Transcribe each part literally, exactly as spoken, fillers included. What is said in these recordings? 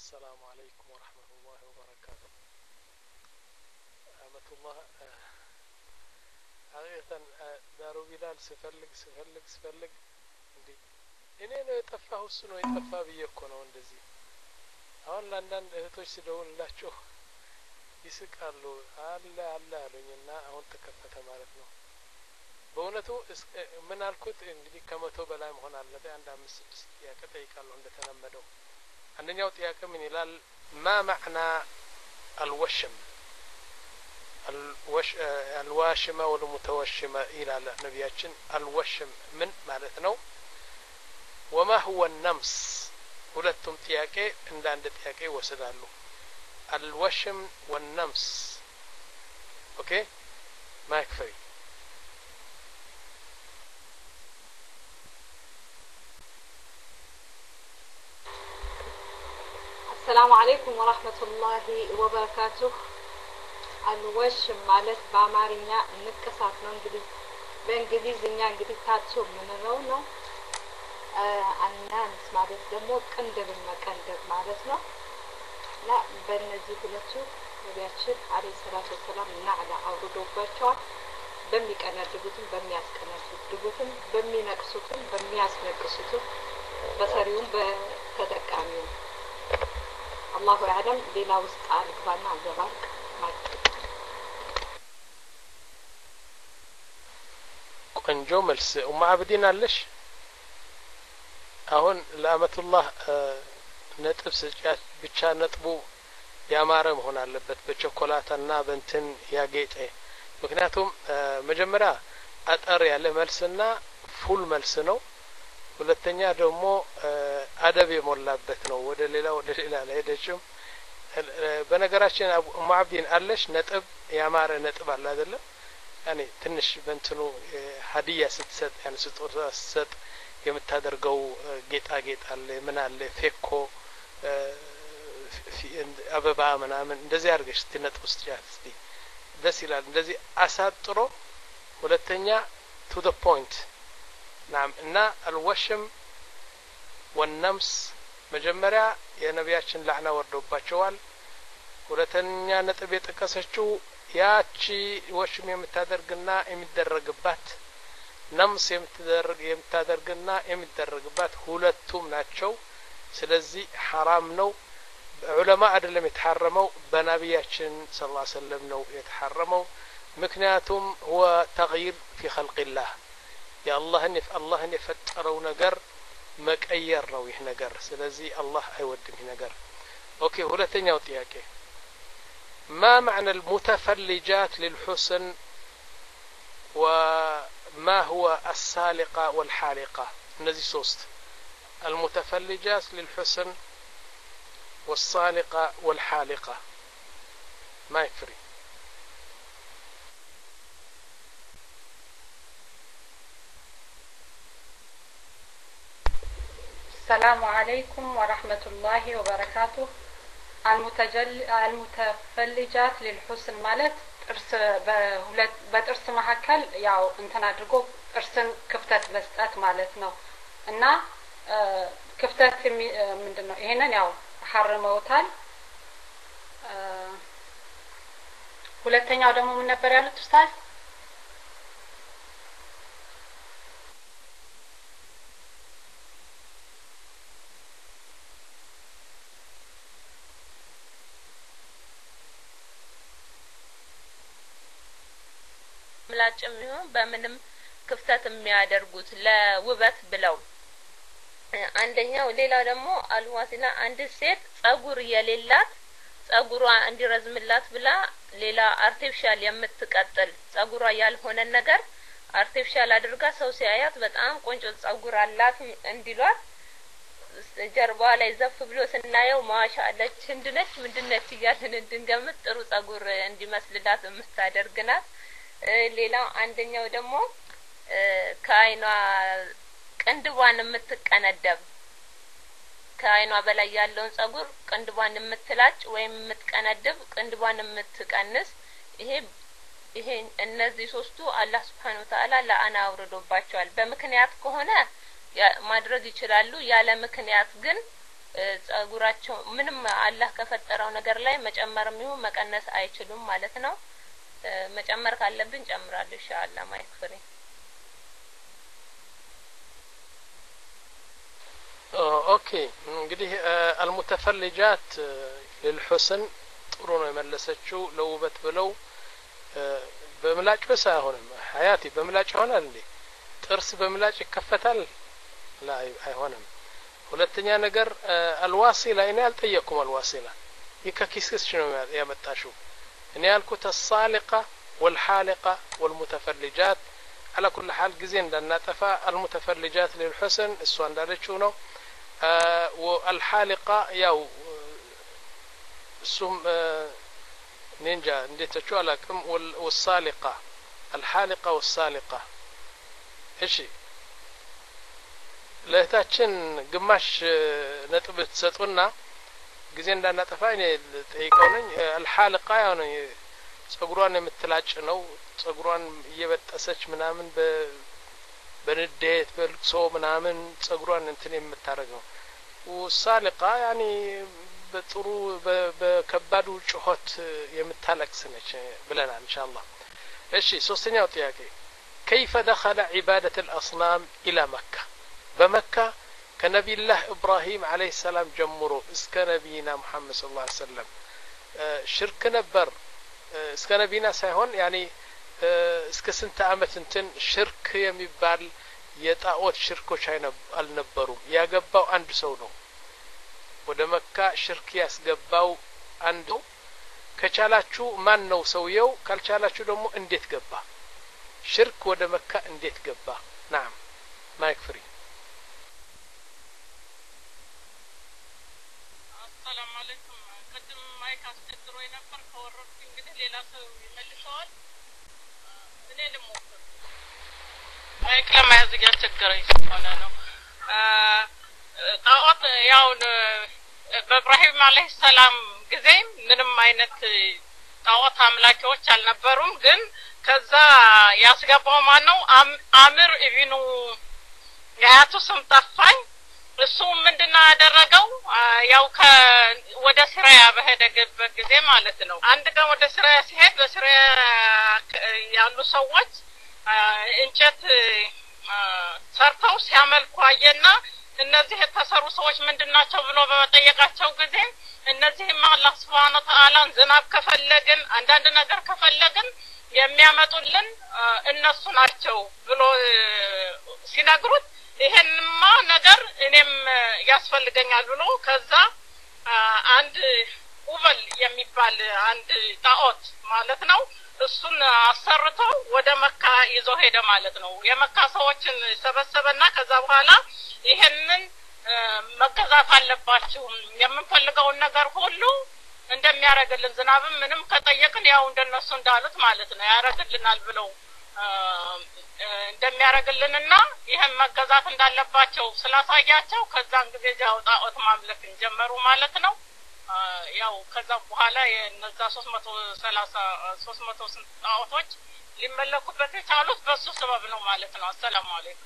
السلام عليكم ورحمة الله وبركاته. أمة الله حقيقة دارو بلال سفلق سفلق سفلق እንዴ እኔ ነው የጠፋው እሱ ነው የጠፋ ብዬ እኮ ነው እንደዚህ አሁን ለአንዳንድ እህቶች ሲደውልላችሁ ይስቃሉ አለ አለ አሉኝና አሁን ተከፈተ ማለት ነው። በእውነቱ ምን አልኩት እንግዲህ ከመቶ በላይ መሆን አለበት። አንድ አምስት ስድስት ጥያቄ ጠይቃለሁ እንደተለመደው። አንደኛው ጥያቄ ምን ይላል? ما معنى الوشم الوش الواشمة والمتوشمة إلى نبياتنا الوشم من معناته وما هو النمس ሁለቱም ጥያቄ እንደ አንድ ጥያቄ ወሰዳሉ። الوشم والنمس ኦኬ ማይክ ፍሪ السلام عليكم ورحمة الله وبركاته. الوشم ማለት በአማርኛ ንቅሳት ነው። እንግዲህ በእንግሊዝኛ እንግዲህ ታቶ ምንለው ነው። አናንስ ማለት ደግሞ ቅንድብን መቀንደብ ማለት ነው። ላ በእነዚህ ሁለቱ ነቢያችን አለይሂ ሰላቱ ወሰላም ናዕላ አውርዶባቸዋል። በሚቀነድቡትም በሚያስቀነድቡትም በሚነቅሱትም በሚያስነቅሱትም በሰሪውም በተጠቃሚውም الله يعلم ليلا وسط القبانا الزبارك ቆንጆ መልስ ኡማ አብዲን አለሽ። አሁን ለአመቱላህ ነጥብ ስጫት ብቻ ነጥቡ ያማረ መሆን አለበት በቸኮላታና በእንትን ያጌጠ። ምክንያቱም መጀመሪያ አጠር ያለ መልስና ፉል መልስ ነው። ሁለተኛ ደግሞ አደብ የሞላበት ነው። ወደ ሌላ ወደ ሌላ ለሄደችም በነገራችን ኡማ አብዲን አለሽ ነጥብ ያማረ ነጥብ አለ አይደለም? ያኔ ትንሽ በእንትኑ ሀዲያ ስትሰጥ ያን ስጦታ ስትሰጥ የምታደርገው ጌጣጌጥ አለ ምን አለ ፌኮ አበባ ምናምን እንደዚህ አድርገሽ ትነጥብ ውስጥ ያስቲ ደስ ይላል። እንደዚህ አሳጥሮ ሁለተኛ to the point نعم እና الوشم والنمس መጀመሪያ የነቢያችን ለዕና ወርዶባቸዋል። ሁለተኛ ነጥብ የጠቀሰችው ያቺ ወሽም የምታደርግና የሚደረግባት ነምስ የምትደረግ የምታደርግና የሚደረግባት ሁለቱም ናቸው። ስለዚህ حرام ነው። ዑለማ አይደለም የተሐረመው በነቢያችን ሰለላሁ ዐለይሂ ወሰለም ነው የተሐረመው። ምክንያቱም هو تغيير في خلق الله يا الله ان الله ان يفطروا ነገር መቀየር ነው ይህ ነገር። ስለዚህ አላህ አይወድም ይህ ነገር። ኦኬ ሁለተኛው ጥያቄ ما معنى المتفلجات للحسن وما هو السالقة والحالقة؟ እነዚህ ሶስት المتفلجات للحسن والسالقة والحالقة ما يكفي. السلام عليكم ورحمة الله وبركاته. المتجل المتفلجات للحسن ማለት ጥርስ በሁለት በጥርስ መካከል ያው እንትን አድርጎ ጥርስን ክፍተት መስጠት ማለት ነው እና ክፍተት ምንድነው ይሄንን ያው ሐረመውታል። ሁለተኛው ደግሞ ምን ነበር ያሉት ኡስታዝ? ምላጭም ይሁን በምንም ክፍተት የሚያደርጉት ለውበት ብለው አንደኛው። ሌላው ደግሞ አልዋሲላ አንድ ሴት ጸጉር የሌላት ጸጉሯ እንዲረዝምላት ብላ ሌላ አርቲፊሻል የምትቀጥል ጸጉሯ ያልሆነ ነገር አርቲፊሻል አድርጋ ሰው ሲያያት በጣም ቆንጆ ጸጉር አላት እንዲሏት ጀርባዋ ላይ ዘፍ ብሎ ስናየው ማሻአላህ እንድነች ምንድነች እያልን እንድንገምት ጥሩ ጸጉር እንዲመስልላት የምታደርግናት። ሌላው አንደኛው ደግሞ ከአይኗ ቅንድቧን የምትቀነደብ ከአይኗ በላይ ያለውን ጸጉር ቅንድቧን የምትላጭ ወይም የምትቀነድብ ቅንድቧን የምትቀንስ ይሄ ይሄ እነዚህ ሶስቱ አላህ Subhanahu Wa Ta'ala ለአና አውርዶባቸዋል። በምክንያት ከሆነ ማድረግ ይችላሉ። ያለ ምክንያት ግን ጸጉራቸው ምንም አላህ ከፈጠረው ነገር ላይ መጨመርም ይሁን መቀነስ አይችሉም ማለት ነው። መጨመር ካለብን ጨምራለሁ ኢንሻአላህ ማይክፍሪ ኦኬ እንግዲህ አልሙተፈልጃት ለልሁስን ጥሩ ነው የመለሰችው ለውበት ብለው በምላጭ በሳ አይሆንም ሐያቲ በምላጭ ይሆናል እንዴ ጥርስ በምላጭ ይከፈታል ላ አይሆንም ሁለተኛ ነገር አልዋሲላ እኔ አልጠየቅኩም አልዋሲላ ይከኪስክስ ነው ያመጣሽው እኔ ያልኩት الصالقة والحالقة والمتفلجات على كل حال ጊዜ እንዳናጠፋ المتفلجات للحسن እሷ እንዳለችው ነው والحالقة ያው እሱም ኒንጃ እንዴት ተቻላክም والصالقة الحالقة والصالقة እሺ ለታችን ግማሽ ነጥብ ተሰጡና ጊዜ እንዳናጠፋ እኔ ጠይቀው ነኝ الحالقة ያው ነው ጸጉሯን የምትላጭ ነው ጸጉሯን እየበጠሰች ምናምን በ በንዴት በልቅሶ ምናምን ጸጉሯን እንትን የምታረገው والصالقة يعني በጥሩ በከባዱ ጩኸት የምታለቅስ ነች ብለናል ኢንሻአላህ እሺ ሶስተኛው ጥያቄ كيف دخل عبادة الأصنام إلى مكة بمكة كنبي الله إبراهيم عليه السلام جمرو اسك نبينا محمد صلى الله عليه وسلم شرك نبر اسك نبينا سيهون يعني اسك سنت عامة انتن شرك يميبال يطاوت شركوች አልነበሩም ያገባው አንድ ሰው ነው ወደ መካ ሽርክ ያስገባው አንዱ ከቻላችሁ ማን ነው ሰውየው ካልቻላችሁ ደግሞ እንዴት ገባ ሽርክ ወደ መካ እንዴት ገባ نعم ማይክ ፍሪ السلام عليكم قدم ማይክ አስቸግሮኝ ነበር ከወረድኩ እንግዲህ ሌላ ሰው ይመልሰዋል እኔ ልሞክር ማይክ ለማያዝ ያስቸገረኝ ስለሆነ ነው ጣዖት ያው በኢብራሂም አለይሂ ሰላም ጊዜ ምንም አይነት ጣዖት አምላኪዎች አልነበሩም ግን ከዛ ያስገባው ማን ነው አምር ኢብኑ ያቱ ስም ጠፋኝ እሱ ምንድነው ያደረገው ያው ወደ ስራያ በሄደበት ጊዜ ማለት ነው አንድ ቀን ወደ ስራያ ሲሄድ በስራያ ያሉ ሰዎች እንጨት ሰርተው ሲያመልኩ አየና እነዚህ የተሰሩ ሰዎች ምንድናቸው ብሎ በመጠየቃቸው ጊዜ እነዚህማ አላህ Subhanahu Wa Ta'ala ዝናብ ከፈለግን አንዳንድ ነገር ከፈለግን የሚያመጡልን እነሱ ናቸው ብሎ ሲነግሩት ይሄንማ ነገር እኔም ያስፈልገኛል ብሎ ከዛ አንድ ኡበል የሚባል አንድ ጣዖት ማለት ነው እሱን አሰርቶ ወደ መካ ይዞ ሄደ ማለት ነው የመካ ሰዎችን ሰበሰበና ከዛ በኋላ ይሄንን መገዛት አለባችሁ የምንፈልገው ነገር ሁሉ እንደሚያረጋልን ዝናብም ምንም ከጠየቅን ያው እንደነሱ እንዳሉት ማለት ነው ያረጋልናል ብለው እንደሚያረጋልንና ይሄን መገዛት እንዳለባቸው ስላሳያቸው ከዛን ጊዜ ጣዖት ማምለክ ጀመሩ ማለት ነው ያው ከዛ በኋላ የነዛ ሶስት መቶ ሰላሳ ሶስት መቶ ጣዖቶች ሊመለኩበት የቻሉት በሱ ሰበብ ነው ማለት ነው አሰላሙ አለይኩም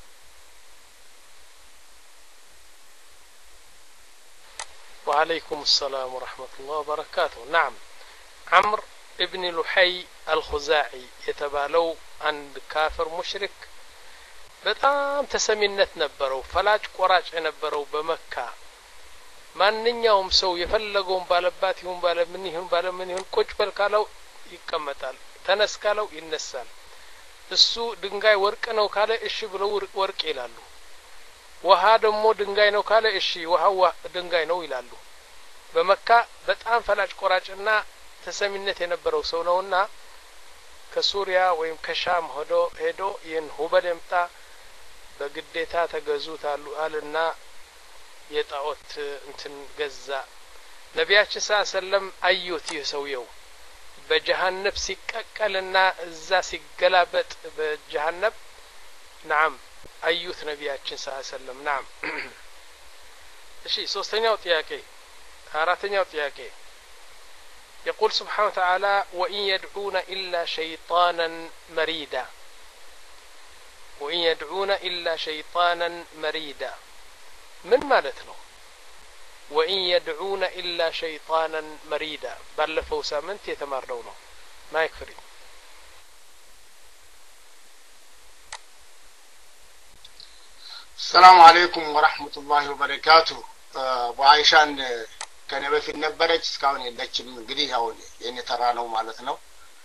وعليكم السلام ورحمة الله وبركاته نعم عمرو ابن لحي الخزاعي يتبالو عند كافر مشرك በጣም ተሰሚነት ነበረው ፈላጭ ቆራጭ ነበረው በመካ ማንኛውም ሰው የፈለገውን ባለባት ይሁን ባለ ምን ይሁን ባለ ምን ይሁን ቁጭ በል ካለው ይቀመጣል ተነስ ካለው ይነሳል እሱ ድንጋይ ወርቅ ነው ካለ እሺ ብለው ወርቅ ይላሉ ውሃ ደግሞ ድንጋይ ነው ካለ እሺ ውሃው ድንጋይ ነው ይላሉ በመካ በጣም ፈላጭ ቆራጭና ተሰሚነት የነበረው ሰው ነውና ከሱሪያ ወይም ከሻም ሆዶ ሄዶ ይን ሁበል የምጣ በግዴታ ተገዙት አሉ አልና የጣዖት እንትን ገዛ ነቢያችን ሰለላም አዩት ይሰውየው በጀሃነም ሲቀቀልና እዛ ሲገላበጥ በጀሃነም نعم አዩት ነቢያችን ሰለላም نعم እሺ ሶስተኛው ጥያቄ አራተኛው ጥያቄ يقول سبحانه وتعالى وإن يدعون إلا شيطانا مريدا وإن يدعون إلا شيطانا مريدا من مالتنا وإن يدعون إلا شيطانا مريدا ባለፈው ሳምንት የተማርነው ነው ማይክ ፍሪ السلام عليكم ورحمة الله وبركاته أبو عايشان كان በፊት ነበረች እስካሁን የለችም እንግዲህ አሁን የኔ ተራ ነው ማለት ነው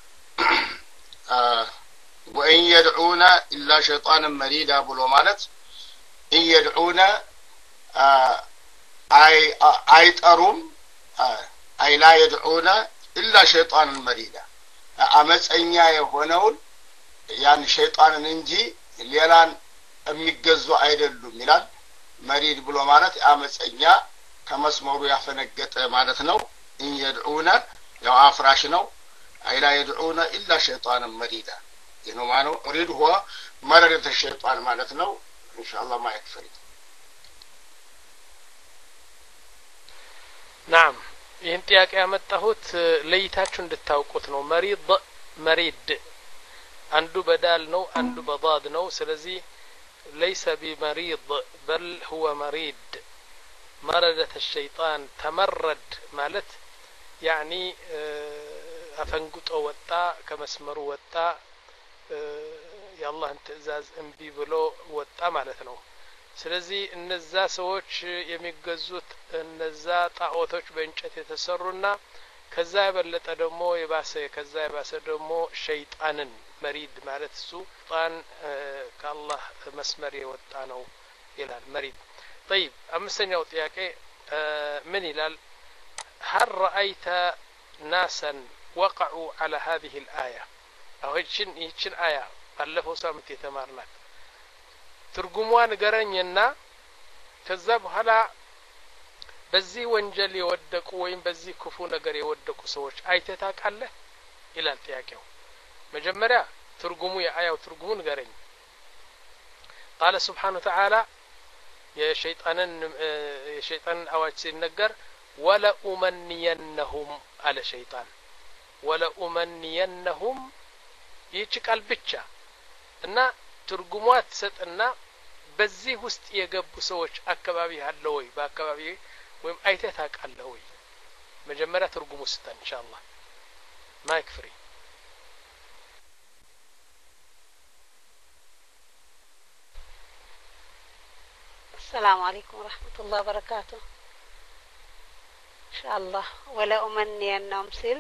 وإن يدعون إلا شيطانا مريدا ብሎ ማለት إن يدعون أي አይጠሩም أي لا يدعون إلا شيطانا مريدا አመፀኛ የሆነውን ያን ሸይጣንን እንጂ ሌላን የሚገዙ አይደሉም ይላል መሪድ ብሎ ማለት አመፀኛ ከመስመሩ ያፈነገጠ ማለት ነው إن يدعون ያው አፍራሽ ነው أي لا يدعون إلا شيطانا مريدا إنه معنى مريد هو مرد الشيطان ማለት ነው إن شاء الله ما يكفي نعم ይህን ጥያቄ ያመጣሁት ለይታችሁ እንድታውቁት ነው መሪድ መሪድ አንዱ በዳል ነው አንዱ በضاد ነው ስለዚህ ليس بمريض بل هو مريد مردة الشيطان تمرد مالت يعني أفنقط وطا كمسمر وطا يا الله انتزاز انبي بلو وطا مالتنو ስለዚህ እነዛ ሰዎች የሚገዙት እነዛ ጣዖቶች በእንጨት የተሰሩና ከዛ የበለጠ ደግሞ የባሰ ከዛ የባሰ ደግሞ ሸይጣንን መሪድ ማለት እሱ ጣን ከአላህ መስመር የወጣ ነው ይላል መሪድ طيب አምስተኛው ጥያቄ ምን ይላል هل رأيت ناسا وقعوا على هذه الآية أو ይችን ይችን አያ ባለፈው ሳምንት የተማርናት ትርጉሟን ገረኝና ከዛ በኋላ በዚህ ወንጀል የወደቁ ወይም በዚህ ክፉ ነገር የወደቁ ሰዎች አይተህ ታውቃለህ ይላል ጥያቄው መጀመሪያ ትርጉሙ የአያው ትርጉሙን ገረኝ قال سبحانه وتعالى يا شيطانن የሸይጣን አዋጅ ሲነገር ولا أمنينهم على شيطان ولا أمنينهم ይህች ቃል ብቻ እና ትርጉሟት ሰጥና በዚህ ውስጥ የገቡ ሰዎች አካባቢ ያለ ወይ በአካባቢ ወይም አይተህ ታውቃለህ ወይ መጀመሪያ ትርጉሙ ስጠን ኢንሻአላህ ማይክ ፍሪ السلام عليكم ورحمة الله وبركاته إن شاء الله ولا أمنينهم سل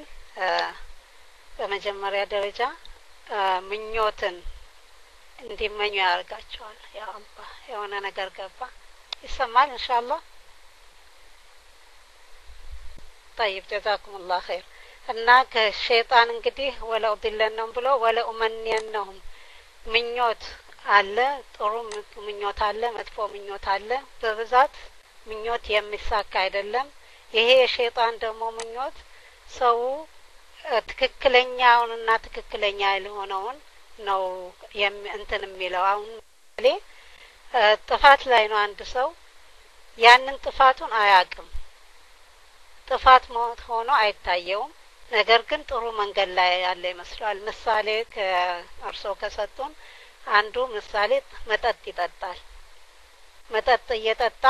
በመጀመሪያ ደረጃ ምኞትን እንዲመኙ ያርጋቸዋል ያ አላህ የሆነ ነገር ገባ ይሰማል ኢንሻአላህ طيب جزاكم الله خير እና ከሸይጣን እንግዲህ ወለው ድለነው ብሎ ወለው መንየነውም ምኞት አለ ጥሩ ምኞት አለ መጥፎ ምኞት አለ በብዛት ምኞት የሚሳካ አይደለም ይሄ የሸይጣን ደግሞ ምኞት ሰው ትክክለኛውንና ትክክለኛ ያልሆነውን ነው እንትን የሚለው አሁን ለይ ጥፋት ላይ ነው አንድ ሰው ያንን ጥፋቱን አያውቅም ጥፋት ሆኖ አይታየውም ነገር ግን ጥሩ መንገድ ላይ ያለ ይመስላል ምሳሌ ከአርሶ ከሰጡን አንዱ ምሳሌ መጠጥ ይጠጣል መጠጥ እየጠጣ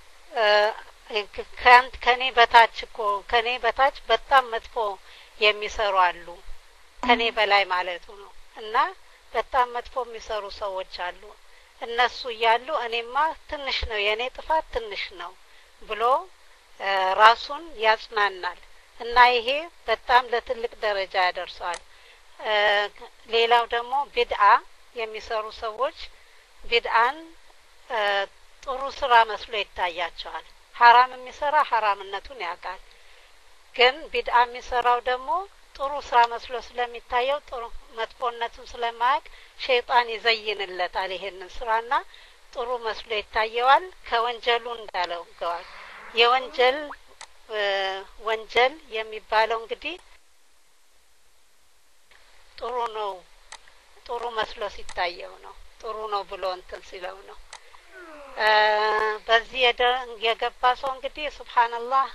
ከአንተ ከኔ በታች እኮ ከኔ በታች በጣም መጥፎ የሚሰሩ አሉ ከኔ በላይ ማለቱ ነው እና በጣም መጥፎ የሚሰሩ ሰዎች አሉ እነሱ ያሉ እኔማ ትንሽ ነው የኔ ጥፋት ትንሽ ነው ብሎ ራሱን ያጽናናል እና ይሄ በጣም ለትልቅ ደረጃ ያደርሳል ሌላው ደግሞ ቢድዓ የሚሰሩ ሰዎች ቢድዓን ጥሩ ስራ መስሎ ይታያቸዋል حرام የሚሰራ حرامነቱን ያውቃል ግን ቢድዓ የሚሰራው ደግሞ ጥሩ ስራ መስሎ ስለሚታየው ጥሩ መጥፎነቱን ስለማያውቅ ሸይጣን ይዘይንለታል ይሄንን ስራና ጥሩ መስሎ ይታየዋል ከወንጀሉ እንዳለው ገዋል የወንጀል ወንጀል የሚባለው እንግዲህ ጥሩ ነው ጥሩ መስሎ ሲታየው ነው ጥሩ ነው ብሎ እንትን ሲለው ነው በዚህ የገባ ሰው እንግዲህ ሱብሃንአላህ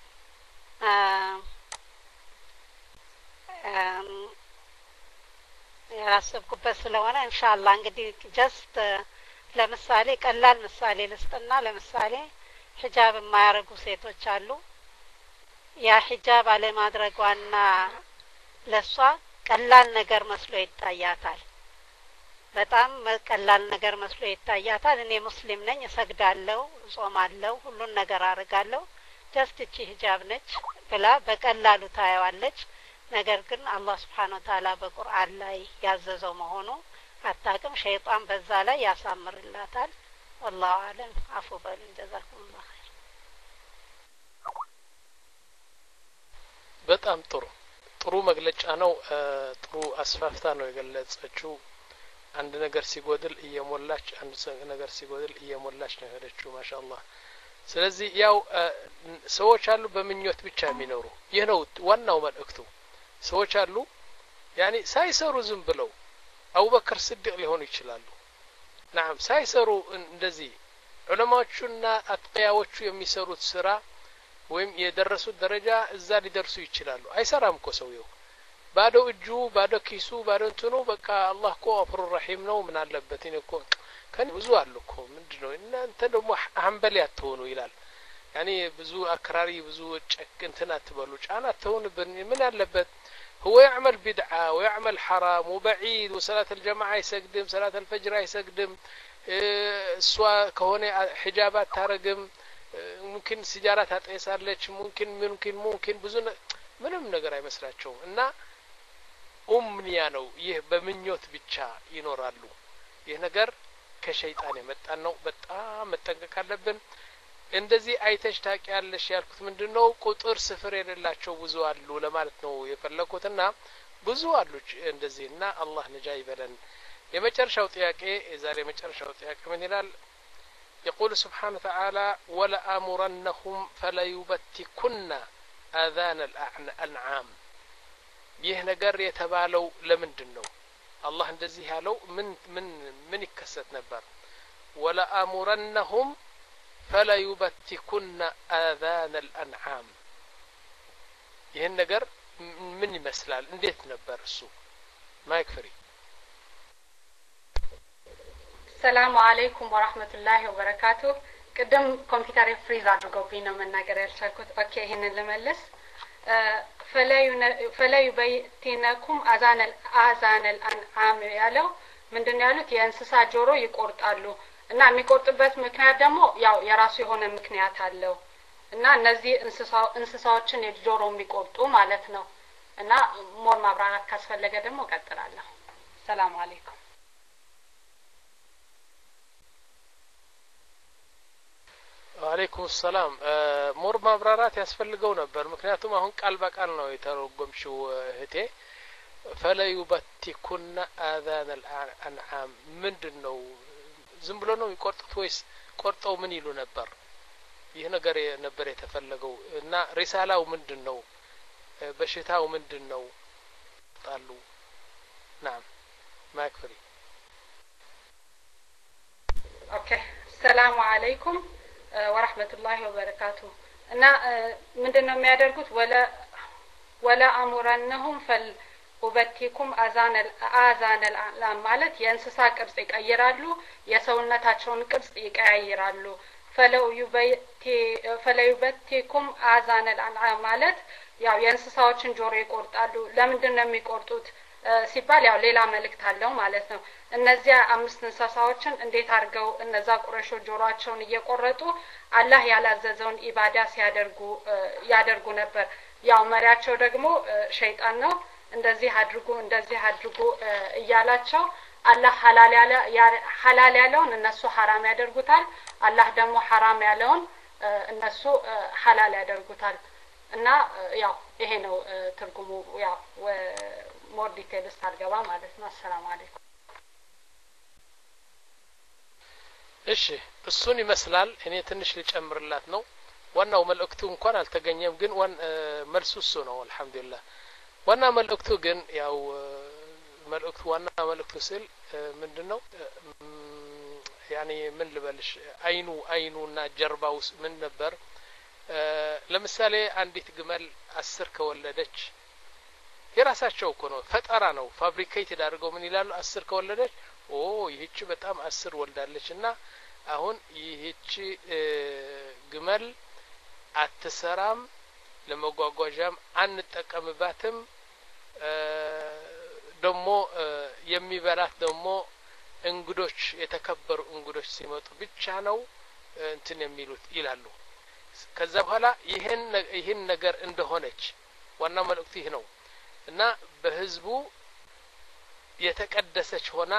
ያሰብኩበት ስለሆነ ኢንሻአላህ እንግዲህ ጀስት ለምሳሌ ቀላል ምሳሌ ልስጥና ለምሳሌ ሒጃብ የማያረጉ ሴቶች አሉ። ያ ሒጃብ አለማድረጓና ለሷ ቀላል ነገር መስሎ ይታያታል። በጣም ቀላል ነገር መስሎ ይታያታል። እኔ ሙስሊም ነኝ፣ እሰግዳለሁ፣ እጾማለሁ፣ ሁሉን ነገር አረጋለሁ፣ ጀስት እቺ ሒጃብ ነች ብላ በቀላሉ ታየዋለች። ነገር ግን አላህ Subhanahu Wa Ta'ala በቁርአን ላይ ያዘዘው መሆኑ አታውቅም። ሸይጣን በዛ ላይ ያሳምርላታል። والله اعلم عفو በሉ جزاكم الله خير። በጣም ጥሩ ጥሩ መግለጫ ነው። ጥሩ አስፋፍታ ነው የገለጸችው። አንድ ነገር ሲጎድል እየሞላች አንድ ነገር ሲጎድል እየሞላች ነው ሄደችው። ማሻአላህ። ስለዚህ ያው ሰዎች አሉ በምኞት ብቻ የሚኖሩ። ይህ ነው ዋናው መልእክቱ። ሰዎች አሉ ያኒ ሳይሰሩ ዝም ብለው አቡበከር ስዲቅ ሊሆኑ ይችላሉ። نعم ሳይሰሩ እንደዚህ ዑለማዎቹና አጥቂያዎቹ የሚሰሩት ስራ ወይም የደረሱት ደረጃ እዛ ሊደርሱ ይችላሉ። አይሰራም እኮ ሰውየው ባዶ እጁ ባዶ ኪሱ ባዶ እንትኑ በቃ አላህ እኮ አፍሩ ረሂም ነው ምን አለበት እኔ እኮ ከኔ ብዙ አሉ እኮ ምንድነው እናንተ ደግሞ አንበል ያትሆኑ ይላል። ያኒ ብዙ አክራሪ ብዙ ጨክ እንትና አትበሉ ጫና አትሆኑ ምን አለበት هو يعمل بدعة ويعمل حرام وبعيد وصلاة الجماعة يسقدم صلاة الفجر يسقدم سواء كهونه حجابات تارقم ممكن سجارات هتقيسالች ممكن ممكن ممكن ብዙ ምንም ነገር አይመስላቸውም እና ኡምኒያ ነው። ይህ በምኞት ብቻ ይኖራሉ። ይህ ነገር ከሸይጣን የመጣ ነው። በጣም መጠንቀቅ አለብን። እንደዚህ አይተሽ ታቂያለሽ ያልኩት ምንድነው ቁጥር ስፍር የሌላቸው ብዙ አሉ ለማለት ነው የፈለኩትና ብዙ አሉ እንደዚህና አላህ ነጃ ይበለን። የመጨረሻው ጥያቄ የዛሬ የመጨረሻው ጥያቄ ምን ይላል? يقول سبحانه وتعالى ولا امرنهم فلا يبتكن اذان الانعام ይህ ነገር የተባለው ለምንድነው? አላህ እንደዚህ ያለው ምን ምን ምን ይከሰት ነበር? ولا امرنهم فلا يبتكن آذان الأنعام ይህን ነገር ምን ይመስላል እንዴት ነበር እሱ? ማይክ ፍሪ። ሰላም አለይኩም ወራህመቱላሂ ወበረካቱ። ቅድም ኮምፒውተር ፍሪዝ አድርጎብኝ ነው መናገር ያልቻልኩት። ኦኬ ይሄንን ልመልስ። فلا يبتكن آذان الآذان الأنعام ያለው ምንድነው ያሉት? የእንስሳ ጆሮ ይቆርጣሉ እና የሚቆርጥበት ምክንያት ደግሞ ያው የራሱ የሆነ ምክንያት አለው እና እነዚህ እንስሳው እንስሳዎችን የጆሮ የሚቆርጡ ማለት ነው። እና ሞር ማብራራት ካስፈለገ ደግሞ ቀጥላለሁ። ሰላም አለይኩም። ወአለይኩም ሰላም። ሞር ማብራራት ያስፈልገው ነበር ምክንያቱም አሁን ቃል በቃል ነው የተረጎምሽው እህቴ። فلا يبتكن آذان الأنعام ምንድነው? ዝም ብሎ ነው ይቆርጡት ወይስ ቆርጠው ምን ይሉ ነበር? ይህ ነገር ነበር የተፈለገው እና ሪሳላው ምንድነው? በሽታው ምንድነው? ጣሉ نعم ማክፍሪ። ኦኬ ሰላም አለይኩም ወራህመቱላሂ ወበረካቱ። እና ምንድነው የሚያደርጉት? ወላ ወላ አሙረነሁም ፈል ወበቲኩም አዛን አዛን አልአላም ማለት የእንስሳ ቅርጽ ይቀይራሉ፣ የሰውነታቸውን ቅርጽ ይቀያይራሉ። ፈለው ዩበቲ ፈለው ዩበቲኩም አዛን አልአላም ማለት ያው የእንስሳዎችን ጆሮ ይቆርጣሉ። ለምንድን ነው የሚቆርጡት ሲባል ያው ሌላ መልእክት አለው ማለት ነው። እነዚያ አምስት እንስሳዎችን እንዴት አድርገው እነዛ ቁረሾ ጆሮአቸውን እየቆረጡ አላህ ያላዘዘውን ኢባዳ ሲያደርጉ ያደርጉ ነበር። ያው መሪያቸው ደግሞ ሸይጣን ነው። እንደዚህ አድርጉ እንደዚህ አድርጉ እያላቸው አላህ ሐላል ያለ ሐላል ያለውን እነሱ ሐራም ያደርጉታል። አላህ ደግሞ ሐራም ያለውን እነሱ ሐላል ያደርጉታል። እና ያው ይሄ ነው ትርጉሙ። ያው ሞር ዲቴልስ አልገባ ማለት ነው። አሰላሙ አለይኩም። እሺ እሱን ይመስላል። እኔ ትንሽ ልጨምርላት ነው። ዋናው መልእክቱ እንኳን አልተገኘም ግን ዋን መልሱ እሱ ነው አልহামዱሊላህ። ዋና መልእክቱ ግን ያው መልእክቱ ዋና መልእክቱ ስል ምንድነው ያኒ ምን ልበልሽ አይኑ አይኑና ጀርባው ምን ነበር? ለምሳሌ አንዲት ግመል አስር ከወለደች የራሳቸው እኮ ነው ፈጠራ ነው ፋብሪኬትድ አድርገው ምን ይላሉ? አስር ከወለደች ኦ ይህች በጣም አስር ወልዳለችና አሁን ይህቺ ግመል አትሰራም ለመጓጓዣም አንጠቀምባትም ደሞ የሚበላት ደሞ እንግዶች የተከበሩ እንግዶች ሲመጡ ብቻ ነው እንትን የሚሉት ይላሉ ከዛ በኋላ ይሄን ይሄን ነገር እንደሆነች ዋናው መልእክቱ ይሄ ነው እና በህዝቡ የተቀደሰች ሆና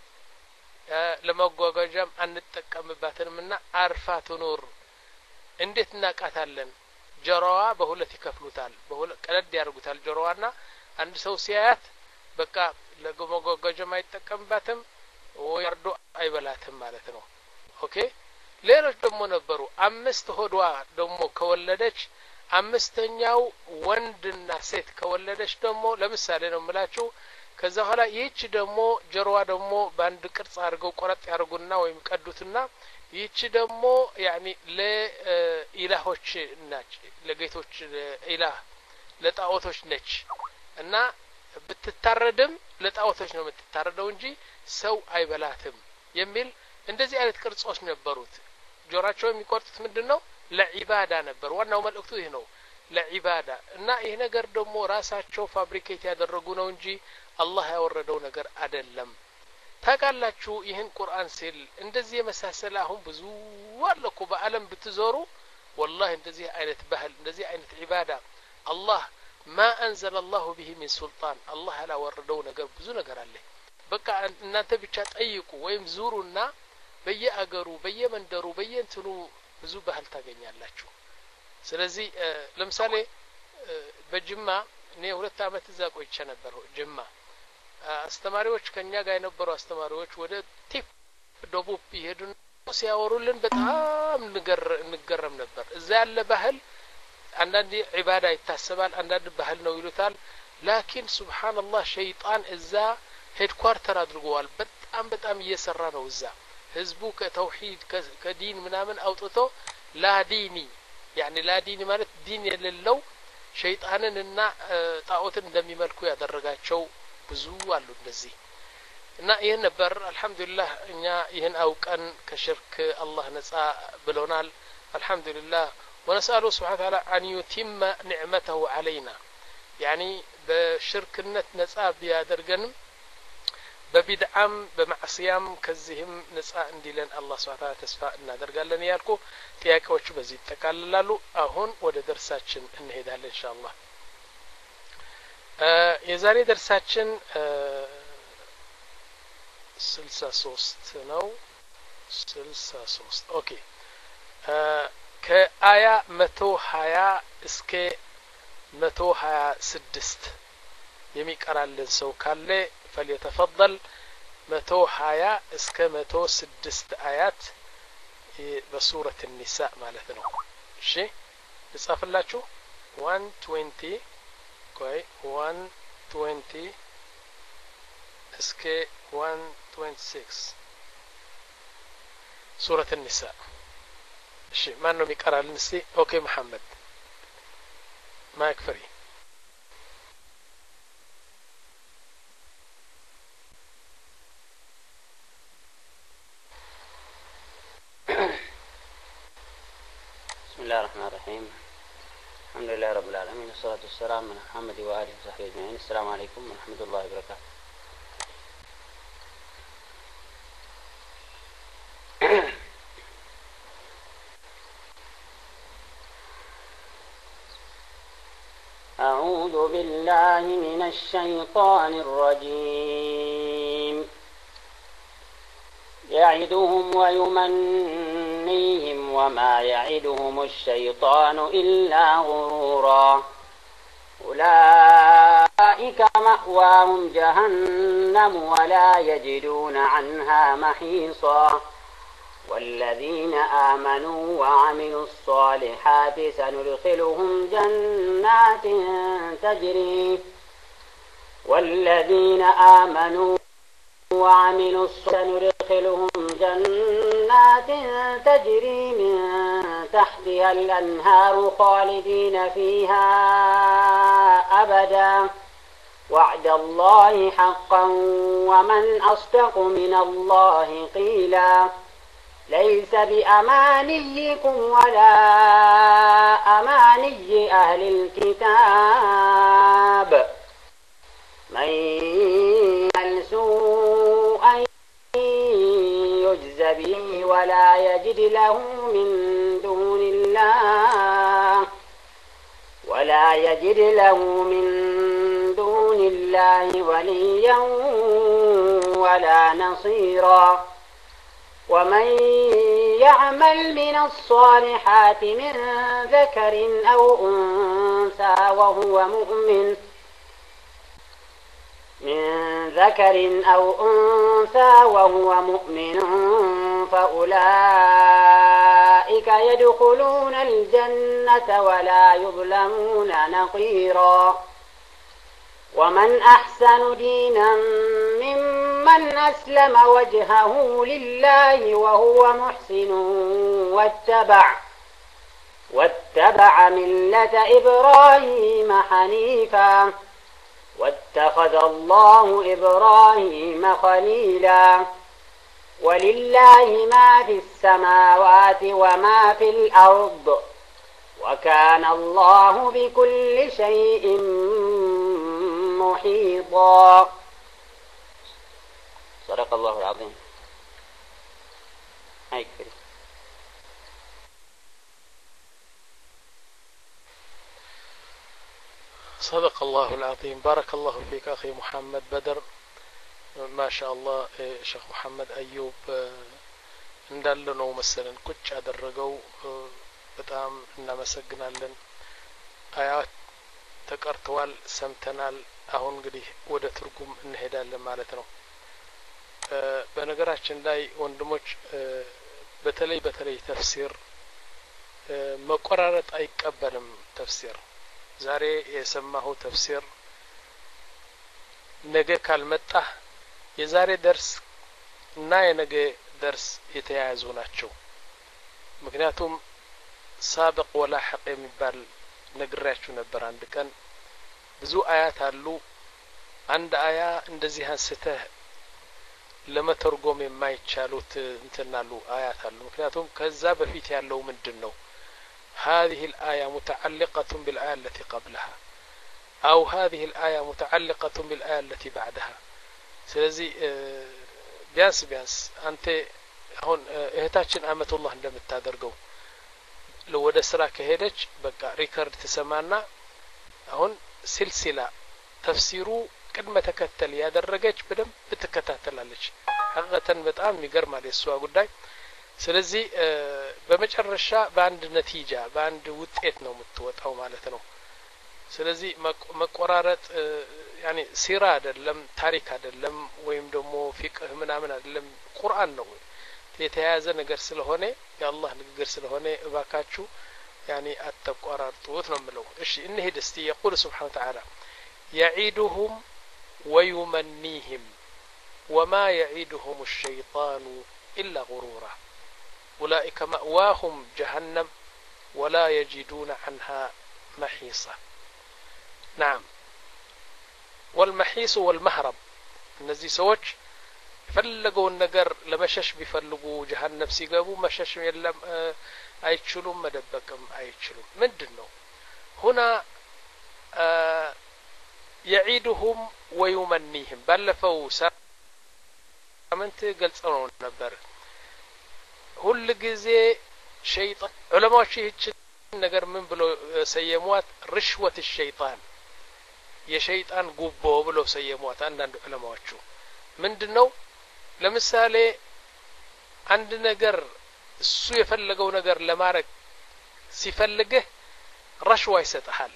ለመጓጓዣም አንጠቀምባትምና አርፋ ትኖር እንዴት እናቃታለን ጆሮዋ በሁለት ይከፍሉታል በሁለት ቀለድ ያርጉታል ጆሮዋና አንድ ሰው ሲያያት በቃ ለመጓጓዣም አይጠቀምባትም ወርዶ አይበላትም ማለት ነው ኦኬ ሌሎች ደሞ ነበሩ አምስት ሆዷ ደሞ ከወለደች አምስተኛው ወንድና ሴት ከወለደች ደሞ ለምሳሌ ነው የምላችሁ ከዛ ኋላ ይህች ደሞ ጀሮዋ ደሞ ባንድ ቅርጽ አድርገው ቆረጥ ያርጉና ወይም ቀዱትና ይህች ደሞ ያኒ ለኢላሆች ናች ለጌቶች ኢላህ ለጣዖቶች ነች እና ብትታረድም ለጣዖቶች ነው የምትታረደው እንጂ ሰው አይበላትም የሚል እንደዚህ አይነት ቅርጾች ነበሩት ጆራቸው የሚቆርጡት ምንድነው ለዒባዳ ነበር ዋናው መልእክቱ ይሄ ነው ለዒባዳ እና ይሄ ነገር ደሞ ራሳቸው ፋብሪኬት ያደረጉ ነው እንጂ አላህ ያወረደው ነገር አይደለም ታቃላችሁ ይሄን ቁርአን ሲል እንደዚህ የመሳሰለ አሁን ብዙ ወለኩ በአለም ብትዞሩ والله እንደዚህ አይነት ባህል እንደዚህ አይነት ዒባዳ አላህ ما انزل الله به من سلطان الله لا ወረደው ነገር ብዙ ነገር አለ በቃ እናንተ ብቻ ጠይቁ ወይም ዙሩና በየአገሩ በየመንደሩ በየንትኑ ብዙ ባህል ታገኛላችሁ ስለዚህ ለምሳሌ በጅማ እኔ ሁለት አመት እዛ ቆይቼ ነበር ጅማ አስተማሪዎች ከኛ ጋር የነበሩ አስተማሪዎች ወደ ቲፕ ደቡብ ይሄዱን ሲያወሩልን በጣም ንገር ንገረም ነበር እዛ ያለ ባህል አንዳንድ ዒባዳ ይታሰባል አንዳንድ ባህል ነው ይሉታል ላኪን ሱብሃንአላህ ሸይጣን እዛ ሄድኳርተር አድርጓል በጣም በጣም እየሰራ ነው እዛ ህዝቡ ከተውሂድ ከዲን ምናምን አውጥቶ ላዲኒ يعني ላዲኒ ማለት ዲን የሌለው ሸይጣንንና ጣዖትን እንደሚመልኩ ያደረጋቸው ብዙ አሉ እንደዚህ እና ይሄን ነበር አልহামዱሊላህ እኛ ይሄን አውቀን ከሽርክ አላህ ነፃ ብሎናል አልহামዱሊላህ ونسأله سبحانه وتعالى أن يتم نعمته علينا يعني بشركنت ነፃ ቢያደርገንም በቢድዓም በማዕሲያም ከዚህም ነፃ እንዲለን አላህ Subhanahu Wa Ta'ala ተስፋ እናደርጋለን ያልኩ ጥያቄዎቹ በዚህ ተካለላሉ አሁን ወደ ደርሳችን እንሄዳለን ኢንሻአላህ የዛሬ ደርሳችን ስልሳ ሶስት ነው ስልሳ ሶስት ኦኬ ከአያ መቶ ሀያ እስከ መቶ ሀያ ስድስት የሚቀራልን ሰው ካለ فليتفضل متو حيا اسك متو سدست آيات بسورة النساء مالتنا شي نصف اللاتشو one twenty كوي one twenty اسك one twenty-six سورة النساء شي ما انه ميقرا لنسي اوكي محمد ما يكفري بسم الله الرحمن الرحيم الحمد لله رب العالمين والصلاة والسلام على محمد وآله وصحبه أجمعين السلام عليكم ورحمة الله وبركاته أعوذ بالله من الشيطان الرجيم يعدهم ويمنيهم وما يعدهم الشيطان إلا غرورا أولئك مأواهم جهنم ولا يجدون عنها محيصا والذين آمنوا وعملوا الصالحات سندخلهم جنات تجري والذين آمنوا وعملوا سندخلهم جنات تجري من تحتها الأنهار خالدين فيها أبدا وعد الله حقا ومن أصدق من الله قيلا ليس بأمانيكم ولا أماني أهل الكتاب من يعمل سوءا يجز به ولا يجد له من دون الله ولا يجد له من دون الله وليا ولا نصيرا ومن يعمل من الصالحات من ذكر أو أنثى وهو مؤمن من ذكر أو أنثى وهو مؤمن فأولئك يدخلون الجنة ولا يظلمون نقيرا ومن أحسن دينا ممن أسلم وجهه لله وهو محسن واتبع واتبع ملة إبراهيم حنيفا واتخذ الله إبراهيم خليلا ولله ما في السماوات وما في الأرض وكان الله بكل شيء محيطا. صدق الله العظيم. هاي كريم. صدق الله العظيم. بارك الله فيك أخي محمد بدر. ما شاء الله شيخ محمد أيوب እንዳለ ነው መሰለን ቁጭ ያደረገው በጣም እናመሰግናለን። አያት ተቀርተዋል ሰምተናል። አሁን እንግዲህ ወደ ትርጉም እንሄዳለን ማለት ነው። በነገራችን ላይ ወንድሞች በተለይ በተለይ ተፍሲር መቆራረጥ አይቀበልም። ተፍሲር ዛሬ የሰማኸው ተፍሲር ነገ ካልመጣ የዛሬ ደርስ እና የነገ ደርስ የተያያዙ ናቸው። ምክንያቱም ሳብቅ ወላሂቅ የሚባል ነግራችሁ ነበር አንድ ቀን። ብዙ አያት አሉ። አንድ አያ እንደዚህ አንስተህ ለመተርጎም የማይቻሉት እንትናሉ አያት አሉ። ምክንያቱም ከዛ በፊት ያለው ምንድነው? هذه الآية متعلقة بالآية التي قبلها أو هذه الآية متعلقة بالآية التي بعدها. ስለዚህ ቢያንስ ቢያንስ አንተ አሁን እህታችን አመቱላህ እንደምታደርገው ለወደ ስራ ከሄደች በቃ ሪከርድ ተሰማና አሁን ሲልሲላ ተፍሲሩ ቅድመ ተከተል ያደረገች በደንብ ትከታተላለች። ሐቂቀተን በጣም ይገርማል የሷ ጉዳይ። ስለዚህ በመጨረሻ በአንድ ነቲጃ በአንድ ውጤት ነው የምትወጣው ማለት ነው። ስለዚህ መቆራረጥ ያኒ ሲራ አይደለም ታሪክ አይደለም ወይም ደግሞ ፊቅህ ምናምን አይደለም ቁርአን ነው የተያያዘ ነገር ስለሆነ የአላህ ንግግር ስለሆነ እባካችሁ ያኒ አትቆራርጡት ነው የምለው። እሺ እንሂድ እስቲ يقول سبحانه وتعالى يعيدهم ويمنيهم وما يعيدهم الشيطان إلا غرورا أولئك مأواهم جهنم ولا يجدون عنها محيصا. نعم والمحيص والمهرب እነዚህ ሰዎች ፈለገውን ነገር ለመሸሽ ቢፈልጉ ጀሃነም ሲገቡ መሸሽ የለም አይችሉም መደበቅም አይችሉም። ምንድነው هنا يعيدهم ويمنيهم ባለፈው ሳምንት ገልጸው ነበር። ሁሉ ጊዜ ሸይጣን ዑለማዎች ይህችን ነገር ምን ብለው ሰየሟት? ርሽወት الشيطان የሸይጣን ጉቦ ብለው ሰየሟት አንዳንድ ዑለማዎቹ። ምንድነው? ለምሳሌ አንድ ነገር እሱ የፈለገው ነገር ለማድረግ ሲፈልግህ ረሽዋ ይሰጣል።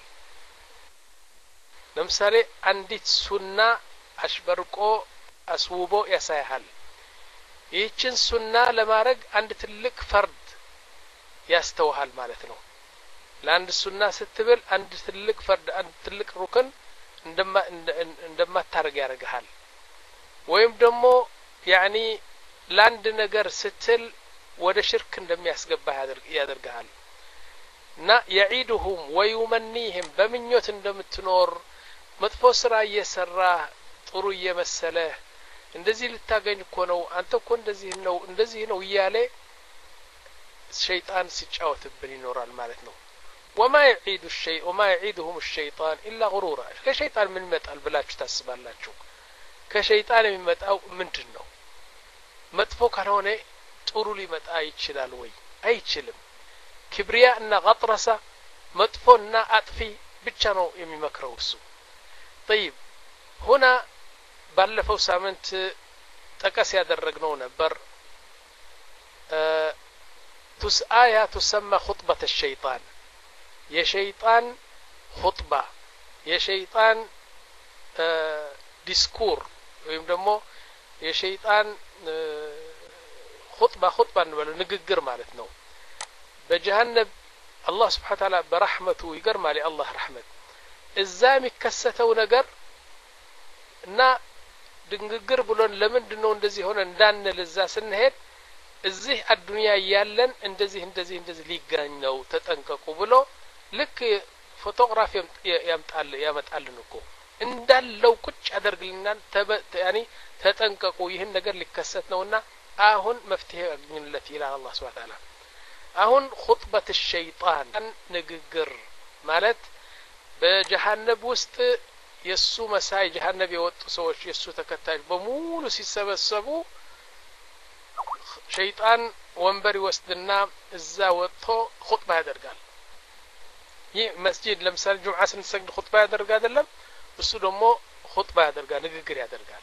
ለምሳሌ አንዲት ሱና አሽበርቆ አስውቦ ያሳያል። ይህችን ሱና ለማድረግ አንድ ትልቅ ፈርድ ያስተውሃል ማለት ነው። ለአንድ ሱና ስትብል አንድ ትልቅ ፈርድ አንድ ትልቅ ሩክን እንደማ እንደማታረግ ያረጋል። ወይም ደግሞ ያኒ ለአንድ ነገር ስትል ወደ ሽርክ እንደሚያስገባ ያደርጋል። እና يعيدهم ويمنيهم በምኞት እንደምትኖር መጥፎ ስራ እየሰራ ጥሩ እየመሰለ እንደዚህ ልታገኝ እኮ ነው አንተ እኮ እንደዚህ ነው እንደዚህ ነው እያለ ሸይጣን ሲጫወትብን ይኖራል ማለት ነው وما يعيد الشيء وما يعيدهم الشيطان إلا غرورا كشيطان من متال بلاችሁ ታስባላችሁ ከሸይጣን የሚመጣው ምንድነው መጥፎ ካልሆነ ጥሩ ሊመጣ ይችላል ወይ አይችልም ክብሪያ እና غطرسه መጥፎና አጥፊ ብቻ ነው የሚመክረው እሱ طيب هنا ባለፈው ሳምንት ጠቀስ ያደረግነው ነበር تسآيا تسمى خطبة الشيطان يا شيطان خطبة يا شيطان ديسكور ወይም ደግሞ የሸይጣን خطبة خطبة ነው ንግግር ማለት ነው በጀሃነም አላህ Subhanahu Wa Ta'ala በረህመቱ ይገርማል የአላህ ረህመት እዛ የሚከሰተው ነገር እና ድንግግር ብሎን ለምንድን ነው እንደዚህ ሆነ እንዳንል እዛ ስንሄድ እዚህ አዱንያ ያለን እንደዚህ እንደዚህ እንደዚህ ሊጋኝ ነው ተጠንቀቁ ብሎ ልክ ፎቶግራፍ ያምጣል ያመጣልን እኮ እንዳለው ቁጭ አደርግልናል ያኒ ተጠንቀቁ ይህን ነገር ሊከሰት ነውና አሁን መፍትሄ አግኝለት ይላል አላህ Subhanahu Wa Ta'ala አሁን خطبة الشيطان ንግግር ማለት በጀሃነም ውስጥ የሱ መሳይ ጀሃነም የወጡ ሰዎች የሱ ተከታይ በሙሉ ሲሰበሰቡ ሸይጣን ወንበር ይወስድና እዛ ወጥቶ ኹጥባ ያደርጋል ይህ መስጂድ ለምሳሌ ጁምዓ ስንሰግድ ኹጥባ ያደርጋ አይደለም እሱ ደግሞ ኹጥባ ያደርጋል ንግግር ያደርጋል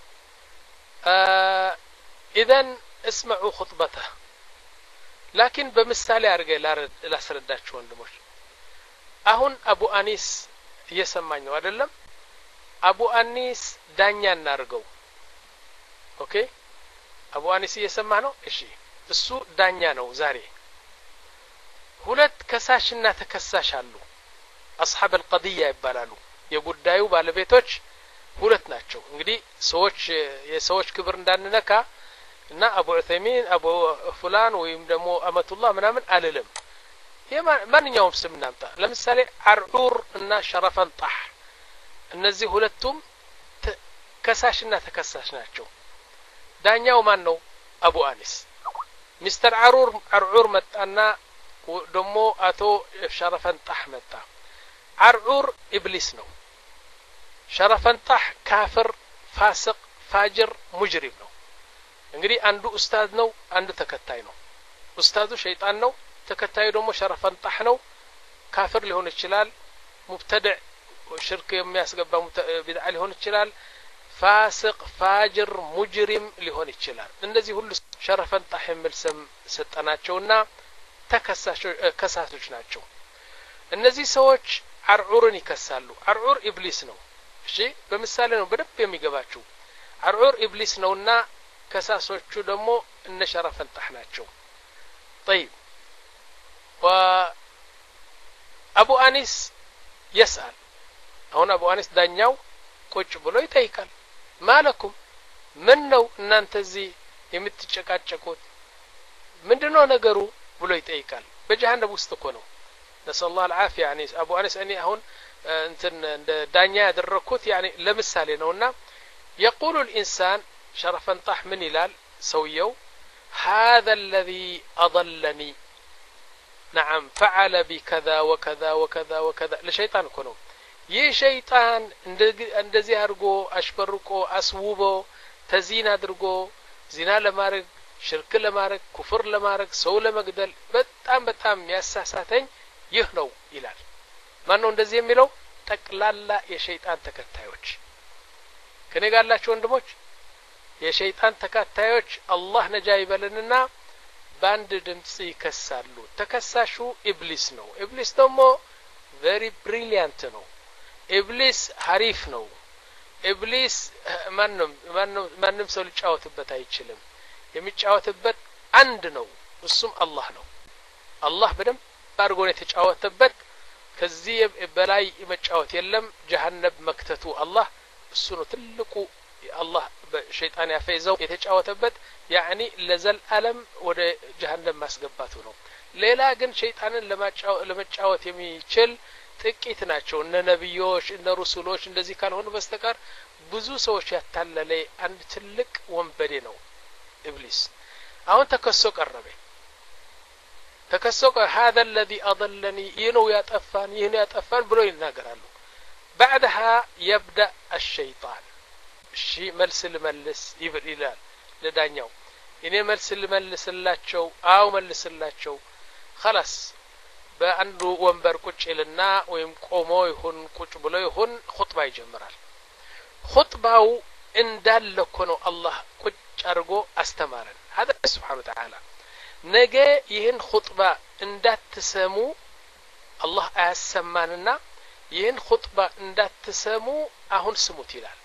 اذا اسمعوا خطبته لكن በምሳሌ አርገ ላስረዳችሁ ወንድሞች አሁን አቡ አኒስ እየሰማኝ ነው አይደለም አቡ አኒስ ዳኛ እናርገው ኦኬ አቡ አኒስ እየሰማ ነው እሺ እሱ ዳኛ ነው ዛሬ ሁለት ከሳሽና ተከሳሽ አሉ አስሐብ القضيه ይባላሉ የጉዳዩ ባለቤቶች ሁለት ናቸው እንግዲህ ሰዎች የሰዎች ክብር እንዳንነካ እና አቡ ዑሰይሚን አቡ ፉላን ወይም ደግሞ አመቱላህ ምናምን አልልም የማንኛውም ስም እናምጣ ለምሳሌ አርዑር እና ሸረፈንጣህ እነዚህ ሁለቱም ከሳሽና ተከሳሽ ናቸው ዳኛው ማን ነው አቡ አኒስ ሚስተር አሩር አርዑር መጣና ደሞ አቶ ሸረፈንጣህ መጣ አርዑር ኢብሊስ ነው ሸረፈንጣህ ካፍር ፋሲቅ ፋጅር ሙጅሪም ነው እንግዲህ አንዱ ኡስታዝ ነው አንዱ ተከታይ ነው ኡስታዙ ሸይጣን ነው ተከታዩ ደግሞ ሸረፈንጣህ ነው ካፍር ሊሆን ይችላል ሙብተድዕ ሽርክ የሚያስገባ ቢድዓ ሊሆን ይችላል ፋሲቅ ፋጅር ሙጅሪም ሊሆን ይችላል እንደዚህ ሁሉ ሸረፈንጣህ የሚል ስም ሰጠናቸውና ተከሳሾች ከሳሾች ናቸው እነዚህ ሰዎች አርዑርን ይከሳሉ አርዑር ኢብሊስ ነው እሺ በምሳሌ ነው በደብ የሚገባችሁ አርዑር ኢብሊስ ነውና ከሳሾቹ ደግሞ እነ ሸረፈንጣህ ናቸው طيب وابو انيس يسأل هون ابو انيس ዳኛው ቁጭ ብሎ ይጠይቃል ማለኩም ምን ነው እናንተ እዚህ የምትጨቃጨቁት ምንድነው ነገሩ ብሎ ይጠይቃል በጀሃነም ውስጥ እኮ ነው نسأل الله العافية يعني ابو انيس اني هون እንትን እንደ ዳኛ ያደረኩት يعني ለምሳሌ ነውና يقول الانسان شرفنطح من ይላል ሰውየው هذا الذي اضلني نعم فعل بكذا وكذا وكذا وكذا لشيطان كنو ይህ ሸይጣን እንደዚህ አድርጎ አሽበርቆ አስውቦ ተዚና አድርጎ ዚና ለማድረግ ሽርክ ለማድረግ ኩፍር ለማድረግ ሰው ለመግደል በጣም በጣም ያሳሳተኝ ይህ ነው ይላል ማን ነው እንደዚህ የሚለው ጠቅላላ የሸይጣን ተከታዮች ከኔ ጋላችሁ ወንድሞች የሸይጣን ተከታዮች አላህ ነጃ ይበልንና ባንድ ድምጽ ይከሳሉ ተከሳሹ ኢብሊስ ነው ኢብሊስ ደግሞ very brilliant ነው ኢብሊስ ሐሪፍ ነው ኢብሊስ ማንም ማንም ማንም ሰው ሊጫወትበት አይችልም የሚጫወትበት አንድ ነው እሱም አላህ ነው አላህ በደም ባርጎ ነው የተጫወተበት ከዚህ በላይ መጫወት የለም ጀሃነም መክተቱ አላህ እሱ ነው ትልቁ አላህ በሸይጣን ያፈይዘው የተጫወተበት يعني ለዘል ዓለም ወደ ጀሃነም ማስገባቱ ነው ሌላ ግን ሸይጣንን ለመጫወት የሚችል ጥቂት ናቸው እነ ነብዮች እነ ረሱሎች እንደዚህ ካልሆኑ በስተቀር ብዙ ሰዎች ያታለለ አንድ ትልቅ ወንበዴ ነው ኢብሊስ አሁን ተከሶ ቀረበ ተከሰቀ هذا الذي اضلني ينو ያጠፋን ይህን ያጠፋን ብሎ ይናገራሉ بعدها يبدا الشيطان እሺ መልስ ልመልስ ይላል ለዳኛው እኔ መልስ ልመልስላቸው አው መልስላቸው خلاص በአንዱ ወንበር ቁጭ ይልና ወይም ቆሞ ይሁን ቁጭ ብሎ ይሁን ኹጥባ ይጀምራል ኹጥባው እንዳለ እኮ ነው አላህ ቁጭ አድርጎ አስተማረን هذا سبحانه وتعالى ነገ ይህን ኹጥባ እንዳትሰሙ አላህ አያሰማንና ይህን ኹጥባ እንዳትሰሙ አሁን ስሙት ይላል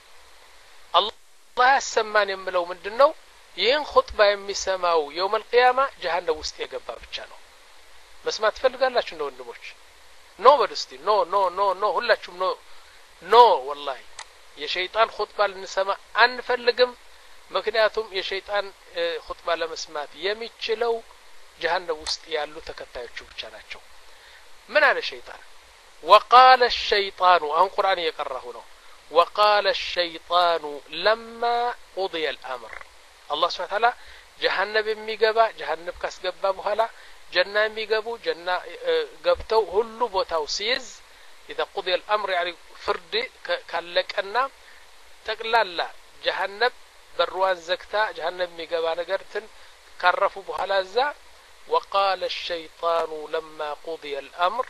አላህ ያሰማን የሚለው ምንድነው ይህን ኹጥባ የሚሰማው يوم القيامه جهنم ውስጥ የገባ ብቻ ነው መስማት ፈልጋላችሁ እንደ ወንድሞች ኖ በድስቲ ኖ ኖ ኖ ኖ ሁላችሁም ኖ ኖ والله የሸይጣን ኹጥባ ልንሰማ አንፈልግም ምክንያቱም የሸይጣን ኹጥባ ለመስማት የሚችለው جهنم ውስጥ ያሉ ተከታዮቹ ብቻ ናቸው ምን አለ ሸይጣን وقال الشيطان አሁን ቁርአን እየቀራሁ ነው وقال الشيطان لما قضي الامر الله سبحانه وتعالى جهنم የሚገባ جهنم ካስገባ በኋላ ጀና የሚገቡ ጀና ገብተው ሁሉ ቦታው ሲይዝ اذا قضي الامر يعني ፍርድ ካለቀና ጠቅላላ جهنم በሩዋን ዘግታ جهنم የሚገባ ነገርትን ካረፉ በኋላ እዛ وقال الشيطان لما قضي الامر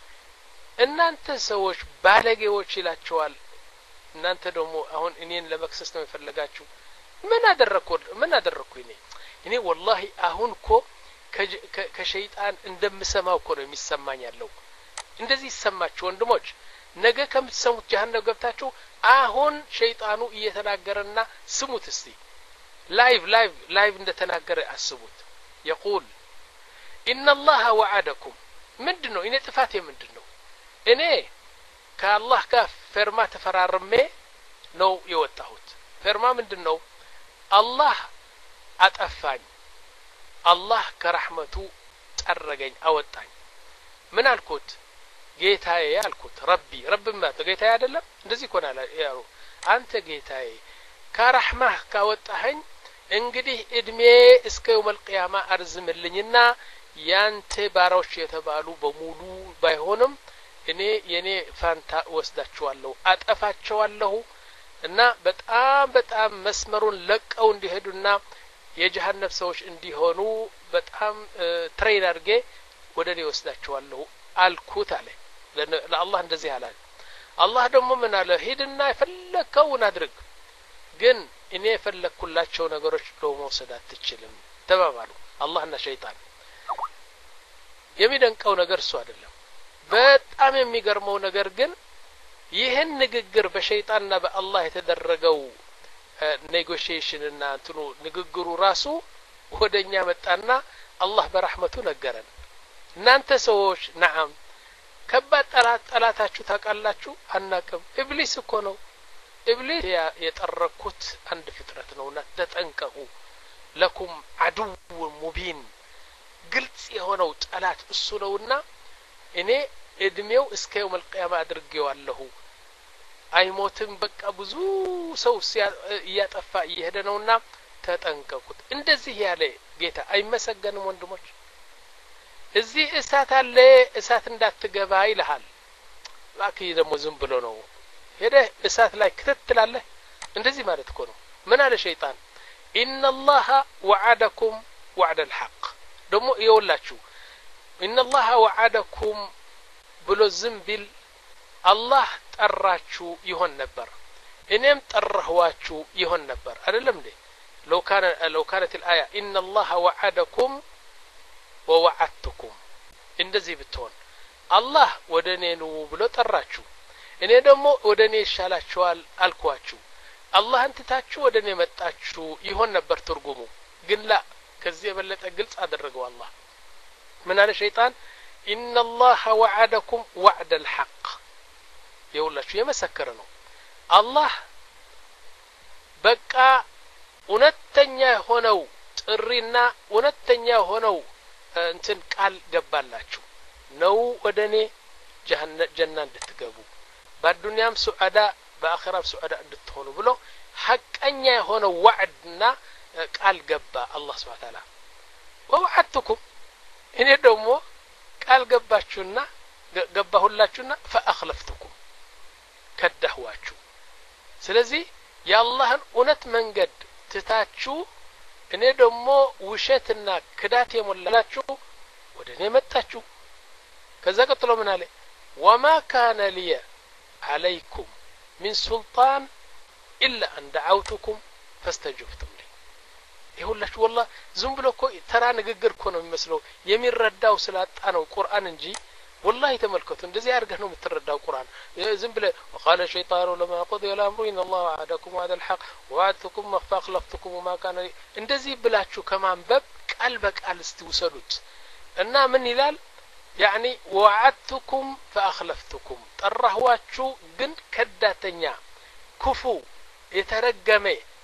እናንተ ሰዎች ባለጌዎች ይላቸዋል እናንተ ደግሞ አሁን እኔን ለመክሰስ ነው የፈለጋችሁ ምን አደረኩ ምን አደረኩ እኔ እኔ والله አሁን እኮ ከሸይጣን እንደምሰማው እኮ ነው የሚሰማኝ ያለው እንደዚህ ይሰማችሁ ወንድሞች ነገ ከምትሰሙት جهنم ገብታችሁ አሁን ሸይጣኑ እየተናገረና ስሙት እስቲ ላይቭ ላይቭ ላይቭ እንደተናገረ አስቡት يقول ان الله وعدكم ምንድነው እኔ ጥፋቴ ምንድነው እኔ ከአላህ ጋር ፈርማ ተፈራርሜ ነው የወጣሁት ፈርማ ምንድነው አላህ አጠፋኝ አላህ ከረህመቱ ጠረገኝ አወጣኝ ምን አልኩት ጌታዬ አልኩት ረቢ ረብ ማለት ጌታዬ አይደለም እንደዚህ ኮናላ ያው አንተ ጌታዬ ከረህማህ ካወጣኸኝ እንግዲህ እድሜ እስከ يوم القيامه አርዝምልኝና ያንተ ባሮች የተባሉ በሙሉ ባይሆንም እኔ የኔ ፋንታ ወስዳቸዋለሁ አጠፋቸዋለሁ እና በጣም በጣም መስመሩን ለቀው እንዲሄዱና የጀሃነም ሰዎች እንዲሆኑ በጣም ትሬን አድርጌ ወደኔ ወስዳቸዋለሁ አልኩት አለ ለአላህ እንደዚህ አለ አላህ ደግሞ ምን አለ ሄድና የፈለከውን አድርግ ግን እኔ የፈለኩላቸው ነገሮች ደግሞ ወሰድ አትችልም ተባባሉ አላህና ሸይጣን የሚደንቀው ነገር እሱ አይደለም በጣም የሚገርመው ነገር ግን ይህን ንግግር በሸይጣንና በአላህ የተደረገው ኔጎሺዬሽን እና እንትኑ ንግግሩ ራሱ ወደኛ መጣና አላህ በረህመቱ ነገረን እናንተ ሰዎች ነዓም ከባድ ጠላት ጠላታችሁ ታውቃላችሁ አናቅም ኢብሊስ እኮ ነው ኢብሊስ የጠረኩት አንድ ፍጥረት ነውና ተጠንቀቁ ለኩም አዱው ሙቢን ግልጽ የሆነው ጠላት እሱ ነውና እኔ እድሜው እስከ يوم القيامه አድርጌዋለሁ አይሞትም በቃ ብዙ ሰው ያጠፋ ይሄደ ነውና ተጠንቀቁት እንደዚህ ያለ ጌታ አይመሰገንም ወንድሞች እዚህ እሳት አለ እሳት እንዳትገባ ይልሃል ላኪ ደግሞ ዝም ብሎ ነው ሄደ እሳት ላይ ክትትላለ እንደዚህ ማለት እኮ ነው ምን አለ ሸይጣን ان الله وعدكم وعد الحق ደግሞ ይውላችሁ ان الله وعدكم ብሎ ዝም ቢል አላህ ጠራችሁ ይሆን ነበር እኔም ጠራኋችሁ ይሆን ነበር አይደለም እንዴ لو كان لو كانت الايه ان الله وعدكم ووعدتكم እንደዚህ ብትሆን አላህ ወደኔ ነው ብሎ ጠራችሁ እኔ ደግሞ ወደኔ ይሻላችኋል አልኳችሁ አላህ እንትታችሁ ወደኔ መጣችሁ ይሆን ነበር ትርጉሙ ግን ላ ከዚህ የበለጠ ግልጽ አደረገው አላህ ምን አለ ሸይጣን ان الله وعدكم وعد الحق يقولش يمسكر ነው አላህ በቃ እውነተኛ ሆነው ጥሪና እውነተኛ ሆነው እንትን ቃል ገባላችሁ ነው ወደኔ ጀነና እንድትገቡ በዱንያም ሱዓዳ በአኺራም ሱዓዳ እንድትሆኑ ብሎ ሐቀኛ የሆነው ወዕድና ቃል ገባ አላህ Subhanahu Wa Ta'ala ووعدتكم እኔ ደግሞ ቃል ገባችሁና ገባሁላችሁና فأخلفتكم ከዳህዋችሁ ስለዚህ የአላህን እውነት መንገድ ትታችሁ እኔ ደግሞ ውሸትና ክዳት የሞላላችሁ ወደ እኔ መጣችሁ ከዛ ቀጥሎ ምን አለ وما كان لي عليكم من سلطان إلا أن دعوتكم فاستجبتم لي ይሁላችሁ والله ዝም ብሎ እኮ ተራ ንግግር እኮ ነው የሚመስለው የሚረዳው ስላጣ ነው ቁርአን እንጂ والله ተመልከቱ እንደዚህ አድርገህ ነው የምትረዳው ቁርአን ዝም ብለ وقال الشيطان لما قضي الامر ان الله وعدكم وعد الحق وعدتكم فاخلفتكم وما كان እንደዚህ ብላችሁ ከማንበብ ቃል በቃል استوسدوت እና ምን ይላል يعني وعدتكم فاخلفتكم طرحواችሁ ግን ከዳተኛ ክፉ የተረገመ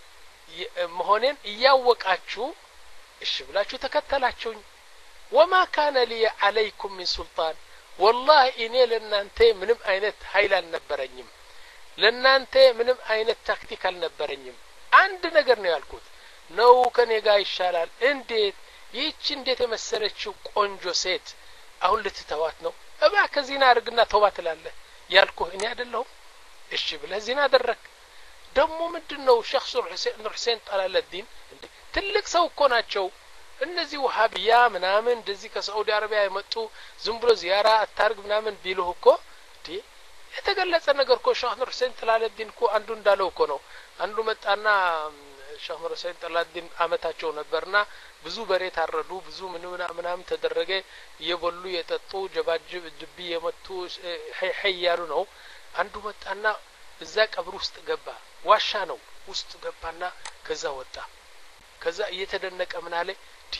መሆኔን እያወቃችሁ እሺ ብላችሁ ተከተላችሁኝ وما كان لي عليكم من سلطان والله إني لنانت منم أينت هايل النبرنيم لنانت منم أينت تكتيك النبرنيم عند نجرني الكود نو كان يجاي الشلال انديت يتش انديت مسرت شو قنجو سيت أقول لتتوات نو أبا كزينا رجنا توات لله يالكو إني أدلهم إيش بلا زينا درك دمو مدنو شخص حسين حسين طلال الدين تلك سو كوناتشو እነዚህ ወሃቢያ ምናምን እንደዚህ ከሳዑዲ አረቢያ የመጡ ዝም ብሎ ዚያራ አታርግ ምናምን ቢሉህ እኮ ዲ የተገለጸ ነገር እኮ ሼህ ኑር ሁሴን ጥላለዲን እኮ አንዱ እንዳለው እኮ ነው አንዱ መጣና ሼህ ኑር ሁሴን ጥላለዲን አመታቸው ነበርና ብዙ በሬ ታረዱ ብዙ ምንምና ምናምን ተደረገ የበሉ የጠጡ ጀባጅብ ድቢ የመቱ ሀይ ሀይ ያሉ ነው አንዱ መጣና እዛ ቀብር ውስጥ ገባ ዋሻ ነው ውስጥ ገባና ከዛ ወጣ ከዛ እየተደነቀ ምን አለ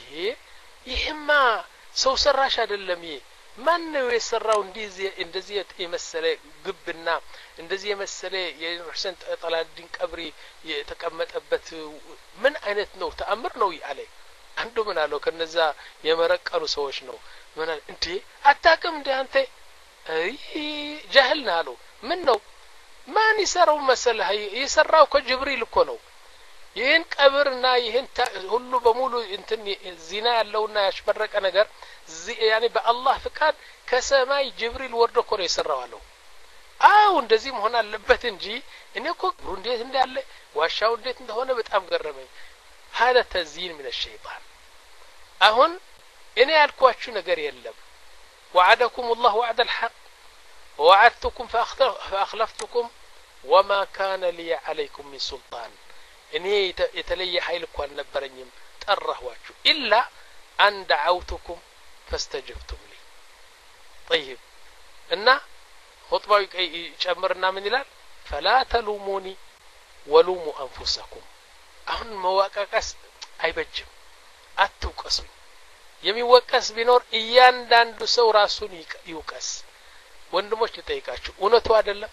ይሄማ ሰው ሰራሽ አይደለም ይሄ ማን ነው የሰራው እንደዚህ እንደዚህ የመሰለ ግብና እንደዚህ የመሰለ የሁሴን ጠላዲን ቀብሪ የተቀመጠበት ምን አይነት ነው ተአምር ነው ያለ አንዱ ምን አለው ከነዛ የመረቀሉ ሰዎች ነው ምን አለ እንዴ አታውቅም እንዴ አንተ አይ ጃህል ነው አለው ምን ነው ማን ይሰራው መሰለህ የሰራው ከጅብሪል እኮ ነው ይሄን ቀብርና ይሄን ሁሉ በሙሉ እንትን ዚና ያለውና ያሽበረቀ ነገር ያኒ በአላህ ፍቃድ ከሰማይ ጅብሪል ወርዶ እኮ ነው የሰራው አለው አው እንደዚህ መሆን አለበት እንጂ እኔ እኮ እንዴት እንዳለ ዋሻው እንዴት እንደሆነ በጣም ገረመኝ هذا تزيين من الشيطان አሁን እኔ ያልኳችሁ ነገር የለም وعدكم الله وعد الحق ووعدتكم فأخلفتكم وما كان لي عليكم من سلطان እኔ የተለየ ኃይል እንኳን ነበረኝም ጠራኋችሁ إلا أن دعوتكم فاستجبتم لي طيب እና خطبው ይጨምርና ምን ይላል فلا تلوموني ولوموا أنفسكم አሁን መዋቀቀስ አይበጅም አትውቀሱኝ የሚወቀስ ቢኖር እያንዳንዱ ሰው ራሱን ይውቀስ ወንድሞች ልጠይቃችሁ እውነቱ አይደለም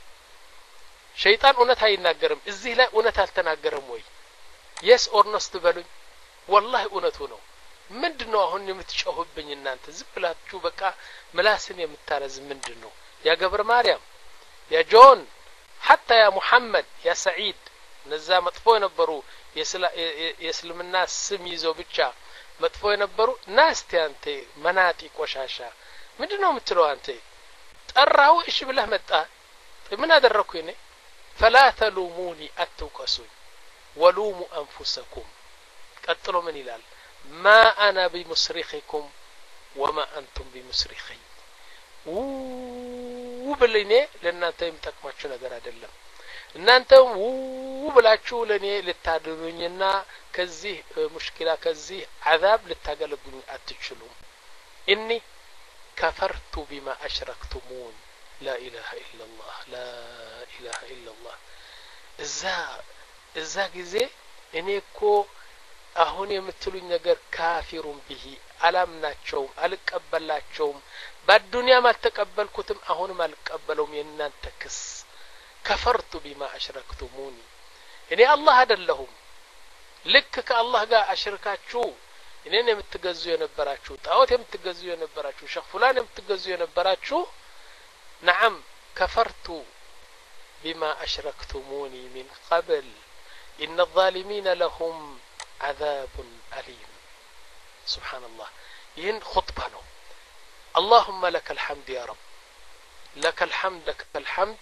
ሸይጣን እውነት አይናገርም እዚህ ላይ እውነት አልተናገረም ወይ yes or no ትበሉኝ والله እውነቱ ነው ምንድነው አሁን የምትጮህብኝ እናንተ ዝም ብላችሁ በቃ ምላስን የምታረዝ ምንድነው ያ ገብረ ማርያም ያ ጆን حتى يا محمد يا سعيد ነዛ መጥፎ የነበሩ የእስልምና ስም ይዘው ብቻ መጥፎ የነበሩ ናስቲ አንተ መናጢ ቆሻሻ ምንድነው የምትለው አንተ ጠራው እሺ ብለህ መጣ ምን አደረኩኝ እኔ فلا تلوموني أتوكسون ولوموا أنفسكم قتلوا من إلال ما أنا بمصرخكم وما أنتم بمصرخي وبليني لأن أنت يمتكماتشو نقر أدلم إن أنت وبلاتشو لني للتعدلونينا كزيه مشكلة كزيه عذاب للتقلبوني أتشلون إني كفرت بما أشركتمون لا إله إلا الله لا إله إلا الله إذا إذا جزء إنكو أهون يمثلون نجار كافر به ألم ناتشوم ألك أبلاتشوم بالدنيا ما تقبل كتم أهون ما تقبلهم ينان تكس كفرت بما أشركتموني إني الله هذا لهم لك كالله جاء أشركاتشو إني يمتجزوا ينبراتشو تأوت يمتجزوا ينبراتشو شخ فلان يمتجزوا ينبراتشو نعم كفرت بما أشركتموني من قبل إن الظالمين لهم عذاب أليم سبحان الله ይህን ኹጥባ ነው اللهم لك الحمد يا رب لك الحمد لك الحمد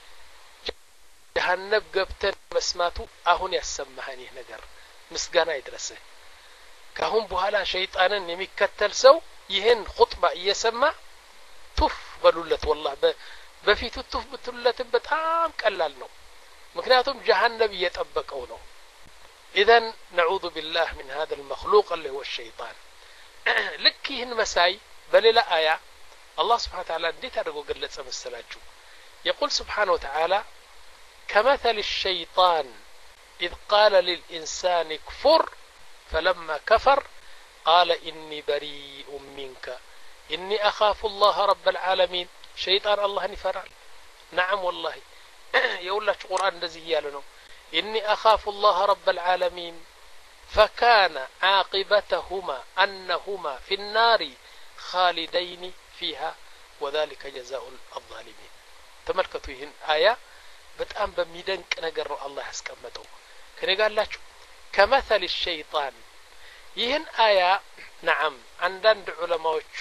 ጀሃነም ገብተን መስማቱ አሁን ያሰማህን ይህ ነገር ምስጋና ይድረስህ ካሁን በኋላ ሸይጣንን የሚከተል ሰው ይህን ኹጥባ እየሰማ ቱፍ በሉለት والله በፊቱ ቱፍ ብትሉለት በጣም ቀላል ነው ምክንያቱም ጀሃነም እየጠበቀው ነው اذا نعوذ بالله من هذا المخلوق اللي هو الشيطان ልክ ይህን መሳይ በሌላ አያ الله سبحانه وتعالى እንዴት አድርጎ ገለጸ መሰላችሁ يقول سبحانه وتعالى كمثل الشيطان إذ قال للإنسان كفر فلما كفر قال إني بريء منك إني أخاف الله رب العالمين شيطان الله نفرال نعم والله يقول لك قرآن نزيه لنا إني أخاف الله رب العالمين فكان عاقبتهما أنهما في النار خالدين فيها وذلك جزاء الظالمين تملكتوا هنا آية በጣም በሚደንቅ ነገር ነው አላህ ያስቀመጠው ከኔ ጋር አላችሁ ከመثل الشيطان ይህን አያ نعم አንዳንድ ዑለማዎቹ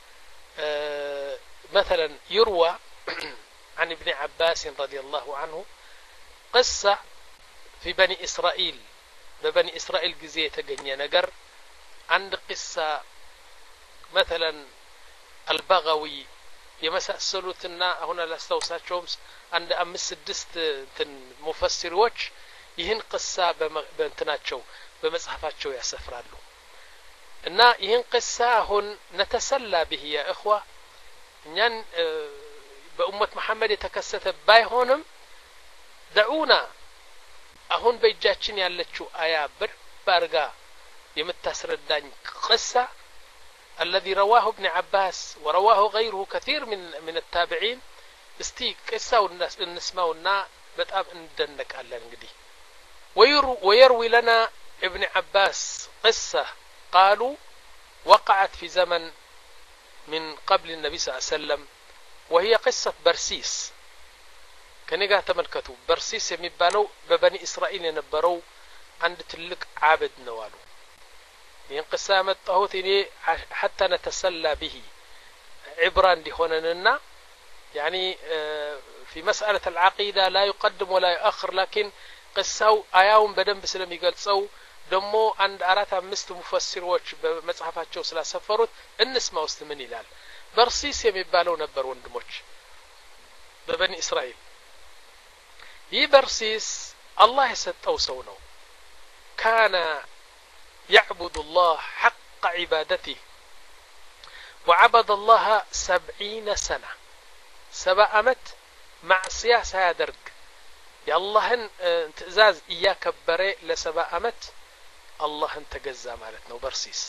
مثلا يروى عن ابن عباس رضي الله عنه قصة في بني إسرائيل ببني إسرائيل ጊዜ የተገኘ ነገር አንድ قصة مثلا البغوي የመሳሰሉትና አሁን አላስተውሳቸውም አንድ አምስት ስድስት እንትን ሙፈሲሮች ይህን ቅሳ በእንትናቸው በመጽሐፋቸው ያሰፍራሉ እና ይህን ቅሳ አሁን ነተሰላ به يا اخوه እኛን በኡመት መሐመድ የተከሰተ ባይሆንም ደዑና አሁን በእጃችን ያለችው አያ በርጋ የምታስረዳኝ ቅሳ الذي رواه ابن عباس ورواه غيره كثير من من التابعين استي قصه الناس نسمعونا بتام ندنقالن እንግዲህ ويروي لنا ابن عباس قصه قالوا وقعت في زمن من قبل النبي صلى الله عليه وسلم وهي قصه برسيس ከነጋ ተመልከቱ برسيس የሚባለው በበኒ እስራኤል የነበረው አንድ ትልቅ ዓብድ ነው አሉ ينقص متهوت إني حتى نتسلى به عبرا لهوننا يعني في مسألة العقيدة لا يقدم ولا يؤخر لكن قصوا آياهم بدن بسلم يقلصوا دمو عند أراتا مست مفسر وش بمصحفات شو سلا سفرت النسمة وستمن إلال برسيس يمبالو نبر وندموش ببني إسرائيل يي برسيس الله يستو سونو كان يعبد الله حق عبادته وعبد الله سبعين سنة سبع أمت مع سياسة درج يا الله تزاز إياك بريء لسبع أمت الله انتجزى مالتنا وبرسيس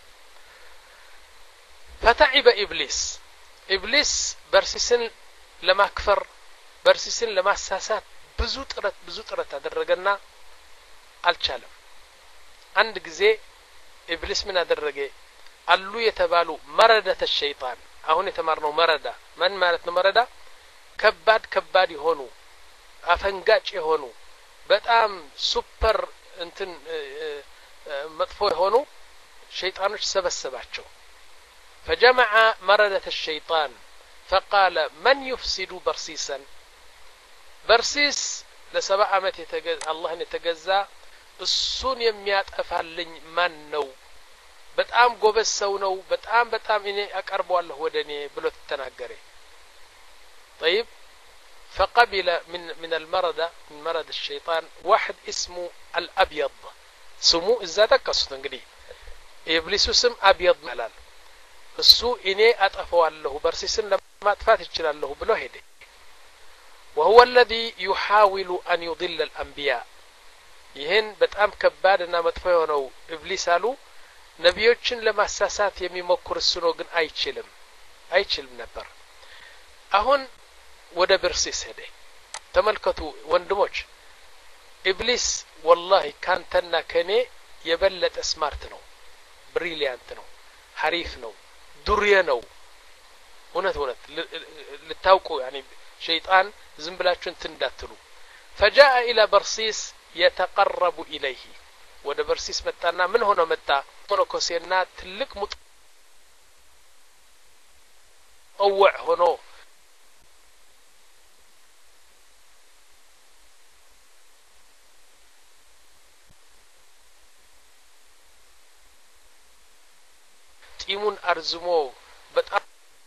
فتعب إبليس إبليس برسيسن لما كفر برسيسن لما ساسات بزوترت بزوترت أدرجنا الشالم عند ጊዜ ኢብሊስ ምን አደረገ አሉ የተባሉ መረዳተ ሸይጣን አሁን የተማርነው መረዳ ማን ማለት ነው መረዳ ከባድ ከባድ ይሆኑ አፈንጋጭ ይሆኑ በጣም ሱፐር እንትን መጥፎ ይሆኑ ሸይጣኖች ሰበሰባቸው فجمع مردة الشيطان فقال من يفسد برسيسا برسيس لسبع عمت يتجزى الله يتجزى እሱን የሚያጠፋልኝ ማን ነው በጣም ጎበዝ ሰው ነው በጣም በጣም እኔ አቀርበዋለሁ ወደኔ ብሎ ተናገረ طيب فقبل من من المرض من مرض الشيطان واحد اسمه الابيض سمو اذا تكست እንግዲህ ኢብሊስ ስም አብيض ማለት እሱ እኔ አጠፋዋለሁ በርሲስን ለማጥፋት ይችላልሁ ብሎ ሄደ وهو الذي يحاول ان يضل الانبياء ይሄን በጣም ከባድና መጥፎ የሆነው ኢብሊስ አሉ ነብዮችን ለማሳሳት የሚሞክር እሱ ነው ግን አይችልም አይችልም ነበር አሁን ወደ በርሲስ ሄደ ተመልከቱ ወንድሞች ኢብሊስ والله ካንተና ከኔ የበለጠ ስማርት ነው ብሪሊያንት ነው ሐሪፍ ነው ዱርየ ነው እውነት እውነት ልታውቁ يعني ሸይጣን ዝም ብላችሁ እንትን እንዳትሉ فجاء الى برسيس يتقرب إليه ወደ በርሲስ መጣና ምን ሆነ መጣ ሞኖኮሴና ትልቅ ሙጥ متطوع ሆኖ ጢሙን አርዝሞ በጣም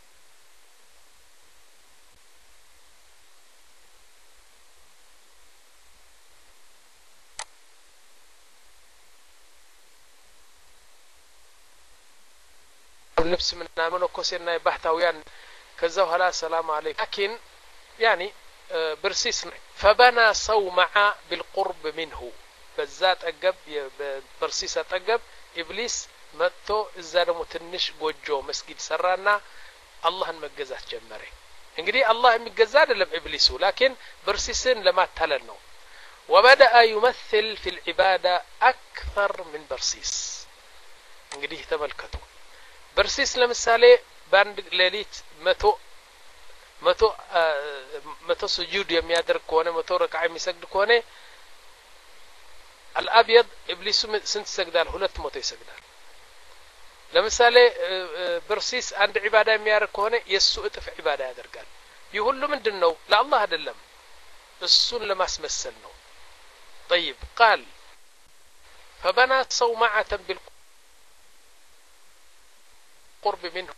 ልብስ ምናምን ኮሴና ባህታውያን ከዛ በኋላ ሰላም አለይኩም لكن يعني برسيس فبنى صومعة بالقرب منه በዛት አገብ በርሲስ አጠገብ ኢብሊስ መጥቶ እዛ ደግሞ ትንሽ ጎጆ መስጊድ ሰራና አላህን መገዛት ጀመረ እንግዲህ አላህ የሚገዛ አይደለም ኢብሊሱ لكن برسيስን ለማታለል ነው وبدأ يمثل في العبادة أكثر من برسيس እንግዲህ ተመልከቱ برسيس ለምሳሌ ባንድ ሌሊት መቶ መቶ መቶ ስጁድ የሚያደርግ ከሆነ መቶ ረክዓ የሚሰግድ ከሆነ الابيض ابليس ስንት ይሰግዳል ሁለት መቶ ይሰግዳል ለምሳሌ برسيس አንድ ዒባዳ የሚያደርግ ከሆነ የሱ እጥፍ ዒባዳ ያደርጋል ይህ ሁሉ ምንድነው ለአላህ አይደለም እሱን ለማስመሰል ነው طيب قال فبنى صومعة بالقرب منه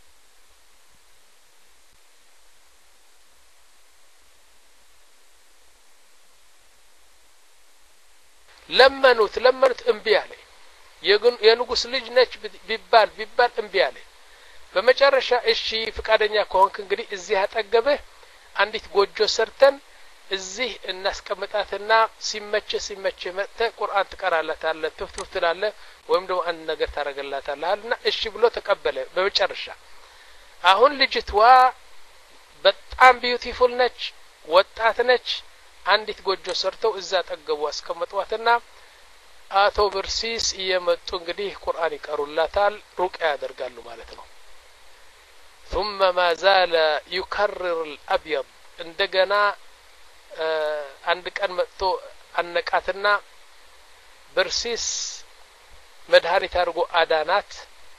ለመኑት ለመኑት እምቢ አለ የንጉስ ልጅ ነች ቢባል ቢባል እምቢ አለ በመጨረሻ እሺ ፍቃደኛ ከሆንክ እንግዲህ እዚህ አጠገብህ አንዲት ጎጆ ሰርተን እዚህ እናስቀምጣትና ሲመቸ ሲመቸ መጥተ ቁርአን ትቀራለታለህ ትፍትፍ ትላለህ ወይም ደግሞ አንድ ነገር ታረጋላታለህና እሺ ብሎ ተቀበለ በመጨረሻ አሁን ልጅቷ በጣም ቢዩቲፉል ነች ወጣት ነች አንዲት ጎጆ ሰርተው እዛ አጠገቡ አስቀምጧትና አቶ برسيس እየመጡ እንግዲህ ቁርአን ይቀሩላታል ሩቅያ ያደርጋሉ ማለት ነው ثم ما زال يكرر الابيض እንደገና አንድ ቀን መጥቶ አነቃትና برسيس መድኃኒት አድርጎ አዳናት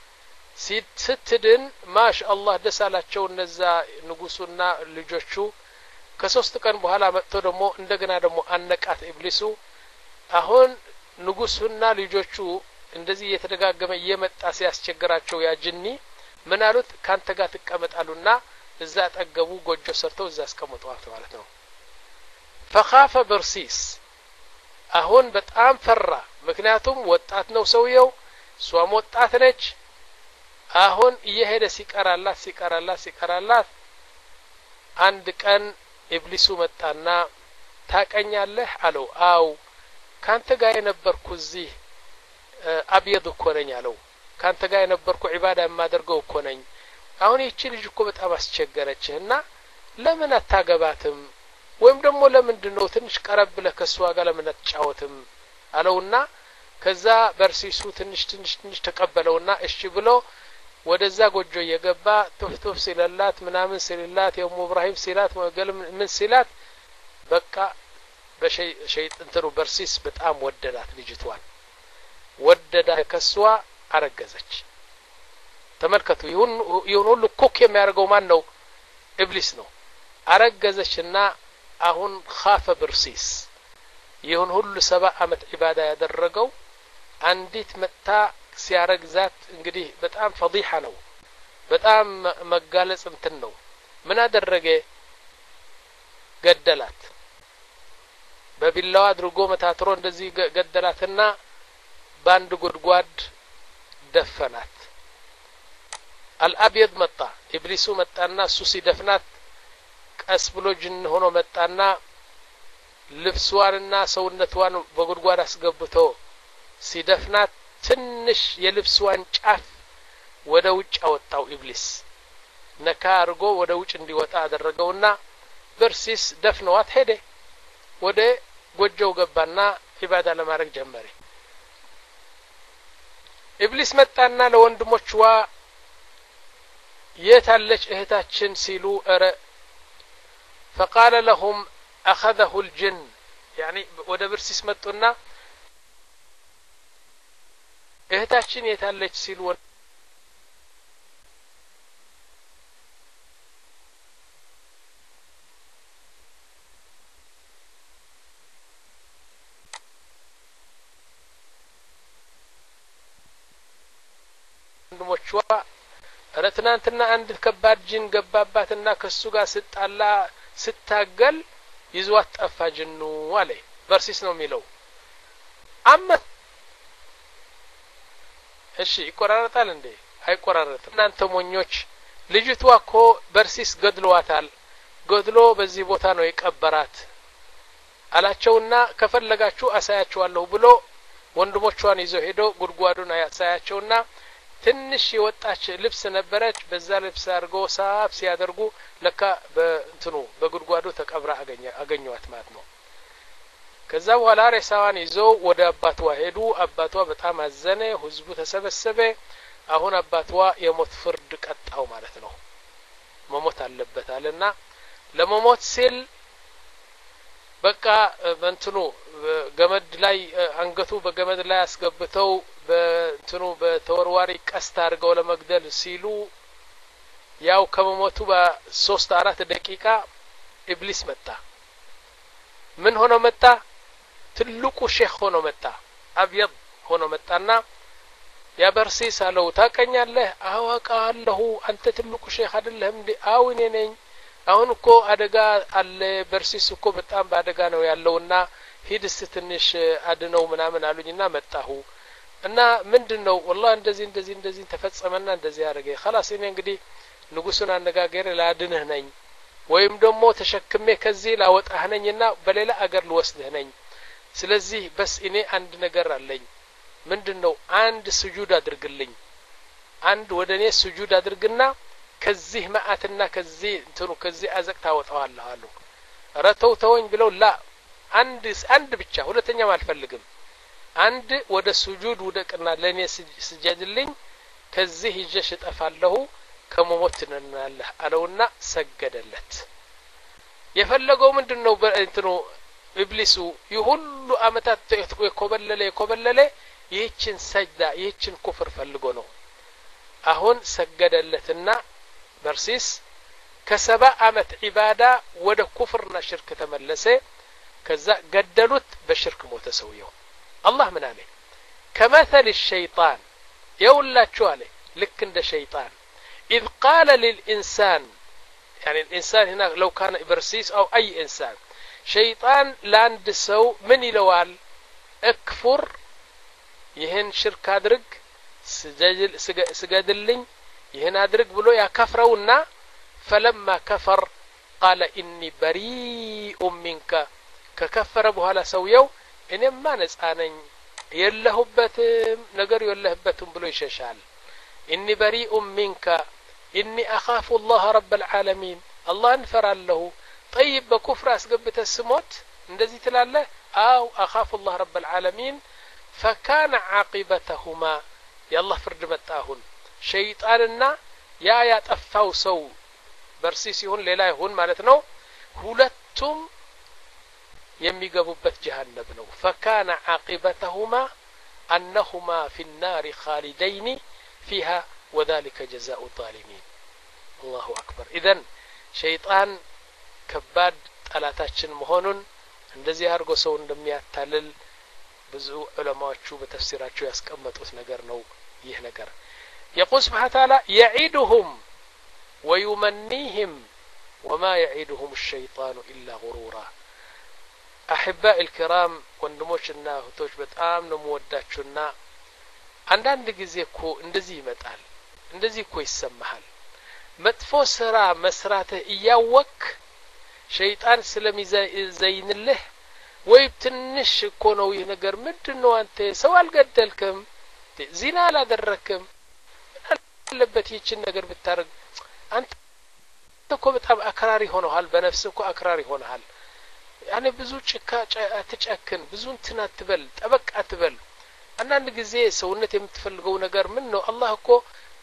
ስትድን ማሻአላህ ደሳላቸው እነዛ ንጉሱና ልጆቹ ከሶስት ቀን በኋላ መጥቶ ደግሞ እንደገና ደግሞ አነቃት ኢብሊሱ አሁን ንጉሱና ልጆቹ እንደዚህ እየተደጋገመ እየመጣ ሲያስቸግራቸው ያ ጅኒ ምን አሉት ካንተ ጋር ተቀመጣሉና እዛ አጠገቡ ጎጆ ሰርተው እዛ አስቀምጧት ማለት ነው فخاف برسيس አሁን በጣም ፈራ ምክንያቱም ወጣት ነው ሰውየው ሷም ወጣት ነች አሁን እየሄደ ሲቀራላት ሲቀራላት ሲቀራላት አንድ ቀን ኢብሊሱ መጣና ታቀኛለህ አለው አው ካንተ ጋር የነበርኩ እዚህ አብየድ እኮ ነኝ አለው ካንተ ጋር የነበርኩ ዒባዳ የማደርገው እኮ ነኝ አሁን ይቺ ልጅ እኮ በጣም አስቸገረችህና ለምን አታገባትም ወይም ደግሞ ለምንድነው ትንሽ ቀረብ ለከሷ ጋር ለምን አትጫወትም አለውና ከዛ برسيሱ ትንሽ ትንሽ ትንሽ ተቀበለውና እሺ ብሎ ወደዛ ጎጆ የገባ ትፍትፍ ሲለላት ምናምን ሲልላት የሙ ኢብራሂም ሲላት ወገል ምን ሲላት በቃ በሸይ ሸይጣንተሩ برسيس በጣም ወደዳት ልጅቷን ወደዳ ከሷ አረገዘች ተመልከቱ ይሁን ይሁን ሁሉ ኩክ የሚያደርገው ማን ነው ኢብሊስ ነው አረገዘችና አሁን خاف برسيس ይሁን ሁሉ ሰባ አመት ዒባዳ ያደረገው አንዲት መጣ ሲያረግዛት እንግዲህ በጣም ፈዲሃ ነው በጣም መጋለጽ እንትን ነው ምን አደረገ ገደላት በቢላዋ አድርጎ መታትሮ እንደዚህ ገደላትና ባንድ ጉድጓድ ደፈናት الابيض መጣ ኢብሊሱ መጣና ሱሲ ደፍናት ቀስ ብሎ ጅን ሆኖ መጣና ልብስዋንና ሰውነቷን በጉድጓድ አስገብቶ ሲደፍናት ትንሽ የልብስዋን ጫፍ ወደ ውጭ አወጣው ኢብሊስ ነካ አርጎ ወደ ውጭ እንዲወጣ አደረገውና برسيس ደፍነዋት ሄደ ወደ ጎጆው ገባና ዒባዳ ለማድረግ ጀመረ ኢብሊስ መጣና ለወንድሞቹዋ የታለች እህታችን ሲሉ እረ فقال لهم اخذه الجن يعني ወደ برسيس መጡና እህታችን የታለች ሲሉ ልጆቿ ረትናንትና አንድ ከባድ ጅን ገባባትና ከሱ ጋር ስጣላ ስታገል ይዟት ጠፋ ጅኑ አለ በርሲስ ነው የሚለው አመ እሺ ይቆራረጣል እንዴ አይቆራረጥም እናንተ ሞኞች ልጅቷ እኮ በርሲስ ገድሏታል ገድሎ በዚህ ቦታ ነው የቀበራት አላቸውና ከፈለጋችሁ አሳያችኋለሁ ብሎ ወንድሞቿን ይዞ ሄዶ ጉድጓዱን አያሳያቸውና ትንሽ የወጣች ልብስ ነበረች በዛ ልብስ አድርጎ ሳብ ሲያደርጉ ለካ በእንትኑ በጉድጓዱ ተቀብራ አገኘ አገኘዋት ማለት ነው ከዛ በኋላ ሬሳዋን ይዞ ወደ አባቷ ሄዱ አባቷ በጣም አዘነ ህዝቡ ተሰበሰበ አሁን አባቷ የሞት ፍርድ ቀጣው ማለት ነው መሞት አለበት አለና ለመሞት ሲል በቃ በእንትኑ ገመድ ላይ አንገቱ በገመድ ላይ አስገብተው በእንትኑ በተወርዋሪ ቀስት አድርገው ለመግደል ሲሉ ያው ከመሞቱ በ3 4 ደቂቃ ኢብሊስ መጣ ምን ሆኖ መጣ ትልቁ ሼክ ሆኖ መጣ አብየድ ሆኖ መጣና ያ በርሲስ አለው ታቀኛለህ አዋቃለሁ አንተ ትልቁ ሼክ አይደለህም እንዴ አው እኔ ነኝ አሁን እኮ አደጋ አለ በርሲስ እኮ በጣም በአደጋ ነው ያለውና ሂድስ ትንሽ አድነው ምናምን አሉኝና መጣሁ እና ምንድነው والله እንደዚህ እንደዚህ እንደዚህ ተፈጸመና እንደዚህ ያረገ خلاص እኔ እንግዲህ ንጉሱን አነጋገር ላድንህ ነኝ ወይም ደግሞ ተሸክሜ ከዚህ ላወጣህ ነኝና በሌላ አገር ልወስድህ ነኝ ስለዚህ በስ እኔ አንድ ነገር አለኝ ምንድነው አንድ ስጁድ አድርግልኝ አንድ ወደኔ ስጁድ አድርግና ከዚህ ማአትና ከዚህ እንትኑ ከዚህ አዘቅታ ወጣዋለሁ አሉ ረተው ተወኝ ብለው ላ አንድ አንድ ብቻ ሁለተኛም አልፈልግም አንድ ወደ ስጁድ ወደቅና ለኔ ስጀድልኝ ከዚህ ይጀሽ ጠፋለሁ ከመሞት ነናለህ አለውና ሰገደለት የፈለገው ምንድነው እንትኑ ኢብሊሱ ይሁሉ አመታት የኮበለለ የኮበለለ ይህችን ሰጅዳ ይህችን ኩፍር ፈልጎ ነው አሁን ሰገደለትና በርሲስ ከሰባ አመት ዒባዳ ወደ ኩፍርና ሽርክ ተመለሰ ከዛ ገደሉት በሽርክ ሞተ ሰውየው አላህ ምን አለ ከመثل الشيطان يولاچو አለ ልክ እንደ ሸይጣን اذ قال للانسان يعني الانسان هنا لو كان برسيس او اي انسان شيطان لاند سو من يلوال اكفر ይህን ሽርክ አድርግ ስጀል ስገድልኝ ይህን አድርግ ብሎ ያከፍረውና فلما كفر قال اني بريء منك ከከፈረ በኋላ ሰውየው እኔማ ነፃ ነኝ የለሁበትም ነገር የለህበትም ብሎ ይሸሻል اني بريء منك اني اخاف الله رب العالمين الله እንፈራለሁ طيب በኩፍር አስገብተ ስሞት እንደዚህ ትላለህ አው اخاف الله رب العالمين فكان عاقبتهما يا الله فرد متاهن شيطاننا يا ያጠፋው ሰው በርሲስ ይሁን ሌላ ይሁን ማለት ነው ሁለቱም የሚገቡበት ጀሃነም ነው فكان عاقبتهما انهما في النار خالدين فيها وذلك جزاء الظالمين الله اكبر اذا شيطان ከባድ ጠላታችን መሆኑን እንደዚህ አርጎ ሰው እንደሚያታልል ብዙ ዑለማዎቹ በተፍሲራቸው ያስቀመጡት ነገር ነው ይህ ነገር يقول سبحانه وتعالى يعيدهم ويمنيهم وما يعيدهم الشيطان إلا غرورا أحباء الكرام ወንድሞችና እህቶች በጣም ነው መወዳችሁና አንዳንድ ጊዜ እኮ እንደዚህ ይመጣል እንደዚህ እኮ ይሰማሃል መጥፎ ስራ መስራትህ እያወቅ ሸይጣን ስለሚዘይንልህ ወይ ትንሽ እኮ ነው ይህ ነገር ምንድነው አንተ ሰው አልገደልክም ዚና አላደረክም አለበት ይችን ነገር ብታረግ አንተ እኮ በጣም አክራሪ ሆነሃል በነፍስ እኮ አክራሪ ሆነሃል ያኔ ብዙ ጭካ አትጨክን ብዙ እንትን አትበል ጠበቅ አትበል አንዳንድ ጊዜ ሰውነት የምትፈልገው ነገር ምን ነው አላህ እኮ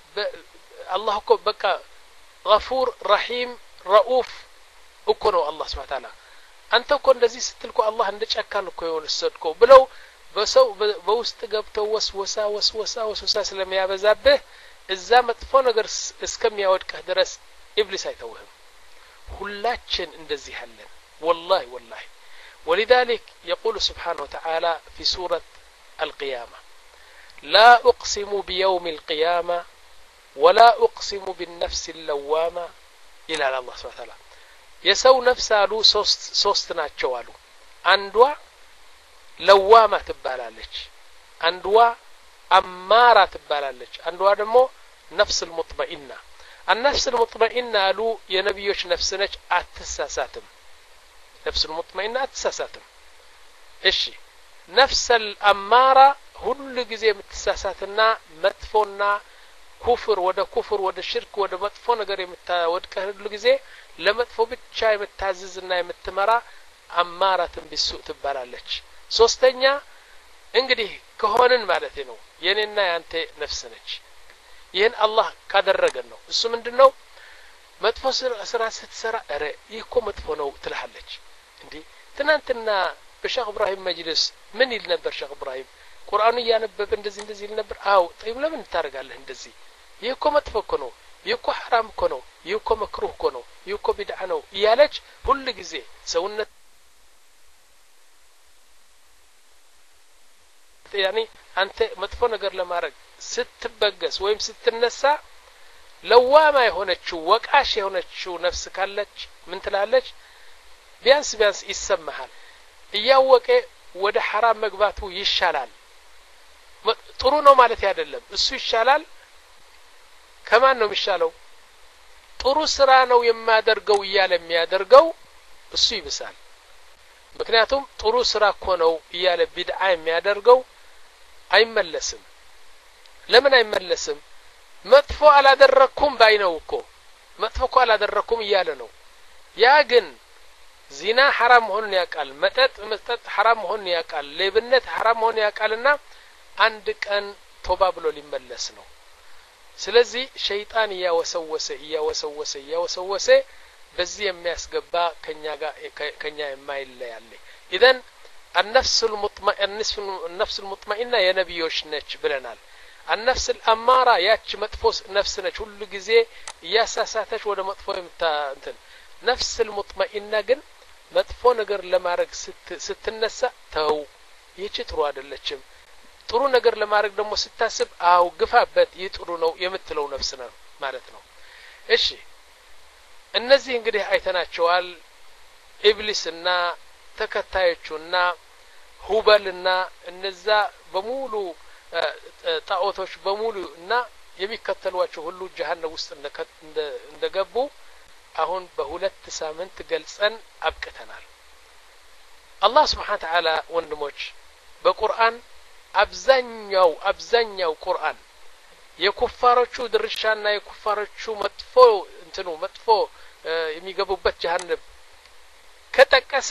አላህ እኮ በቃ غفور رحيم رؤوف እኮ ነው አላህ Subhanahu Wa Ta'ala አንተ እኮ እንደዚህ ስትልኮ አላህ እንደጨካን እኮ ይወልሰድከው ብለው በሰው በውስጥ ገብተው ወስወሳ ወስወሳ ወስወሳ ስለሚያበዛብህ እዛ መጥፎ ነገር እስከሚያወድቅህ ድረስ ኢብሊስ አይተውህም ሁላችን እንደዚህ አለን والله والله ولذلك يقول سبحانه وتعالى في سورة القيامة لا أقسم بيوم القيامة ولا أقسم بالنفس اللوامة إلى الله سبحانه وتعالى يسو نفس አሉ ሶስት ሶስት ናቸው አሉ አንዷ ለዋማ ትባላለች አንዷ አማራ ትባላለች አንዷ ደግሞ ነፍስ المطمئنة النفس المطمئنة አሉ የነብዮች ነፍስ ነች አትሳሳትም ነፍስ المطمئنة አትሳሳትም እሺ ነፍስ الأمارة ሁሉ ጊዜ የምትሳሳትና መጥፎና ኩፍር ወደ ኩፍር ወደ ሽርክ ወደ መጥፎ ነገር የምታወድቀህ ሁሉ ጊዜ ለመጥፎ ብቻ የምታዝዝና የምትመራ አማራትን ቢሱእ ትባላለች ሶስተኛ እንግዲህ ከሆነን ማለት ነው የኔና ያንተ ነፍስ ነች ይህን አላህ ካደረገን ነው እሱ ምንድነው መጥፎ ስራ ስትሰራ አረ ይሄ መጥፎ ነው ትልሃለች እንዴ ትናንትና በሼክ ኢብራሂም መጅልስ ምን ይል ነበር ሼክ ኢብራሂም ቁርአኑ ያነበበ እንደዚህ እንደዚህ ይል ነበር አው طيب ለምን ታረጋለህ እንደዚህ ይሄ መጥፎ እኮ ነው ይሄ ሐራም እኮ ነው ይሄ መክሩህ እኮ ነው ይሄ ቢድዓ ነው እያለች ሁሉ ጊዜ ሰውነት ያኒ አንተ መጥፎ ነገር ለማድረግ ስትበገስ ወይም ስትነሳ ለዋማ የሆነችው ወቃሽ የሆነችው ነፍስ ካለች ምን ትላለች ቢያንስ ቢያንስ ይሰማሃል እያወቀ ወደ ሐራም መግባቱ ይሻላል ጥሩ ነው ማለት አይደለም እሱ ይሻላል ከማን ነው የሚሻለው ጥሩ ስራ ነው የማደርገው እያለ የሚያደርገው እሱ ይብሳል ምክንያቱም ጥሩ ስራ እኮ ነው እያለ ቢድዓ የሚያደርገው አይመለስም ለምን አይመለስም መጥፎ አላደረኩም ባይነው እኮ መጥፎ እኮ አላደረኩም እያለ ነው ያ ግን ዚና ሐራም መሆኑን ያውቃል መጠጥ መስጠት ሐራም መሆኑን ያውቃል ሌብነት ሐራም መሆኑን ያውቃልና አንድ ቀን ቶባ ብሎ ሊመለስ ነው ስለዚህ ሸይጣን ያወሰወሰ ያወሰወሰ ያወሰወሰ በዚህ የሚያስገባ ከኛ ጋር ከኛ የማይለያለ اذا النفس المطمئنة النفس المطمئنة يا نبيوش ነች ብለናል النفس الاماره ያች መጥፎ ነፍስ ነች ሁሉ ጊዜ ያሳሳተች ወደ መጥፎ የምታ እንትን ነፍስ المطمئنة ግን መጥፎ ነገር ለማድረግ ስትነሳ ተው ይቺ ጥሩ አይደለችም ጥሩ ነገር ለማድረግ ደግሞ ስታስብ አው ግፋበት ይጥሩ ነው የምትለው ነፍስ ነው ማለት ነው እሺ እነዚህ እንግዲህ አይተናቸዋል ኢብሊስና ተከታዮቹና ሁበልና እነዛ በሙሉ ጣዖቶች በሙሉ እና የሚከተሏቸው ሁሉ ጀሃነም ውስጥ እንደገቡ አሁን በሁለት ሳምንት ገልጸን አብቅተናል አላህ Subhanahu Wa Ta'ala ወንድሞች በቁርአን አብዛኛው አብዛኛው ቁርአን የኩፋሮቹ ድርሻና የኩፋሮቹ መጥፎ እንትኑ መጥፎ የሚገቡበት ጀሃነም ከጠቀሰ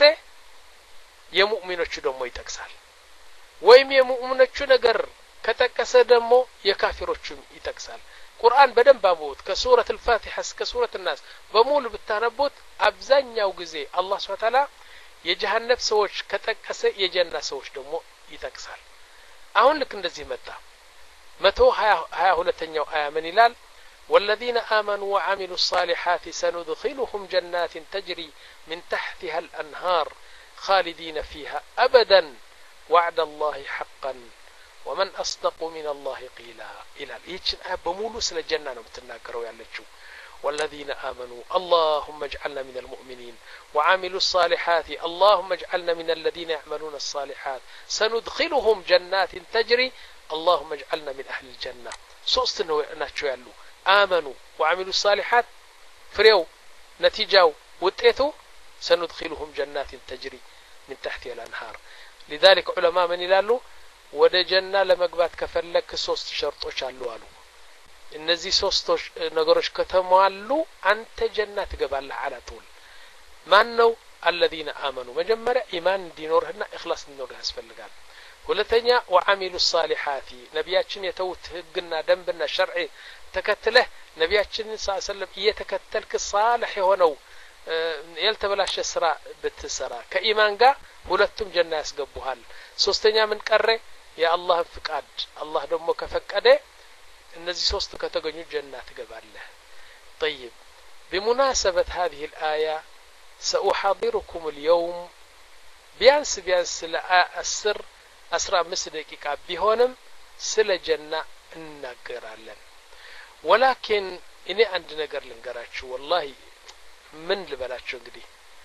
የሙእሚኖቹ ደግሞ ይጠቅሳል ወይም የሙእሚኖቹ ነገር ከጠቀሰ ደግሞ የካፊሮቹ ይጠቅሳል ቁርአን በደንብ አቡት ከሱረት الفاتحة እስከ ሱረት الناس በሙሉ ብታነቡት አብዛኛው ጊዜ አላህ Subhanahu Wa Ta'ala የጀሃነም ሰዎች ከጠቀሰ የጀና ሰዎች ደግሞ ይጠቅሳል አሁን ልክ እንደዚህ መጣ መቶ ሀያ ሁለተኛው አያ ምን ይላል والذين آمنوا وعملوا الصالحات سندخلهم جنات تجري من تحتها الأنهار خالدين فيها أبدا وعد الله حقا ومن أصدق من الله قيلا إلى يتشن آية بمولو سل الجنة نمتناكروا يالجو والذين آمنوا اللهم اجعلنا من المؤمنين وعملوا الصالحات اللهم اجعلنا من الذين يعملون الصالحات سندخلهم جنات تجري اللهم اجعلنا من أهل الجنة صوصت ناتشو يالو آمنوا وعملوا الصالحات فريو نتيجاو وتأتوا سندخلهم جنات تجري من تحتها الأنهار لذلك علماء من يلالو ወደ ጀና ለመግባት ከፈለክ ሶስት ሸርጦች አሉ አሉ እነዚህ ሶስት ነገሮች ከተሟሉ አንተ ጀና ትገባለህ على طول ማን ነው الذين آمنوا መጀመሪያ ኢማን እንዲኖርህና ኢኽላስ እንዲኖርህ ያስፈልጋል ሁለተኛ وعملوا الصالحات ነብያችን የተውት ህግና ደንብና ሸርዒ ተከትለህ ነብያችን ሰለላሁ ዐለይሂ ወሰለም እየተከተልክ صالح የሆነው ያልተበላሸ ስራ ብትሰራ ከኢማን ጋር ሁለቱም ጀና ያስገቡሃል ሶስተኛ ምን ቀረ የአላህ ፍቃድ አላህ ደግሞ ከፈቀደ እነዚህ ሶስት ከተገኙ ጀና ትገባለህ طيب بمناسبة هذه الآية سأحاضركم اليوم بيانس بيانس لأسر أسرع مس دقيقة بهونم سل جنة النقرالن ولكن እኔ አንድ ነገር ልንገራችሁ والله ምን ልበላችሁ እንግዲህ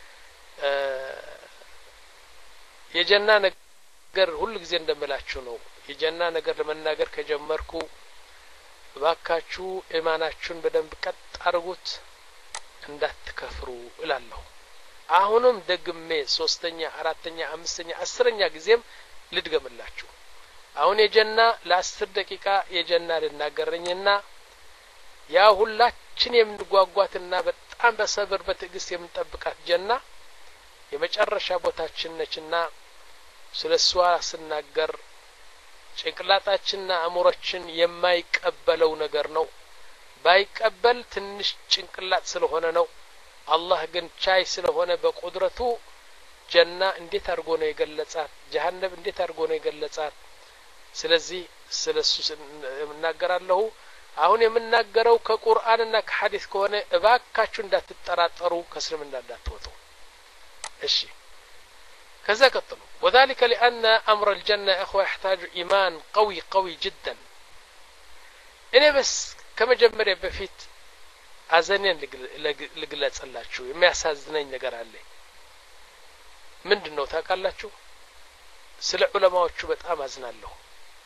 የጀና ነገር ሁሉ ጊዜ እንደምላችሁ ነው የጀና ነገር ለመናገር ከጀመርኩ ባካችሁ ኢማናችሁን በደንብ ቀጥ አድርጉት እንዳትከፍሩ እላለሁ አሁንም ደግሜ ሶስተኛ አራተኛ አምስተኛ አስረኛ ጊዜም ልድገምላችሁ አሁን የጀና ለ10 ደቂቃ የጀና ልናገረኝና ያ ሁላችን የምንጓጓትና በጣም በሰብር በትዕግስት የምንጠብቃት ጀና የመጨረሻ ቦታችን ነችና ስለሷ ስናገር ጭንቅላታችንና አእምሮአችን የማይቀበለው ነገር ነው ባይቀበል ትንሽ ጭንቅላት ስለሆነ ነው አላህ ግን ቻይ ስለሆነ በቁድረቱ ጀና እንዴት አድርጎ ነው የገለጻት ጀሃነም እንዴት አድርጎ ነው የገለጻት ስለዚህ ስለሱ እናገራለሁ አሁን የምናገረው ከቁርአንና ከሐዲስ ከሆነ እባካችሁ እንዳትጠራጠሩ ከእስልምና እንዳትወጡ እሺ كذا قتلوا وذلك لأن أمر الجنة إخوة يحتاج إيمان قوي قوي جدا إني بس كما جمري بفيت أزنين لقلت الله شو ما يسازنين نقر عليه من دنو تاكالله شو سلع علماء شو بتأمزنا له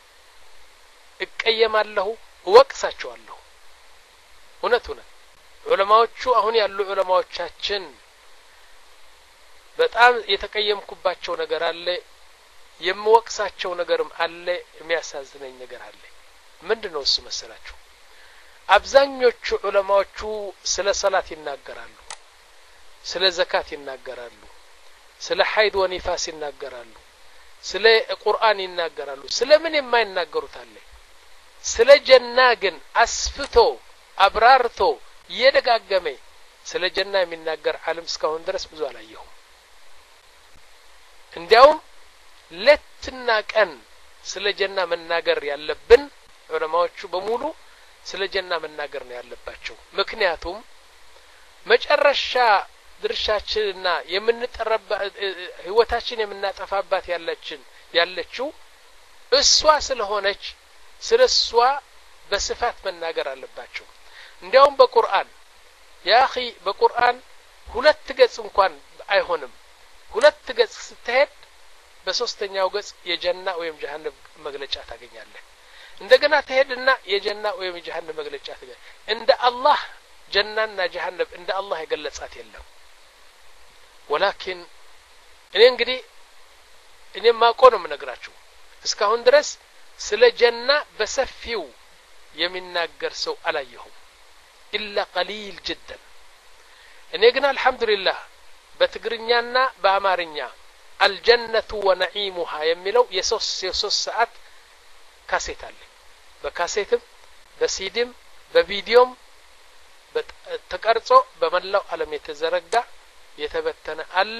إكيم الله وقساتشو الله هنا هنا علماء شو أهون يالو علماء شاتشن በጣም የተቀየምኩባቸው ነገር አለ የምወቅሳቸው ነገርም አለ የሚያሳዝነኝ ነገር አለ ምንድነው እሱ መሰላችሁ አብዛኞቹ ዑለማዎቹ ስለ ሰላት ይናገራሉ ስለ ዘካት ይናገራሉ ስለ ሐይድ ወኒፋስ ይናገራሉ ስለ ቁርአን ይናገራሉ ስለ ምን የማይናገሩት አለ ስለ ጀና ግን አስፍቶ አብራርቶ እየደጋገመ ስለ ጀና የሚናገር ዓለም እስካሁን ድረስ ብዙ አላየሁም እንዲያውም ለትና ቀን ስለ ጀና መናገር ያለብን ዑለማዎቹ በሙሉ ስለ ጀና መናገር ነው ያለባቸው ምክንያቱም መጨረሻ ድርሻችንና የምንጠረባ ህይወታችን የምናጠፋባት ያለችን ያለችው እሷ ስለሆነች ስለሷ በስፋት መናገር አለባቸው እንዲያውም በቁርአን ያ اخي በቁርአን ሁለት ገጽ እንኳን አይሆንም ሁለት ገጽ ስትሄድ በሶስተኛው ገጽ የጀና ወይም ጀሃነም መግለጫ ታገኛለህ እንደገና ተሄድና የጀና ወይም ጀሃነም መግለጫ ታገኛለህ እንደ አላህ ጀናና ጀሃነም እንደ አላህ የገለጻት የለም ولكن እኔ እንግዲህ እኔ ማቆ ነው የምነግራችሁ እስካሁን ድረስ ስለ ጀና በሰፊው የሚናገር ሰው አላየሁም إلا قليل جدا እኔ ግን አልহামዱሊላህ በትግርኛና በአማርኛ الجنة ونعيمها የሚለው የሶስት የሶስት ሰዓት ካሴት አለ በካሴትም በሲዲም በቪዲዮም ተቀርጾ በመላው ዓለም የተዘረጋ የተበተነ አለ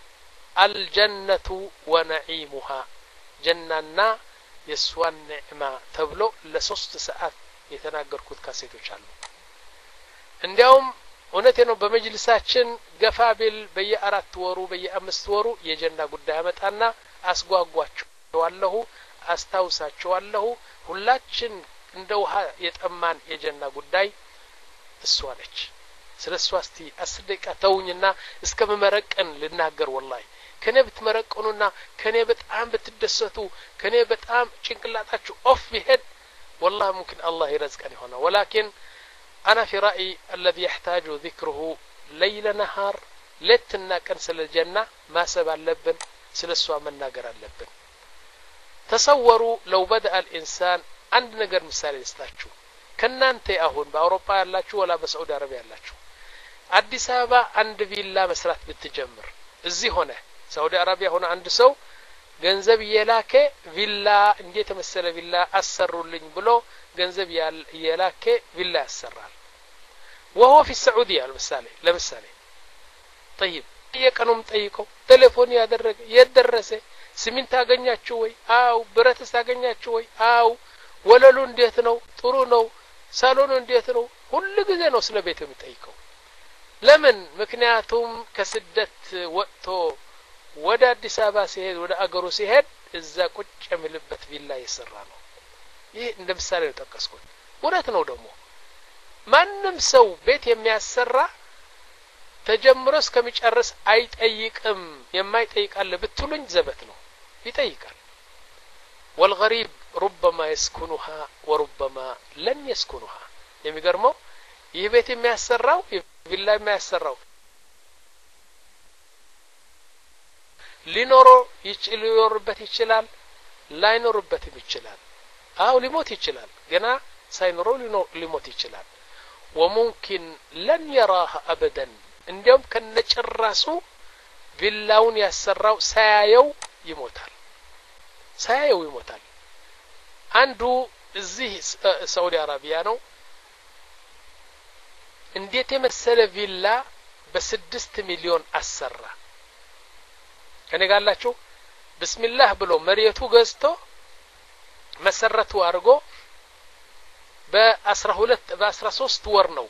الجنة ونعيمها ጀናና የሷን ንዕማ ተብሎ ለሶስት ሰዓት የተናገርኩት ካሴቶች አሉ እንዲያውም እውነቴ ነው በመጅልሳችን ገፋቢል በየአራት ወሩ በየአምስት ወሩ የጀና ጉዳይ አመጣና አስጓጓቸዋለሁ አስታውሳቸዋለሁ ሁላችን እንደ ውሃ የጠማን የጀና ጉዳይ እሷ ነች ስለሷ እስቲ አስር ደቂቃ ተውኝና እስከመመረቀን ልናገር والله ከኔ ብትመረቀኑና ከኔ በጣም ብትደሰቱ ከኔ በጣም ጭንቅላታችሁ ኦፍ ቢሄድ والله ممكن الله يرزقني هنا ولكن أنا في رأيي الذي يحتاج ذكره ليل نهار لتنا كنسل الجنة ما سبع اللبن سلسوا من ناقر اللبن تصوروا لو بدأ الإنسان عند نقر مثال يستاتشو كنا انت أهون بأوروبا يالاتشو ولا بسعود عربية يالاتشو عدي سابا عند فيلا مسرات بالتجمر الزي هنا سعودي عربية هنا عند سو ገንዘብ የላከ ቪላ እንዴት መሰለ ቪላ አሰሩልኝ ብሎ ገንዘብ የላከ ቪላ ያሰራል وهو في السعودية المثال ለምሳሌ طيب የቀኑም ጠይቀው ቴሌፎን ያደረገ የደረሰ ስሚንት አገኛችሁ ወይ አው ብረትስ አገኛችሁ ወይ አው ወለሉ እንዴት ነው ጥሩ ነው ሳሎኑ እንዴት ነው ሁሉ ጊዜ ነው ስለ ቤቱ የሚጠይቀው ለምን ምክንያቱም ከስደት ወጥቶ ወደ አዲስ አበባ ሲሄድ ወደ አገሩ ሲሄድ እዛ ቁጭ የሚልበት ቪላ ይሰራ ነው ይህ እንደ ምሳሌ ተጠቀስኩት ወራት ነው ደግሞ ማንም ሰው ቤት የሚያሰራ ተጀምሮ እስከሚጨርስ አይጠይቅም የማይጠይቃል ብትሉኝ ዘበት ነው ይጠይቃል والغريب ربما يسكنها وربما لن يسكنها የሚገርመው ይህ ቤት የሚያሰራው ቪላ የሚያሰራው ሊኖሮ ይችላልበት ይችላል ላይኖርበትም ይችላል አው ሊሞት ይችላል ገና ሳይኖረው ሊሞት ይችላል وممكن لن يراها ابدا እንዲያውም ከነጭራሱ ቪላውን ያሰራው ሳያየው ይሞታል ሳያየው ይሞታል አንዱ እዚህ ሳውዲ አረቢያ ነው እንዴት የመሰለ ቪላ በስድስት ሚሊዮን አሰራ ከኔ ጋላችሁ ቢስሚላህ ብሎ መሬቱ ገዝቶ መሰረቱ አርጎ በ12 በ13 ወር ነው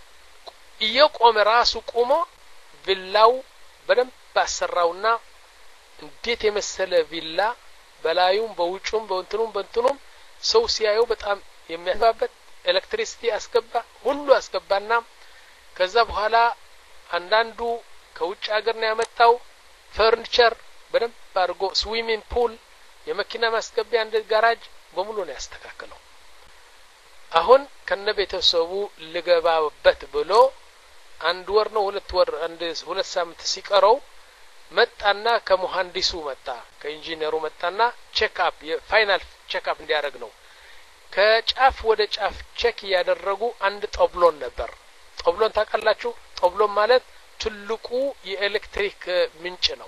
እየቆመ ራሱ ቆሞ ቪላው በደንብ ባሰራውና እንዴት የመሰለ ቪላ በላዩም በውጩም በእንትኑም በእንትኑም ሰው ሲያየው በጣም የሚያባበት ኤሌክትሪሲቲ አስገባ ሁሉ አስገባና ከዛ በኋላ አንዳንዱ ከውጭ ሀገር ነው ያመጣው ፈርኒቸር በደንብ አድርጎ ስዊሚንግ ፑል የመኪና ማስገቢያ እንደ ጋራጅ በሙሉ ነው ያስተካከለው አሁን ከነቤተሰቡ ልገባበት ብሎ አንድ ወር ነው ሁለት ወር አንድ ሁለት ሳምንት ሲቀረው መጣና ከመሐንዲሱ መጣ ከኢንጂነሩ መጣና ቼክ አፕ የፋይናል ቼክ አፕ እንዲያደርግ ነው ከጫፍ ወደ ጫፍ ቼክ ያደረጉ አንድ ጦብሎን ነበር ጦብሎን ታውቃላችሁ ጦብሎን ማለት ትልቁ የኤሌክትሪክ ምንጭ ነው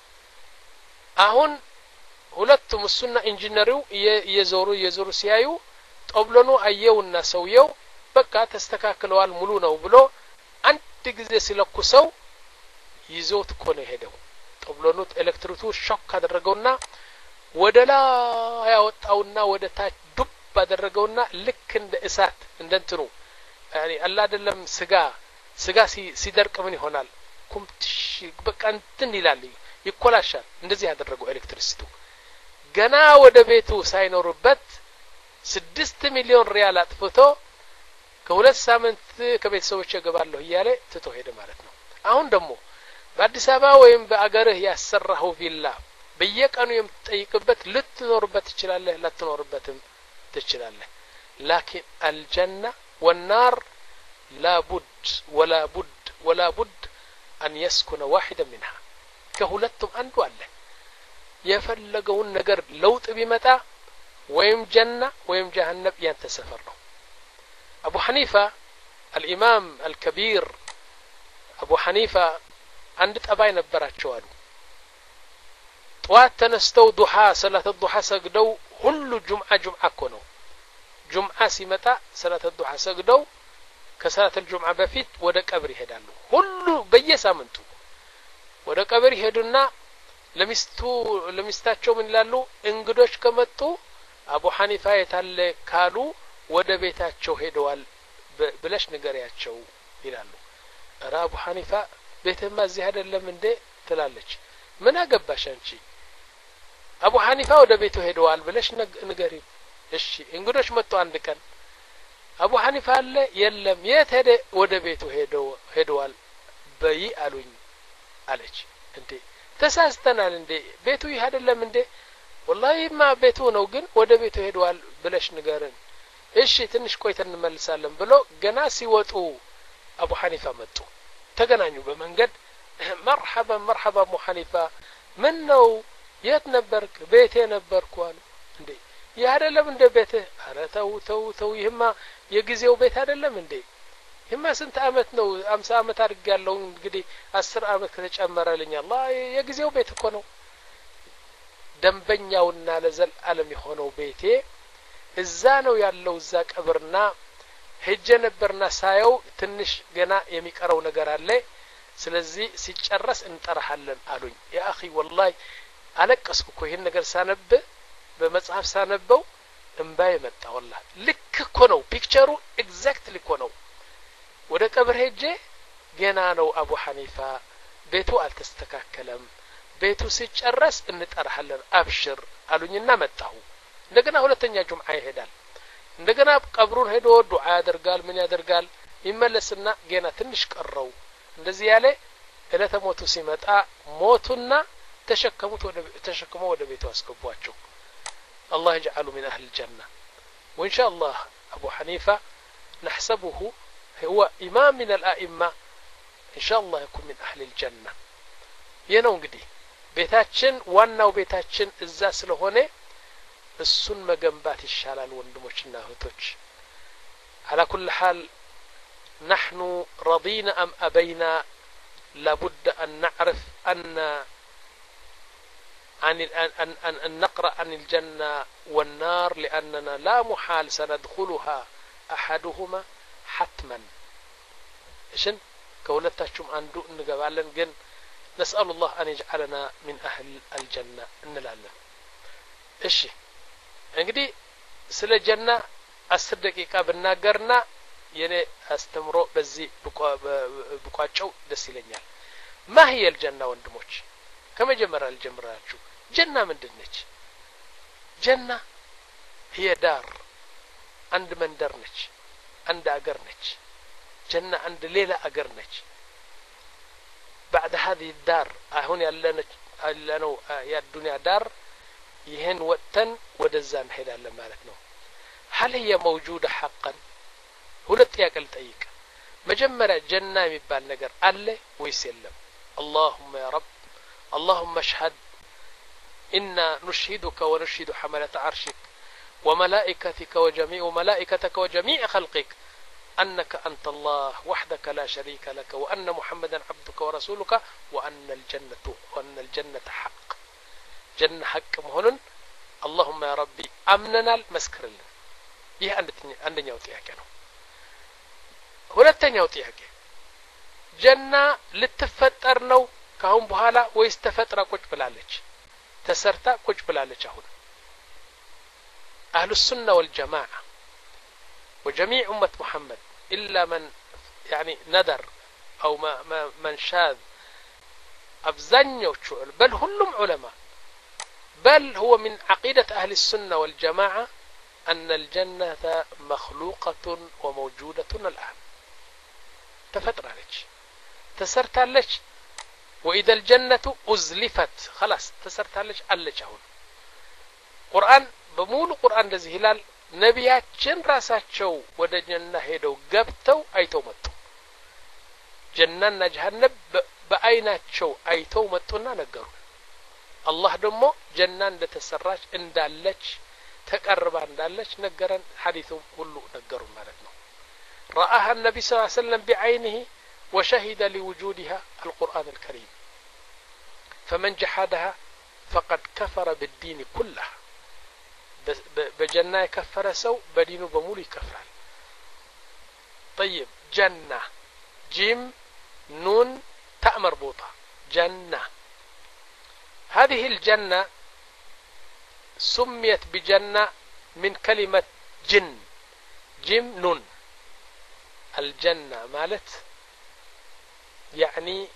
አሁን ሁለቱም እሱና ኢንጂነሩ የዞሩ የዞሩ ሲያዩ ጦብሎኑ አየውና ሰውየው በቃ ተስተካክለዋል ሙሉ ነው ብሎ አንድ ጊዜ ሲለኩሰው ይዞት ኮነ ሄደው ጦብሎኑ ኤሌክትሪኩ ሾክ አደረገውና ወደላ ያወጣውና ወደ ታች ዱብ አደረገውና ልክ እንደ እሳት እንደንትኑ ያኒ አላ አይደለም ስጋ ስጋ ሲደርቅ ምን ይሆናል ኩምትሽ በቃ እንትን ይላል ይኮላሻል እንደዚህ ያደረገው ኤሌክትሪሲቱ ገና ወደ ቤቱ ሳይኖርበት ስድስት ሚሊዮን ሪያል አጥፍቶ ከሁለት ሳምንት ከቤተሰቦች ገባለሁ ይያለ ትቶ ሄደ ማለት ነው አሁን ደግሞ በአዲስ አበባ ወይም በአገርህ ያሰራው ቪላ በየቀኑ የምትጠይቅበት ልትኖርበት ትችላለህ ላትኖርበትም ትችላለህ لكن الجنة والنار لا بد ولا بد ولا بد أن يسكن واحدا منها كهولتم أنت ولا يفلقون نجر لوط بمتى ويم جنة ويم جهنم ينتسفروا أبو حنيفة الإمام الكبير أبو حنيفة عند أباي نبرات شوالو طوات تنستو ضحى صلاة الضحى سجدو كل جمعة جمعة كونو جمعة سمتا صلاة الضحى سجدو كصلاة الجمعة بفيت ودا قبري هدالو كل بيسامنتو ودا قبري هدونا لمستو لمستاچو من لالو انغدوش كمتو أبو حنيفة يتال كالو ودا بيتاچو هدوال بلاش نغرياچو ይላሉ ራ አቡ ሐኒፋ ቤተማ እዚህ አይደለም እንዴ ትላለች ምን አገባሽ አንቺ አቡ ሐኒፋ ወደ ቤቱ ሄደዋል ብለሽ ንገሪ እሺ እንግዶች መጡ አንድ ቀን አቡ ሐኒፋ አለ የለም የት ሄደ ወደ ቤቱ ሄደው ሄደዋል በይ አሉኝ አለች እንዴ ተሳስተናል እንዴ ቤቱ ይህ አይደለም እንዴ والله ما ቤቱ ነው ግን ወደ ቤቱ ሄደዋል ብለሽ ንገረን እሺ ትንሽ ቆይተን እንመልሳለን ብሎ ገና ሲወጡ አቡ ሐኒፋ መጡ ተገናኙ በመንገድ مرحبا مرحبا ابو حنيفه من ነው የት ነበርክ ቤቴ ነበርኩ አሉ እንዴ ያ አይደለም እንደ ቤትህ አረ ተው ተው ተው ይህማ የጊዜው ቤት አይደለም እንዴ ይህማ ስንት አመት ነው አምሳ አመት አድርጋለሁ እንግዲህ አስር አመት ከተጨመረልኝ አላህ የጊዜው ቤት እኮ ነው ደንበኛውና ለዘል ዓለም የሆነው ቤቴ እዛ ነው ያለው እዛ ቀብርና ሄጀ ነበርና ሳየው ትንሽ ገና የሚቀረው ነገር አለ ስለዚህ ሲጨረስ እንጠራሃለን አሉኝ ያ اخي والله አለቀስኩ እኮ ይሄን ነገር ሳነብ በመጽሐፍ ሳነበው እንባይ መጣ والله ልክ እኮ ነው ፒክቸሩ ኤግዛክትሊ እኮ ነው ወደ ቀብር ሄጀ ገና ነው አቡ ሐኒፋ ቤቱ አልተስተካከለም ቤቱ ሲጨረስ እንጠራሃለን አብሽር አሉኝና መጣሁ እንደገና ሁለተኛ ጁምዓ ይሄዳል እንደገና ቀብሩን ሄዶ ዱዓ ያደርጋል ምን ያደርጋል ይመለስና ገና ትንሽ ቀረው እንደዚህ ያለ እለተ ሞቱ ሲመጣ ሞቱና ተሸከሙት ወደ ተሸከመው ወደ ቤቱ አስገቧቸው الله يجعله من أهل الجنة وإن شاء الله أبو حنيفة نحسبه هو إمام من الأئمة إن شاء الله يكون من أهل الجنة ينو እንግዲህ ቤታችን ዋናው ቤታችን እዛ ስለሆነ እሱን መገንባት ይሻላል ወንድሞችና እህቶች على كل حال نحن رضينا أم أبينا لابد أن نعرف أن أن أن أن, أن نقرأ عن الجنة والنار لأننا لا محال سندخلها أحدهما حتما إيشن كولتاشم أندو نقبالن جن نسأل الله أن يجعلنا من أهل الجنة إن لله إيش እንግዲህ ስለ ጀና አስር ደቂቃ ብናገርና የኔ አስተምሮ በዚህ ብቋጨው ደስ ይለኛል ما هي الجنة ወንድሞች ከመጀመሪያ ልጀምራችሁ ጀና ምንድነች ጀና هي دار عند መንደር ነች عند አገር ነች ጀና عند ሌላ አገር ነች بعد هذه الدار አሁን ያለነች ያለነው የዱንያ ዳር ይሄን ወጥተን ወደዛ እንሄዳለን ማለት ነው هل هي موجودة حقا ሁለት ያቀል ጠይቅ መጀመሪያ ጀና የሚባል ነገር አለ ወይስ የለም اللهم يا رب اللهم اشهد إنا نشهدك ونشهد حملة عرشك وملائكتك وجميع ملائكتك وجميع خلقك أنك أنت الله وحدك لا شريك لك وأن محمدا عبدك ورسولك وأن الجنة وأن الجنة حق جنة حق مهون اللهم يا ربي أمننا المسكر لنا ይህ አንደኛው ጥያቄ ነው ሁለተኛው ጥያቄ ጀና ልትፈጠር ነው ካሁን በኋላ ወይስ ተፈጥራ ቁጭ ብላለች ተሰርታ ቁጭ ብላለች አሁን أهل السنة والجماعة وجميع أمة محمد إلا من يعني ندر أو ما ما من شاذ أبزنيو بل كلهم علماء بل هو من عقيدة أهل السنة والجماعة أن الجنة مخلوقة وموجودة الآن تفتر عليك تسرت عليك وإذا الجنة أزلفت خلاص تسرت عليك عليك هون قرآن بمول قرآن ذي هلال نبيات جن راسات شو ودا جنة هيدو قبتو أيتو متو جنة جهنم بأينات شو أيتو متونا نقروا الله دمو جنان لتسراج اندالج تقرب اندالج نقرن حديثه كله نقروا مالتنا رآها النبي صلى الله عليه وسلم بعينه وشهد لوجودها القرآن الكريم فمن جحدها فقد كفر بالدين كله بجنة كفر سو بدينه بمولي كفر طيب جنة جيم نون تاء مربوطة جنة هذه الجنة سميت بجنة من كلمة جن جيم نون الجنة مالت يعني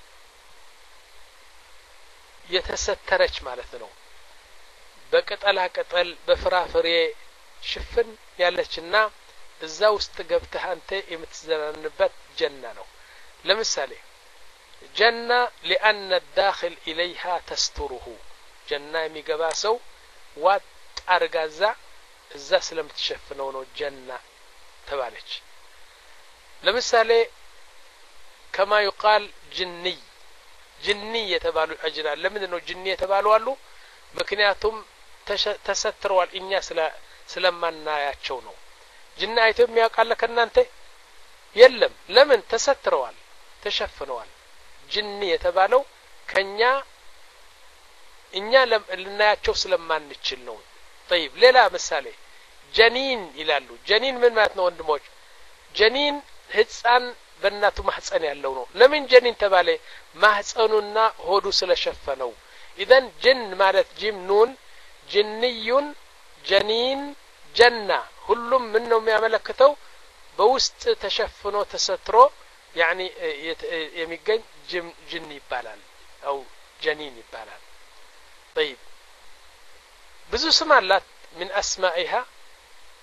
يتسترج مالتنا بقطلا قطل بفرافري شفن ያለችና እዛ ውስጥ ገብተህ አንተ የምትዘናንበት ጀና ነው ለምሳሌ جنة لأن الداخل إليها تستره جنة የሚገባ ሰው ዋጥ አርጋዛ እዛ ስለምትሸፍነው ነው جنة ተባለች ለምሳሌ كما يقال جني جني የተባሉ አጅራን ለምን ነው جني የተባሉ አሉ ምክንያቱም ተሰትረዋል እኛ ስለ ስለማናያቸው ነው جن አይቶ የሚያውቃለ ከናንተ የለም ለምን ተሰትረዋል ተሸፍነዋል جني የተባለው ከኛ እኛ ለናያቸው ስለማንችል ነው طيب ሌላ ምሳሌ جنين ይላሉ جنين ምን ማለት ነው ወንድሞች جنين ህፃን በእናቱ ማህፀን ያለው ነው ለምን جنين ተባለ ማህፀኑና ሆዱ ስለሸፈነው اذا جن ማለት ጂም ኑን جنيون جنين جنة ሁሉም ምን ነው የሚያመለክተው በውስጥ ተሸፍኖ ተሰትሮ يعني የሚገኝ جن ይባላል او جنين ይባላል طيب ብዙ ስም አላት من اسمائها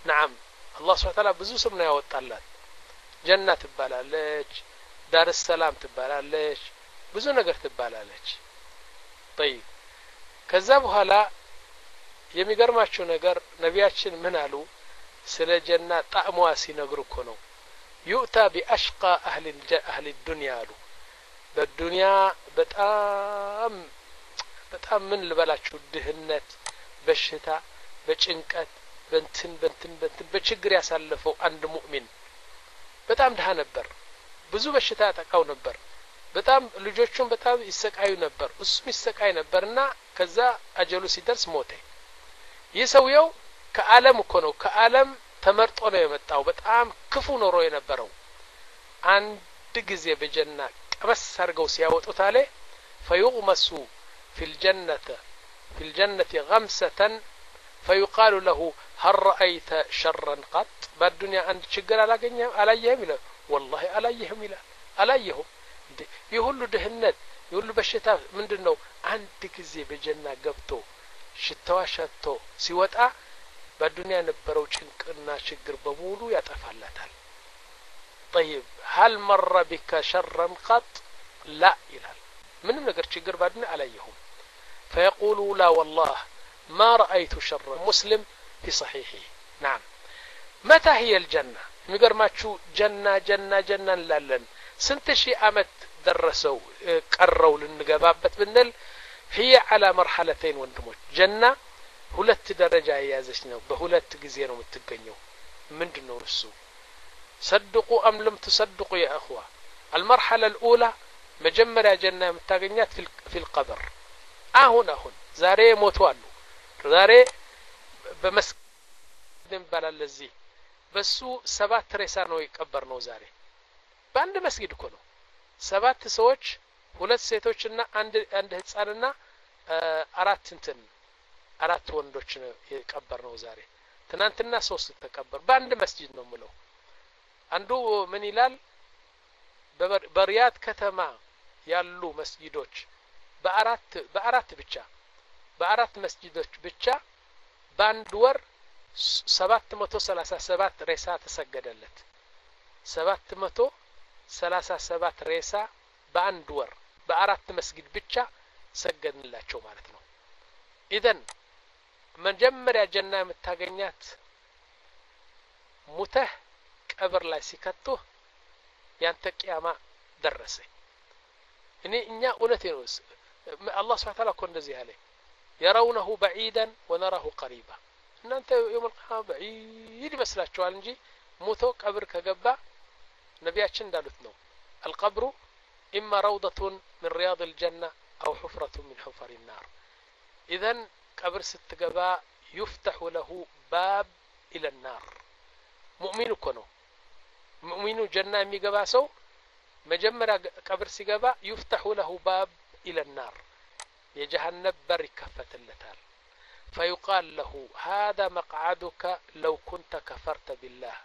نعم الله سبحانه وتعالى ብዙ ስም ነው ያወጣላት ጀና ትባላለች ዳር ሰላም ትባላለች ብዙ ነገር ትባላለች طيب ከዛ በኋላ የሚገርማችሁ ነገር ነቢያችን ምን አሉ ስለ ጀና ጣዕሟ ሲነግሩ እኮ ነው يؤتى بأشقى أهل أهل الدنيا አሉ በዱንያ በጣም በጣም ምን ልበላችሁ ድህነት በሽታ በጭንቀት በንትን በንትን በንትን በችግር ያሳለፈው አንድ ሙእሚን በጣም ደሃ ነበር ብዙ በሽታ ያጠቃው ነበር በጣም ልጆቹን በጣም ይሰቃዩ ነበር እሱም ይሰቃይ ነበርና ከዛ አጀሉ ሲደርስ ሞተ ይሰውየው ከዓለም እኮ ነው ከዓለም ተመርጦ ነው የመጣው በጣም ክፉ ኖሮ የነበረው አንድ ጊዜ በጀና ቀበስ አርገው ሲያወጡት አለ فيغمس في الجنة في الجنة غمسة فيقال له هل رأيت شرا قط بالدنيا أنت شجر على جنيه على يهمله والله على يهمله على يهم يقول له دهنت يقول له بشتاء من دنو عندك زي بجنة قبته شتوا شتو سوتا بالدنيا نبرو شنكنا شجر بمولو يتفلتال طيب هل مر بك شرا قط لا إلال من نقدر شجر بالدنيا على يهم فيقولوا لا والله ما رأيت شرا مسلم في صحيحه نعم متى هي الجنة نقدر ما تشو جنة جنة جنة لالن سنتشي أمت درسوا قروا للنقبابت بالنل هي على مرحلتين وانتموت جنة ሁለት ደረጃ ያያዘች ነው በሁለት ጊዜ ነው የምትገኘው ምንድነው እሱ صدقوا ام لم تصدقوا يا اخوه المرحله الاولى መጀመሪያ ጀና የምታገኛት في القبر አሁን አሁን ዛሬ ሞቷል ዛሬ በመስጊድም ባላለዚህ በሱ ሰባት ሬሳ ነው ይቀበር ነው ዛሬ በአንድ መስጊድ እኮ ነው ሰባት ሰዎች ሁለት ሴቶችና አንድ አንድ ህፃንና አራት እንትን አራት ወንዶች ነው ይቀበር ነው ዛሬ ትናንትና ሶስት ተቀበር በአንድ መስጊድ ነው ምለው አንዱ ምን ይላል በሪያድ ከተማ ያሉ መስጊዶች በአራት በአራት ብቻ በአራት መስጊዶች ብቻ በአንድ ወር ሰባት መቶ ሰላሳ ሰባት ሬሳ ተሰገደለት ሰባት መቶ ሰላሳ ሰባት ሬሳ በአንድ ወር በአራት መስጊድ ብቻ ሰገድንላቸው ማለት ነው ኢደን መጀመሪያ ጀና የምታገኛት ሙተህ ቀብር ላይ ሲከቱ ያንተ ቂያማ ደረሰ እኔ እኛ እውነቴ ነው الله سبحانه وتعالى كون እንደዚህ ያለ يرونه بعيدا ونراه قريبا እናንተ يوم القيامه بعيد ይመስላችኋል እንጂ ሙቶ ቀብር ከገባ ነቢያችን እንዳሉት ነው القبر اما روضه من رياض الجنه او حفره من حفر النار اذا قبر ስትገባ يفتح له باب الى النار مؤمن كنو مؤمن جنة የሚገባ ሰው መጀመሪያ ቀብር ሲገባ يفتح له باب الى النار የጀሃነም በር ይከፈትለታል فيقال له هذا مقعدك لو كنت كفرت بالله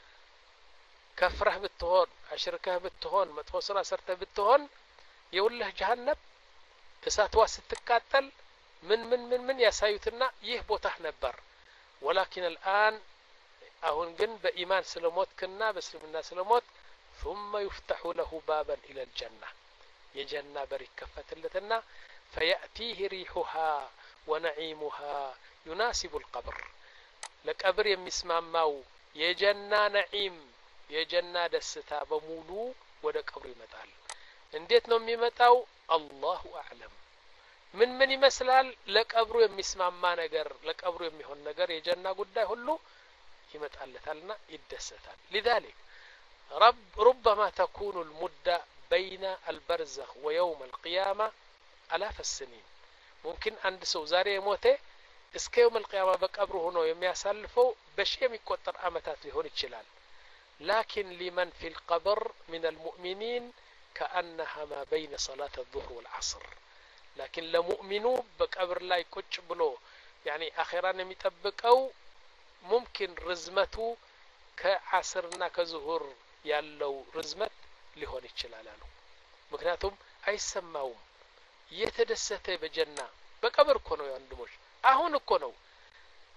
كفره بتهون اشركه بتهون مጥፎ ስራ ሰርተ بتهون يولህ ጀሃነም እሳት ዋስ ስትቃጠል من من من من ያሳዩትና ይህ ቦታህ ነበር ولكن الآن አሁን ግን በኢማን ስለሞትክና በእስልምና ስለሞት ثم يفتح له بابا الى الجنه የጀና በር ይከፈትለትና فيأتيه ريحها ونعيمها يناسب القبر ለቀብር የሚስማማው የጀና ነዒም የጀና ደስታ በሙሉ ወደ ቀብር ይመጣል እንዴት ነው የሚመጣው አላሁ አዕለም ምን ምን ይመስላል ለቀብሩ የሚስማማ ነገር ለቀብሩ የሚሆን ነገር የጀና ጉዳይ ሁሉ ይመጣለታልና ይደሰታል لذلك رب ربما تكون المدة بين البرزخ ويوم القيامة آلاف السنين ممكن عند سو ዛሬ ሞተ እስከ يوم القيامة በቀብሩ ሆኖ የሚያሳልፈው በሺህ የሚቆጠር አመታት ሊሆን ይችላል لكن لمن في القبر من المؤمنين كأنها ما بين صلاة الظهر والعصر لكن لمؤمنو بقبر لا يكوچ بلو يعني اخيرا የሚጠብቀው ممكن رزمته كعصرنا كظهر ያለው ርዝመት ሊሆን ይችላል አሉ ምክንያቱም አይሰማውም የተደሰተ በጀና በቀብር እኮ ነው ወንድሞች አሁን እኮ ነው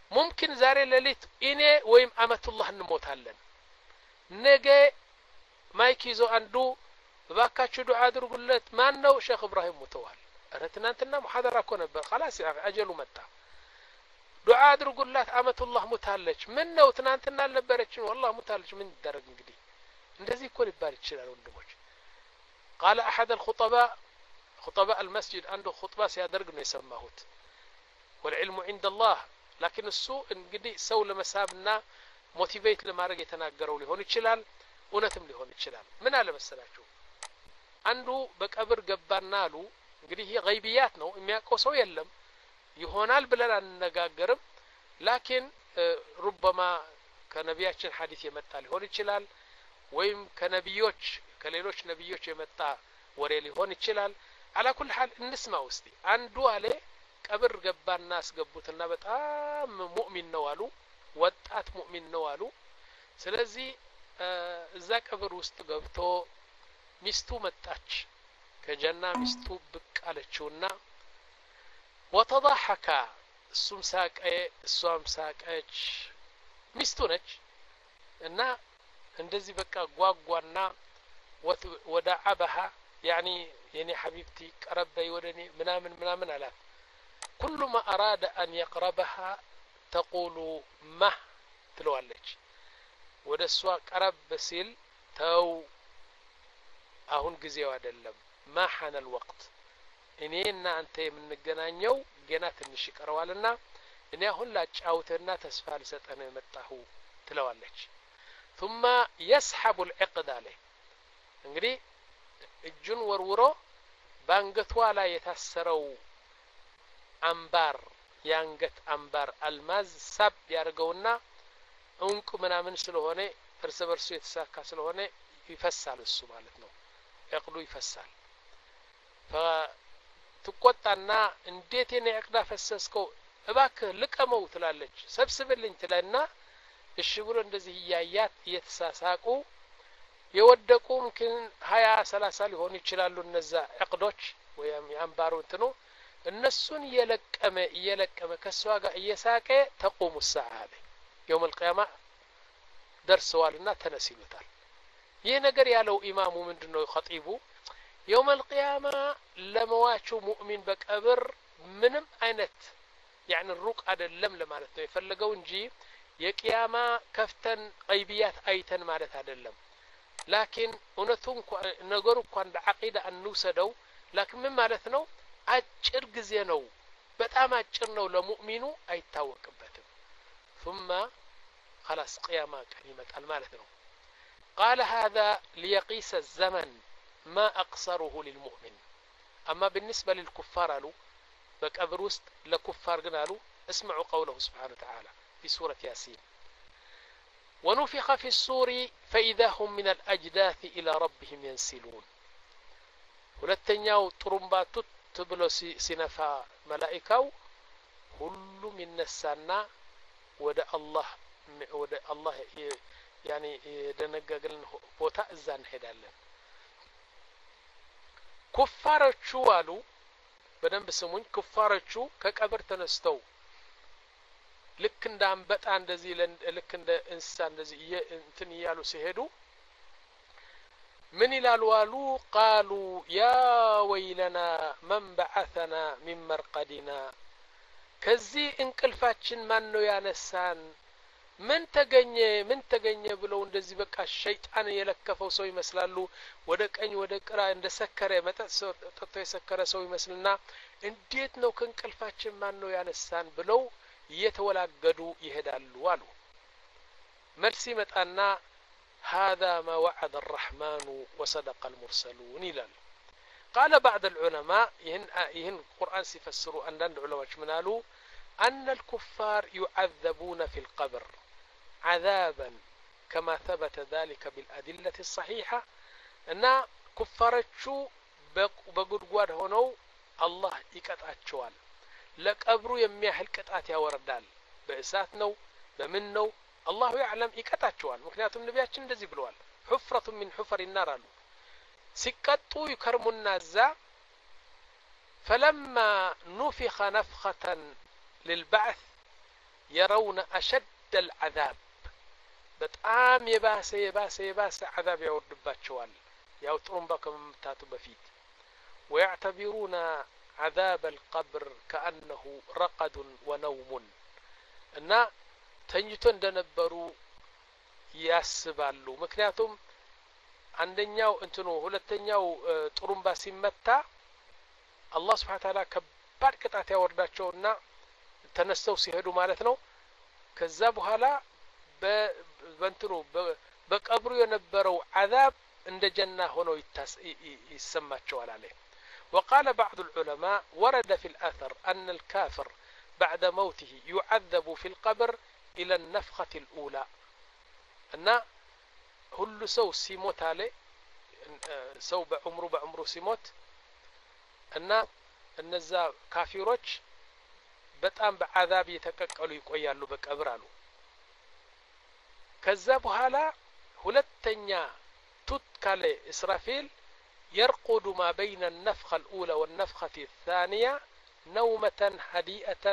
ሙምኪን ዛሬ ሌሊት እኔ ወይም አመቱላህ እንሞታለን ነገ ማይክ ይዞ አንዱ እባካችሁ ዱዓ አድርጉለት ማን ነው ሼክ ኢብራሂም ሞተዋል ኧረ ትናንትና ሙሐደራ እኮ ነበር خلاص አጀሉ መጣ ዱዓ አድርጉላት አመቱላህ ሞታለች ምን ነው ትናንትና አልነበረችም والله ሞታለች ምን ይደረግ እንግዲህ እንደዚህ እኮ ሊባል ይችላል ወንድሞች قال احد الخطباء خطباء المسجد عنده خطبه ሲያደርግ ነው የሰማሁት والعلم عند الله لكن السوء እንግዲህ ሰው ለመሳብና ሞቲቬት ለማድረግ የተናገረው ሊሆን ይችላል እውነትም ሊሆን ይችላል ምን አለ መሰላችሁ አንዱ በቀብር ገባና አሉ እንግዲህ ይሄ ገይቢያት ነው የሚያውቀው ሰው የለም ይሆናል ብለን አንነጋገርም ላኪን ربما ከነቢያችን ሐዲስ የመጣ ሊሆን ይችላል ወይም ከነቢዮች ከሌሎች ነቢዮች የመጣ ወሬ ሊሆን ይችላል على كل حال እንስማው እስቲ አንዱ አለ ቀብር ገባና አስገቡትና በጣም ሙእሚን ነው አሉ ወጣት ሙእሚን ነው አሉ ስለዚህ እዛ ቀብር ውስጥ ገብቶ ሚስቱ መጣች ከጀና ሚስቱ ብቅ አለችውና ወተضحك እሱም ሳቀ እሷም ሳቀች ሚስቱ ነች እና እንደዚህ በቃ ጓጓና ወዳዓበها يعني يعني حبيبتي قربي ودني منامن منامن አላት كل ما أراد أن يقربها تقول ما ትለዋለች ወደሷ ቀረብ ሲል ተው አሁን ጊዜው አይደለም ما حان الوقت እኔና አንተ የምንገናኘው ገና ትንሽ ይቀረዋልና እኔ አሁን ላጫውተና ተስፋ ልሰጠነ መጣሁ ትለዋለች ثم يسحب العقد عليه እንግዲህ እጁን ወርውሮ ባንገቷ ላይ የታሰረው አምባር ያንገት አምባር አልማዝ ሳብ ያርገውና እንቁ ምናምን ስለሆነ እርስ በርሱ የተሳካ ስለሆነ ይፈሳል እሱ ማለት ነው ዕቅዱ ይፈሳል فتቆጣና እንዴት የኔ ዕቅዳ ፈሰስከው እባክህ ልቀመው ትላለች ሰብስብልኝ ትላና እሺ ብሎ እንደዚህ ያያት እየተሳሳቁ የወደቁ ምክን ሀያ ሰላሳ ሊሆኑ ይችላሉ እነዛ ዕቅዶች ወይም ያንባሩ እንትኑ እነሱን የለቀመ የለቀመ ከሷ ጋር እየሳቀ ተቆሙ ሰዓለ يوم القيامه ደርሰዋልና ተነሲሉታል ይሄ ነገር ያለው ኢማሙ ምንድነው ኸጢቡ يوم القيامه ለመዋቹ ሙእሚን በቀብር ምንም አይነት يعني الሩቅ አይደለም ለማለት ነው የፈለገው እንጂ የቂያማ ከፍተን ቀይቢያት አይተን ማለት አይደለም لكن እውነቱን ነገሩ እንኳን በአቂዳ አንውሰደው لكن ምን ማለት ነው አጭር ጊዜ ነው በጣም አጭር ነው ለሙእሚኑ አይታወቅበትም ثم خلاص قيامه كلمه المالت ነው قال هذا ليقيس الزمن ما اقصره للمؤمن اما بالنسبه للكفار قالوا بقبر وسط لكفار قالوا اسمعوا قوله سبحانه وتعالى في سوره ياسين ونفخ في الصور فإذا هم من الأجداث إلى ربهم ينسلون ሁለተኛው ጥሩምባቱ ተብሎ ሲነፋ መላእክታው ሁሉም ይነሳና ወደ አላህ ወደ አላህ يعني ደነገገልን ቦታ እዛ እንሄዳለን ኩፋሮቹ አሉ በደንብ ስሙኝ ኩፋሮቹ ከቀብር ተነስተው ልክ እንደ አንበጣ እንደዚህ ልክ እንደ እንስሳ እንደዚህ እንትን ይያሉ ሲሄዱ من الالوالو قالوا يا ويلنا من بعثنا من مرقدنا كزي انقلفاችን ማን ነው ያነሳን ምን ተገኘ ምን ተገኘ ብለው እንደዚህ በቃ ሸይጣን የለከፈው ሰው ይመስላሉ ወደ ቀኝ ወደ ግራ እንደ ሰከረ መጠጥ ጠጥቶ የሰከረ ሰው ይመስልና እንዴት ነው ከእንቅልፋችን ማን ነው ያነሳን ብለው እየተወላገዱ ይሄዳሉ አሉ መልስ ይመጣና هذا ما وعد الرحمن وصدق المرسلون ይላል قال بعض العلماء ይህን ይህን ቁርአን ሲፈስሩ አንዳንድ ዑለማዎች ምን አሉ أن الكفار يعذبون في القبر عذابا كما ثبت ذلك بالأدلة الصحيحة أن كفارቹ በጉድጓድ ሆነው አላህ ይቀጣቸዋል ለቀብሩ የሚያህል ቅጣት ያወርዳል በእሳት ነው በምን ነው الله يعلم ይቀጣቸዋል ምክንያቱም ነብያችን እንደዚህ ብለዋል حفرة من حفر النار አሉ ሲቀጡ ይከርሙና ዛ فلما نفخ نفخة للبعث يرون أشد العذاب በጣም የባሰ የባሰ የባሰ عذاب ያወርድባቸዋል ያው ጥሩምባ ከመምታቱ በፊት ويعتبرون عذاب القبر كأنه رقد ونوم እና ተኝቶ እንደነበሩ ያስባሉ ምክንያቱም አንደኛው እንትኑ ሁለተኛው ጥሩምባ ሲመታ አላህ Subhanahu Ta'ala ከባድ ቅጣት ያወርዳቸውና ተነስተው ሲሄዱ ማለት ነው ከዛ በኋላ በእንትኑ በቀብሩ የነበረው عذاب እንደ ጀና ሆኖ ይሰማቸዋል አለ وقال بعض العلماء ورد في الأثر أن الكافر بعد موته يعذب في القبر إلى النفخة الأولى أن كل سو سيموت عليه سو بعمره بعمره سيموت أن النزا كافروች በጣም በعذاب የተቀቀሉ ይቆያሉ በቀብር አሉ ከዛ በኋላ ሁለተኛ ቱት ካለ እስራፊል يرقد ما بين النفخة الأولى والنفخة الثانية نومة هديئة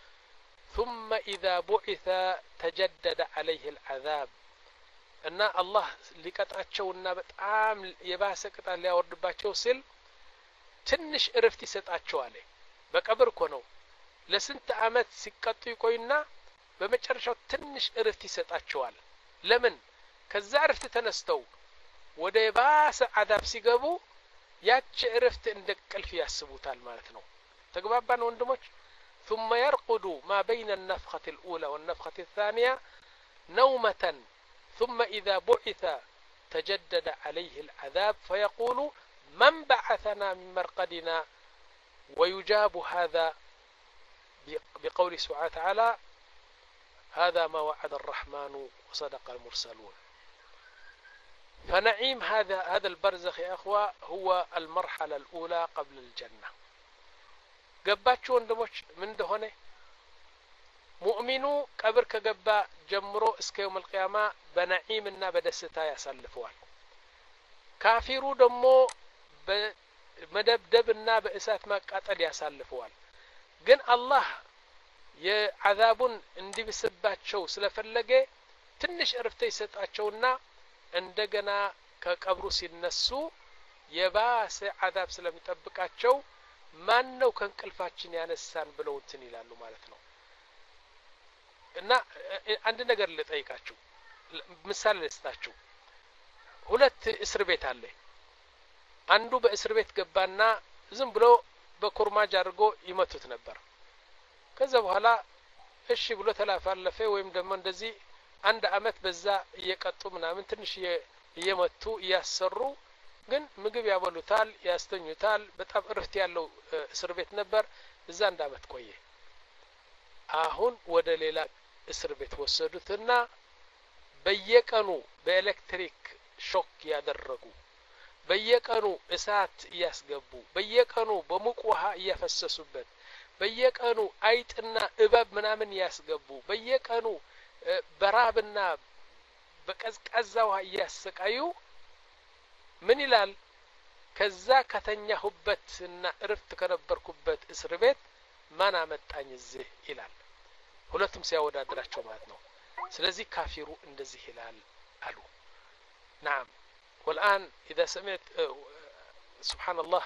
ثم إذا بعث تجدد عليه العذاب أن الله لقطعቸውና በጣም የባሰ ቅጣት ሊያወርድባቸው ሲል ትንሽ እረፍት ይሰጣቸው አለ በቀብር እኮ ነው ለስንት አመት ሲቀጡ ይቆይና በመጨረሻው ትንሽ እረፍት ይሰጣቸዋል ለምን ከዛ እረፍት ተነስተው ወደ ባሰ عذاب ሲገቡ ያቺ እረፍት እንደቅልፍ ያስቡታል ማለት ነው ተግባባን ወንድሞች ثم يرقد ما بين النفخة الأولى والنفخة الثانية نومة ثم إذا بعث تجدد عليه العذاب فيقول من بعثنا من مرقدنا ويجاب هذا بقول سبحانه وتعالى هذا ما وعد الرحمن وصدق المرسلون فنعيم هذا هذا البرزخ يا أخوة هو المرحلة الأولى قبل الجنة قباتشو وندموش من دهونه مؤمنو قبر كقبا جمرو اسك يوم القيامة بنعيم النا بدستا يسلفوال كافرو دمو بمدبدب النا بإسات ما قاتل يسلفوال ግን አላህ የعذابን እንዲብስባቸው ስለፈለገ ትንሽ እርፍት ይሰጣቸውና እንደገና ከቀብሩ ሲነሱ የባሰ عذاب ስለሚጠብቃቸው ማን ነው ከንቅልፋችን ያነሳን ብለው እንትን ይላሉ ማለት ነው እና አንድ ነገር ልጠይቃችሁ ምሳሌ ልስጣችሁ ሁለት እስር ቤት አለ አንዱ በእስር ቤት ገባና ዝም ብሎ በኮርማጅ አድርጎ ይመቱት ነበር ከዛ በኋላ እሺ ብሎ ተላፋለፈ ወይም ደግሞ እንደዚህ አንድ አመት በዛ እየቀጡ ምናምን ትንሽ እየመቱ ያሰሩ ግን ምግብ ያበሉታል ያስተኙታል በጣም እርፍት ያለው እስር ቤት ነበር እዛ አንድ አመት ቆየ አሁን ወደ ሌላ እስር ቤት ወሰዱትና በየቀኑ በኤሌክትሪክ ሾክ ያደረጉ በየቀኑ እሳት ያስገቡ በየቀኑ በሙቅ ውሃ ያፈሰሱበት በየቀኑ አይጥና እባብ ምናምን ያስገቡ በየቀኑ በራብና በቀዝቃዛ ውሃ ያሰቃዩ ምን ይላል ከዛ ከተኛሁበትና እርፍት ከነበርኩበት እስር ቤት ማን አመጣኝ እዚህ ይላል ሁለቱም ሲያወዳድራቸው ማለት ነው ስለዚህ ካፊሩ እንደዚህ ይላል አሉ نعم والآن إذا سمعت سبحان الله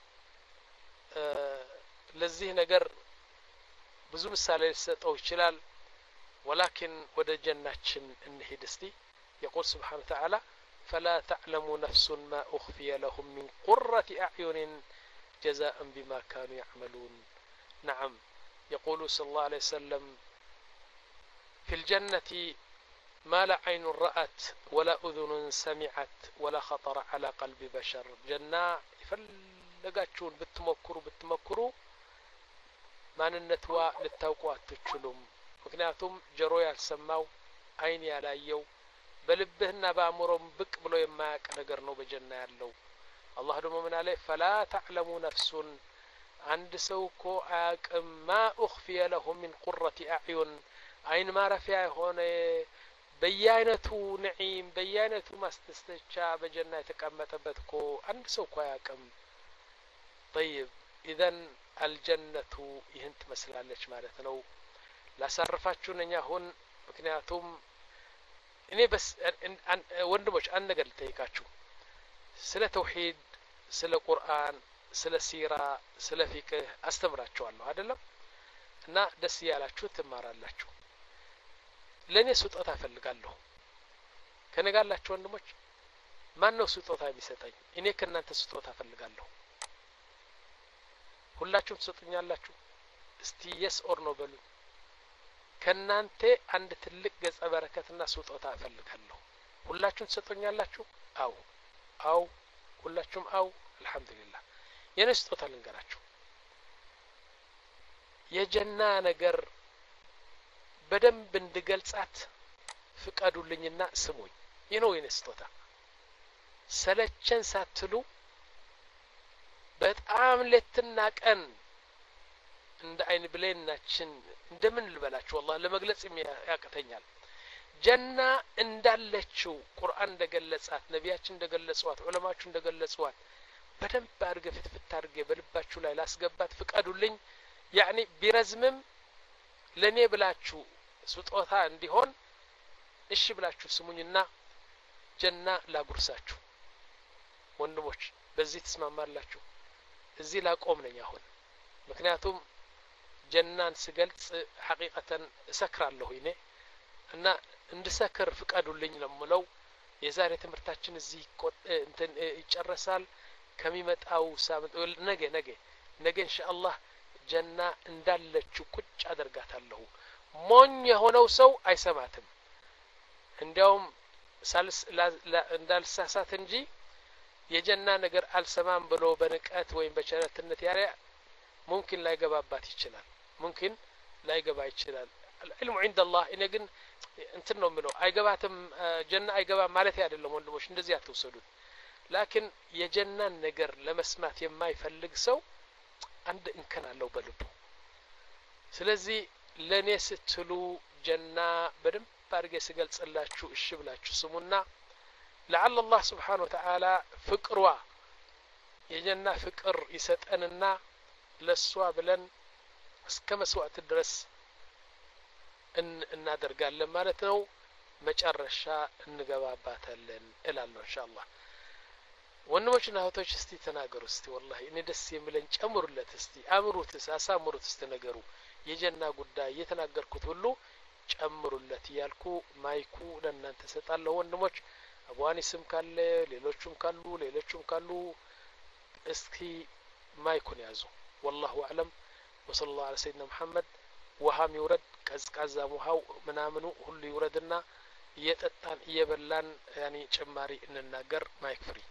ለዚህ ነገር ብዙ ምሳሌ ልሰጠው ይችላል ولكن ወደ ጀናችን እንሂድ እስቲ يقول سبحانه وتعالى فلا تعلم نفس ما أخفي لهم من قرة أعين جزاء بما كانوا يعملون نعم يقول صلى الله عليه وسلم في الجنة ما لا عين رأت ولا أذن سمعت ولا خطر على قلب بشر جنة يفلقاتشون بتمكروا بتمكروا ማንነትዋ ልታውቁ አትችሉም ምክንያቱም ጆሮ ያልሰማው አይን ያላየው በልብህና በአእምሮም ብቅ ብሎ የማያውቅ ነገር ነው በጀና ያለው አላህ ደግሞ ምን አለ فلا تعلم نفس አንድ ሰው እኮ አያውቅም ما أخفي لهم من قرة أعين አይን ማረፊያ የሆነ በየአይነቱ ነዒም በየአይነቱ ማስተስተቻ በጀና የተቀመጠበት እኮ አንድ ሰው እኮ አያውቅም طيب إذن الجنة يهنت مسلالش مالتنا ላሳርፋችሁ ነኝ አሁን ምክንያቱም እኔ በስ ወንድሞች አንድ ነገር ልጠይቃችሁ ስለ ተውሂድ ስለ ቁርአን ስለ ሲራ ስለ ፊቅህ አስተምራችኋለሁ አይደለም እና ደስ ያላችሁ ትማራላችሁ ለኔ ስጦታ ፈልጋለሁ ከነጋላችሁ ወንድሞች ማን ነው ስጦታ የሚሰጠኝ እኔ ከናንተ ስጦታ ፈልጋለሁ ሁላችሁም ትሰጡኛላችሁ እስቲ yes or no በሉ ከናንተ አንድ ትልቅ ገጸ በረከትና ስጦታ ፈልጋለሁ ሁላችሁም ትሰጡኛላችሁ አው አው ሁላችሁም አው አልহামዱሊላህ የኔ ስጦታ ልንገራችሁ የጀና ነገር በደንብ እንድገልጻት ፍቀዱልኝና ስሙኝ ይህ ነው የኔ ስጦታ ሰለቸን ሳትሉ በጣም ለትና ቀን እንደ አይን ብሌናችን እንደምን ልበላችሁ والله ለመግለጽ ያቀተኛል ጀና እንዳለችው ቁርአን እንደገለጻት ነቢያችን እንደገለጹት ዑለማችሁ እንደገለጹት በደንብ አድርገ ፍትፍት አድርገ በልባችሁ ላይ ላስገባት ፍቀዱልኝ يعني ቢረዝምም ለኔ ብላችሁ ስጦታ እንዲሆን እሺ ብላችሁ ስሙኝና ጀና ላጉርሳችሁ ወንድሞች በዚህ ተስማማላችሁ እዚህ ላቆም ነኝ አሁን ምክንያቱም ጀናን ስገልጽ ሐቂቀተን እሰክራለሁ እኔ እና እንድሰክር ፍቀዱልኝ ለምለው የዛሬ ትምርታችን እዚህ እንትን ይጨረሳል ከሚመጣው ሳምንት ነገ ነገ ነገ ኢንሻአላህ ጀና እንዳለችው ቁጭ አደርጋታለሁ ሞኝ የሆነው ሰው አይሰማትም እንዲያውም ሳልስ እንዳልሳሳት እንጂ የጀና ነገር አልሰማም ብሎ በንቀት ወይም በቸረትነት ያለ ممكن لا يغبابات ይችላል ممكن لا يغባ ይችላል العلم عند الله እኔ ግን እንትን ነው ምለው አይገባትም ጀና አይገባ ማለት አይደለም ወንድሞች እንደዚህ አትወሰዱት لكن የጀናን ነገር ለመስማት የማይፈልግ ሰው አንድ እንከን አለው በልቡ ስለዚህ ለኔ ስትሉ ጀና በደም ባርገ ስገልጽላችሁ እሺ ብላችሁ ስሙና لعل الله سبحانه وتعالى ፍቅሯ የጀና ፍቅር ይሰጠንና ለሷ ብለን እስከ መስዋዕት ድረስ እናደርጋለን ማለት ነው መጨረሻ እንገባባታለን እላለሁ ኢንሻአላህ ወንድሞችና እህቶች እስቲ ተናገሩ እስቲ والله እኔ ደስ የሚለኝ ጨምሩለት እስቲ አምሩት አሳምሩት እስቲ ነገሩ የጀና ጉዳይ የተናገርኩት ሁሉ ጨምሩለት ያልኩ ማይኩ ለእናንተ ሰጣለሁ ወንድሞች አቡአኒስም ካለ ሌሎችም ካሉ ሌሎችም ካሉ እስኪ ማይኩን ያዙ والله اعلم وصلى الله على سيدنا محمد وهام يورد ቀዝቃዛ ሙሃው ምናምኑ ሁሉ ይውረድና እየጠጣን እየበላን ያኒ ጭማሪ እንናገር ማይክ ፍሪ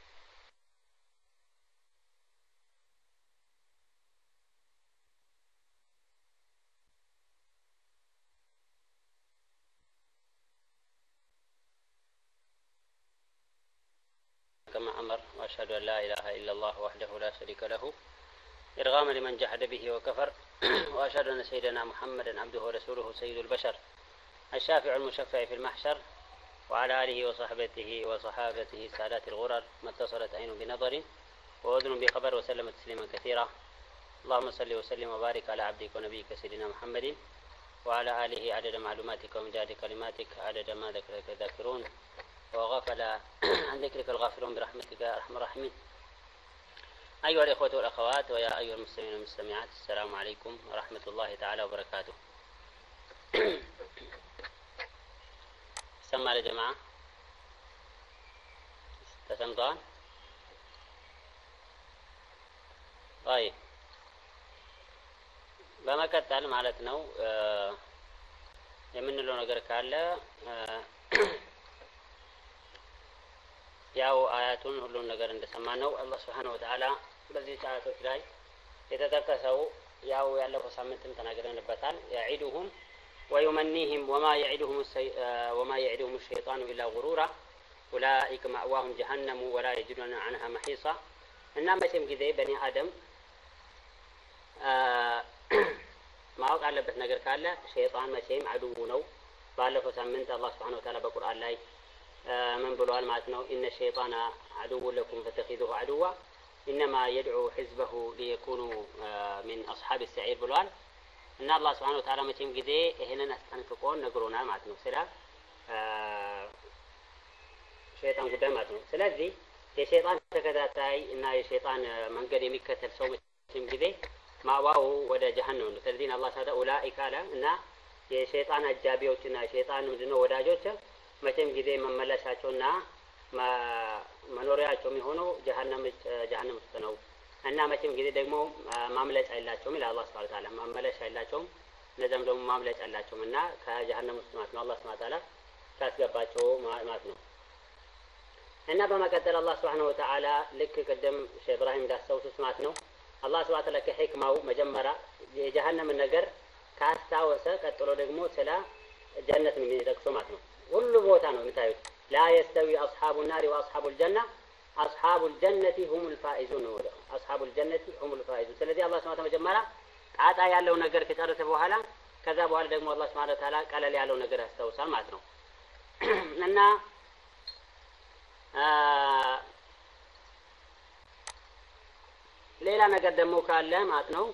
كما أمر وأشهد أن لا إله إلا الله وحده لا شريك له إرغاما لمن جحد به وكفر وأشهد أن سيدنا محمدا عبده ورسوله سيد البشر الشافع المشفع في المحشر وعلى آله وصحبته وصحابته سادات الغرر ما اتصلت عين بنظر وأذن بخبر وسلم تسليما كثيرا اللهم صل وسلم وبارك على عبدك ونبيك سيدنا محمد وعلى آله عدد معلوماتك ومجاد كلماتك عدد ما ذكرك الذاكرون وغفل عن ذكرك الغافلون برحمتك يا أرحم الراحمين أيها الإخوة والأخوات ويا أيها المسلمين والمستمعات السلام عليكم ورحمة الله تعالى وبركاته سمع يا جماعة تسمعون طيب በመቀጠል ማለት ነው የምንለው ነገር ካለ ያው አያቱን ሁሉን ነገር እንደሰማነው አላህ Subhanahu Wa Ta'ala በዚህ ሰዓቶች ላይ የተጠቀሰው ያው ያለፈው ሳምንትም ተናግረንበታል ያዒዱሁም ويمنيهم وما يعدهم وما يعدهم الشيطان إلا غرورا أولئك مأواهم جهنم ولا يجدون عنها محيصا إنما مشيم ጊዜ በኒ አደም ማወቅ አለበት ነገር ካለ ሸይጣን መቼም አድው ነው ባለፈው ሳምንት አላህ Subhanahu Wa Ta'ala በቁርአን ላይ من بلوال معناتنا إن الشيطان عدو لكم فاتخذوه عدوا إنما يدعو حزبه ليكونوا من أصحاب السعير بلوال እና አላህ Subhanahu Wa Ta'ala መቼም ጊዜ ይሄንን አስጠንቅቆን ነግሮናል ማለት ነው ስለ ሸይጣን ጉዳይ ማለት ነው። ስለዚህ የሸይጣን ተከታታይ እና የሸይጣን መንገድ የሚከተል ሰው መቼም ጊዜ ማዋው ወደ ጀሃነም ነው። ስለዚህ አላህ ሰዳ ኡላኢካ አለ እና የሸይጣን አጃቢዎችና የሸይጣን ምንድነው ወዳጆች መቼም ጊዜ መመለሻቸውና መኖሪያቸው የሚሆነው ጀሃነም ጀሃነም ውስጥ ነው እና መቼም ጊዜ ደግሞ ማምለጫ የላቸውም ይላል አላህ Subhanahu Wa Ta'ala። ማምለጫ የላቸውም እነዛም ደግሞ ማምለጫ የላቸውም እና ከጀሃነም ውስጥ ማለት ነው አላህ Subhanahu Wa Ta'ala ካስገባቸው ማለት ነው። እና በመቀጠል አላህ Subhanahu Wa Ta'ala ልክ ቀደም ሼህ ኢብራሂም እንዳስታውሱት ማለት ነው አላህ Subhanahu Wa Ta'ala ከሕክማው መጀመሪያ የጀሃነም ነገር ካስታወሰ ቀጥሎ ደግሞ ስለ ጀነት ነው የሚጠቅሰው ማለት ነው። ሁሉ ቦታ ነው የምታዩት لا يستوي أصحاب النار وأصحاب الجنة أصحاب الجنة هم الفائزون أصحاب الجنة هم الفائزون ስለዚህ አላህ Subhanahu Wa Ta'ala መጀመሪያ ጣጣ ያለው ነገር ከጨረሰ በኋላ ከዛ በኋላ ደግሞ አላህ Subhanahu Wa Ta'ala ቀለል ያለው ነገር ያስታውሳል ማለት ነው። እና ሌላ ነገር ደግሞ ካለ ማለት ነው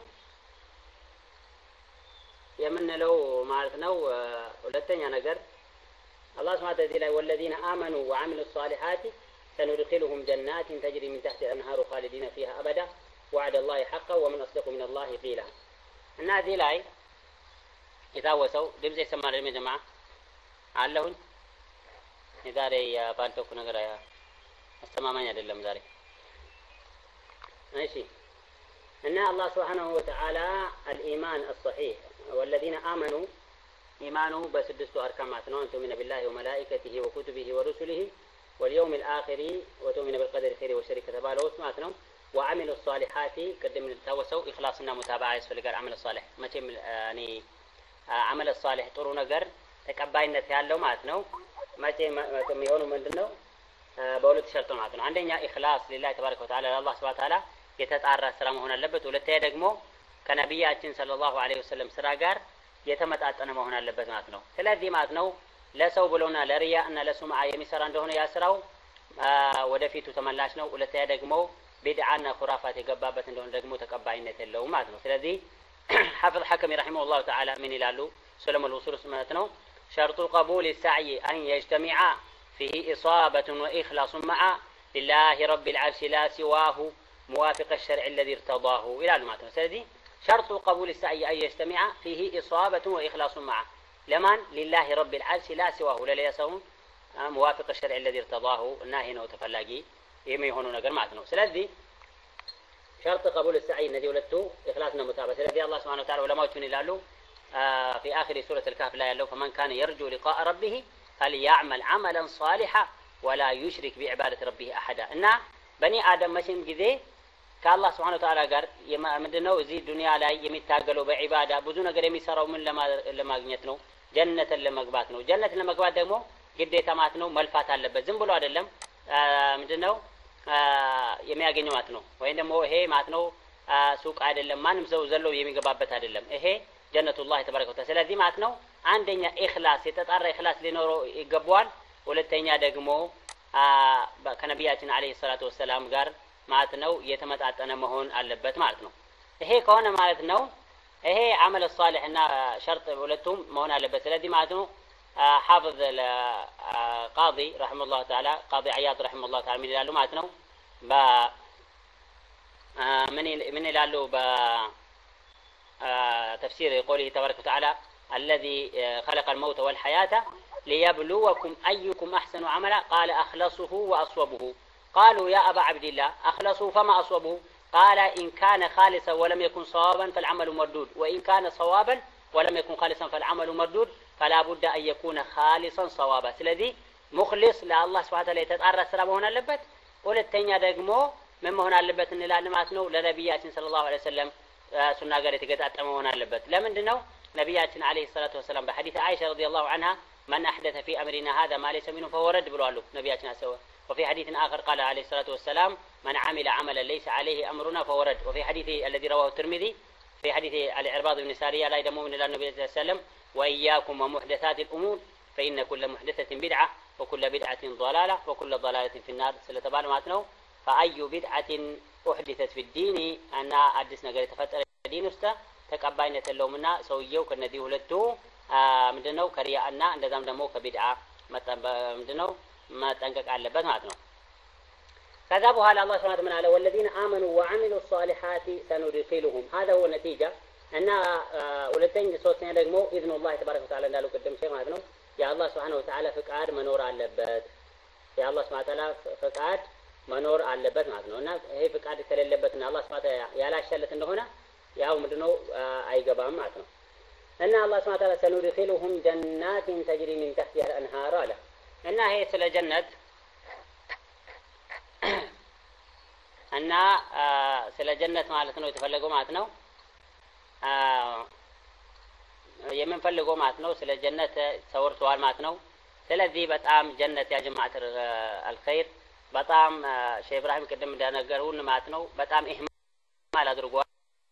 የምንለው ማለት ነው ሁለተኛ ነገር الله سبحانه وتعالى والذين آمنوا وعملوا الصالحات سندخلهم جنات تجري من تحت الأنهار خالدين فيها أبدا وعد الله حقا ومن أصدق من الله قيلا إن هذه الآية إذا وسوا دمزي سمع لهم يا جماعة علهن إذا رأي بالتوك نقرأ يا السماء ما يدلهم ذلك ماشي إن الله سبحانه وتعالى الإيمان الصحيح والذين آمنوا إيمانه بسدست أركامات أن تؤمن بالله وملائكته وكتبه ورسله واليوم الآخر وتؤمن بالقدر خير وشر تبارك واسمعتنا وعمل الصالحات قدم التوسو إخلاصنا متابعة يسفل عمل الصالح ما تم يعني عمل الصالح ጥሩ ነገር ተቀባይነት ያለው ማለት ነው መቼ የሚሆነው ምንድነው በሁለት ሸርጥ ማለት ነው። አንደኛ ኢኽላስ ሊላህ ተባረከ ወተዓላ ለአላህ Subhanahu Wa Ta'ala የተጣራ ስራ መሆን አለበት። ሁለተኛ ደግሞ ከነብያችን ሰለላሁ ዐለይሂ ወሰለም ስራ ጋር የተመጣጠነ መሆን አለበት ማለት ነው። ስለዚህ ማለት ነው ለሰው ብሎና ለሪያ እና ለሱምዓ የሚሰራ እንደሆነ ያስራው ወደፊቱ ተመላሽ ነው። ሁለተኛ ደግሞ ቢድዓና ኹራፋት የገባበት እንደሆነ ደግሞ ተቀባይነት የለውም ማለት ነው። ስለዚህ حافظ حكمي رحمه الله تعالى من ይላሉ سلم الوصول ማለት ነው شرط قبول السعي أن يجتمع فيه إصابة وإخلاص مع لله رب العرش لا سواه موافق الشرع الذي ارتضاه ይላሉ ማለት ነው። ስለዚህ شرط قبول السعي أن يجتمع فيه إصابة وإخلاص معه لمن لله رب العرش لا سواه لا يسون موافق الشرع الذي ارتضاه الناهي وتفلاقي يمي هون نجر معتنو سلذي شرط قبول السعي الذي ولدته إخلاصنا متابعة سلذي الله سبحانه وتعالى ولما يتوني لالو آه في آخر سورة الكهف لا يلو فمن كان يرجو لقاء ربه فليعمل عملا صالحا ولا يشرك بعبادة ربه أحدا إن بني آدم مشين جذي ከአላህ Subhanahu Wa Ta'ala ጋር ምንድነው እዚህ ዱንያ ላይ የሚታገለው በዒባዳ ብዙ ነገር የሚሰራው ምን ለማግኘት ነው? ጀነትን ለመግባት ነው። ጀነትን ለመግባት ደግሞ ግዴታ ማለት ነው መልፋት አለበት። ዝም ብሎ አይደለም ምንድነው የሚያገኘው ማለት ነው። ወይም ደግሞ ይሄ ማለት ነው ሱቅ አይደለም ማንም ሰው ዘሎ የሚገባበት አይደለም። ይሄ ጀነቱላህ ተባረከ ወተዓላ። ስለዚህ ማለት ነው አንደኛ ኢኽላስ የተጣራ ኢኽላስ ሊኖረው ይገባዋል። ሁለተኛ ደግሞ ከነቢያችን አለይሂ ሰላቱ ወሰላም ጋር ማለት ነው የተመጣጠነ መሆን አለበት ማለት ነው። ይሄ ከሆነ ማለት ነው ይሄ አመል ሷሊህ እና ሸርጥ ሁለቱም መሆን አለበት። ስለዚህ ማለት ነው حافظ القاضي رحمه الله تعالى قاضي عياض رحمه الله تعالى من ይላሉ ማለት ነው በ من من ይላሉ በ تفسير قوله تبارك وتعالى الذي خلق الموت والحياة ليبلوكم أيكم أحسن عملا قال أخلصه وأصوبه قالوا يا أبا عبد الله أخلصوا فما أصوبه قال إن كان خالصا ولم يكن صوابا فالعمل مردود وإن كان صوابا ولم يكن خالصا فالعمل مردود فلا بد أن يكون خالصا صوابا ስለዚህ مخلص لله سبحانه وتعالى የተጣራ ስራ መሆን አለበት። ሁለተኛ ደግሞ ምን መሆን አለበት እንላለን ማለት ነው ለነብያችን ሰለላሁ ዐለይሂ ወሰለም ሱና ጋር የተገጣጠመ መሆን አለበት። ለምንድነው ነብያችን አለይሂ ሰላቱ ወሰለም በሐዲስ አይሻ ረዲየላሁ ዐንሃ من أحدث في أمرنا هذا ما ليس منه فهو رد ብለዋል ነብያችን አሰወ وفي حديث آخر قال عليه الصلاة والسلام من عمل عملا ليس عليه أمرنا فهو رد. وفي حديث الذي رواه الترمذي في حديث العرباض بن سارية لا يدمو من النبي صلى الله عليه وسلم وإياكم ومحدثات الأمور فإن كل محدثة بدعة وكل بدعة ضلالة وكل ضلالة في النار سلتبال ماتنو فأي بدعة أحدثت في الدين أن أدسنا قال تفتر الدين استا ተቀባይነት የለውምና ሰውየው ከነዚህ ሁለቱ ምንድነው ከሪያና እንደዛም ደግሞ ከቢድዓ ምንድነው መጠንቀቅ አለበት ማለት ነው። ከዛ በኋላ አላህ Subhanahu Wa Ta'ala والذين آمنوا وعملوا الصالحات سندخلهم هذا هو النتيجة እና ሁለተኛ ሶስተኛ ደግሞ ኢዝኑ አላህ ተባረከ ወተዓላ እንዳለው ቅድም ሼህ ማለት ነው የአላህ Subhanahu Wa Ta'ala ፍቃድ መኖር አለበት የአላህ Subhanahu Wa Ta'ala ፍቃድ መኖር አለበት ማለት ነው። እና ይሄ ፍቃድ ከሌለበትና አላህ Subhanahu Wa Ta'ala ያላሻለት እንደሆነ ያው ምንድነው አይገባም ማለት ነው። እና አላህ Subhanahu Wa Ta'ala سندخلهم جنات تجري من تحتها الأنهار አለ እና ይሄ ስለ ጀነት እና ስለ ጀነት ማለት ነው የተፈለገው ማለት ነው የምንፈልገው ማለት ነው ስለ ጀነት ተወርቷል ማለት ነው። ስለዚህ በጣም ጀነት ያ ጀማዓት አልኸይር በጣም ሼህ ኢብራሂም ቅድም እንደነገሩን ማለት ነው በጣም ኢህማል አድርጓል።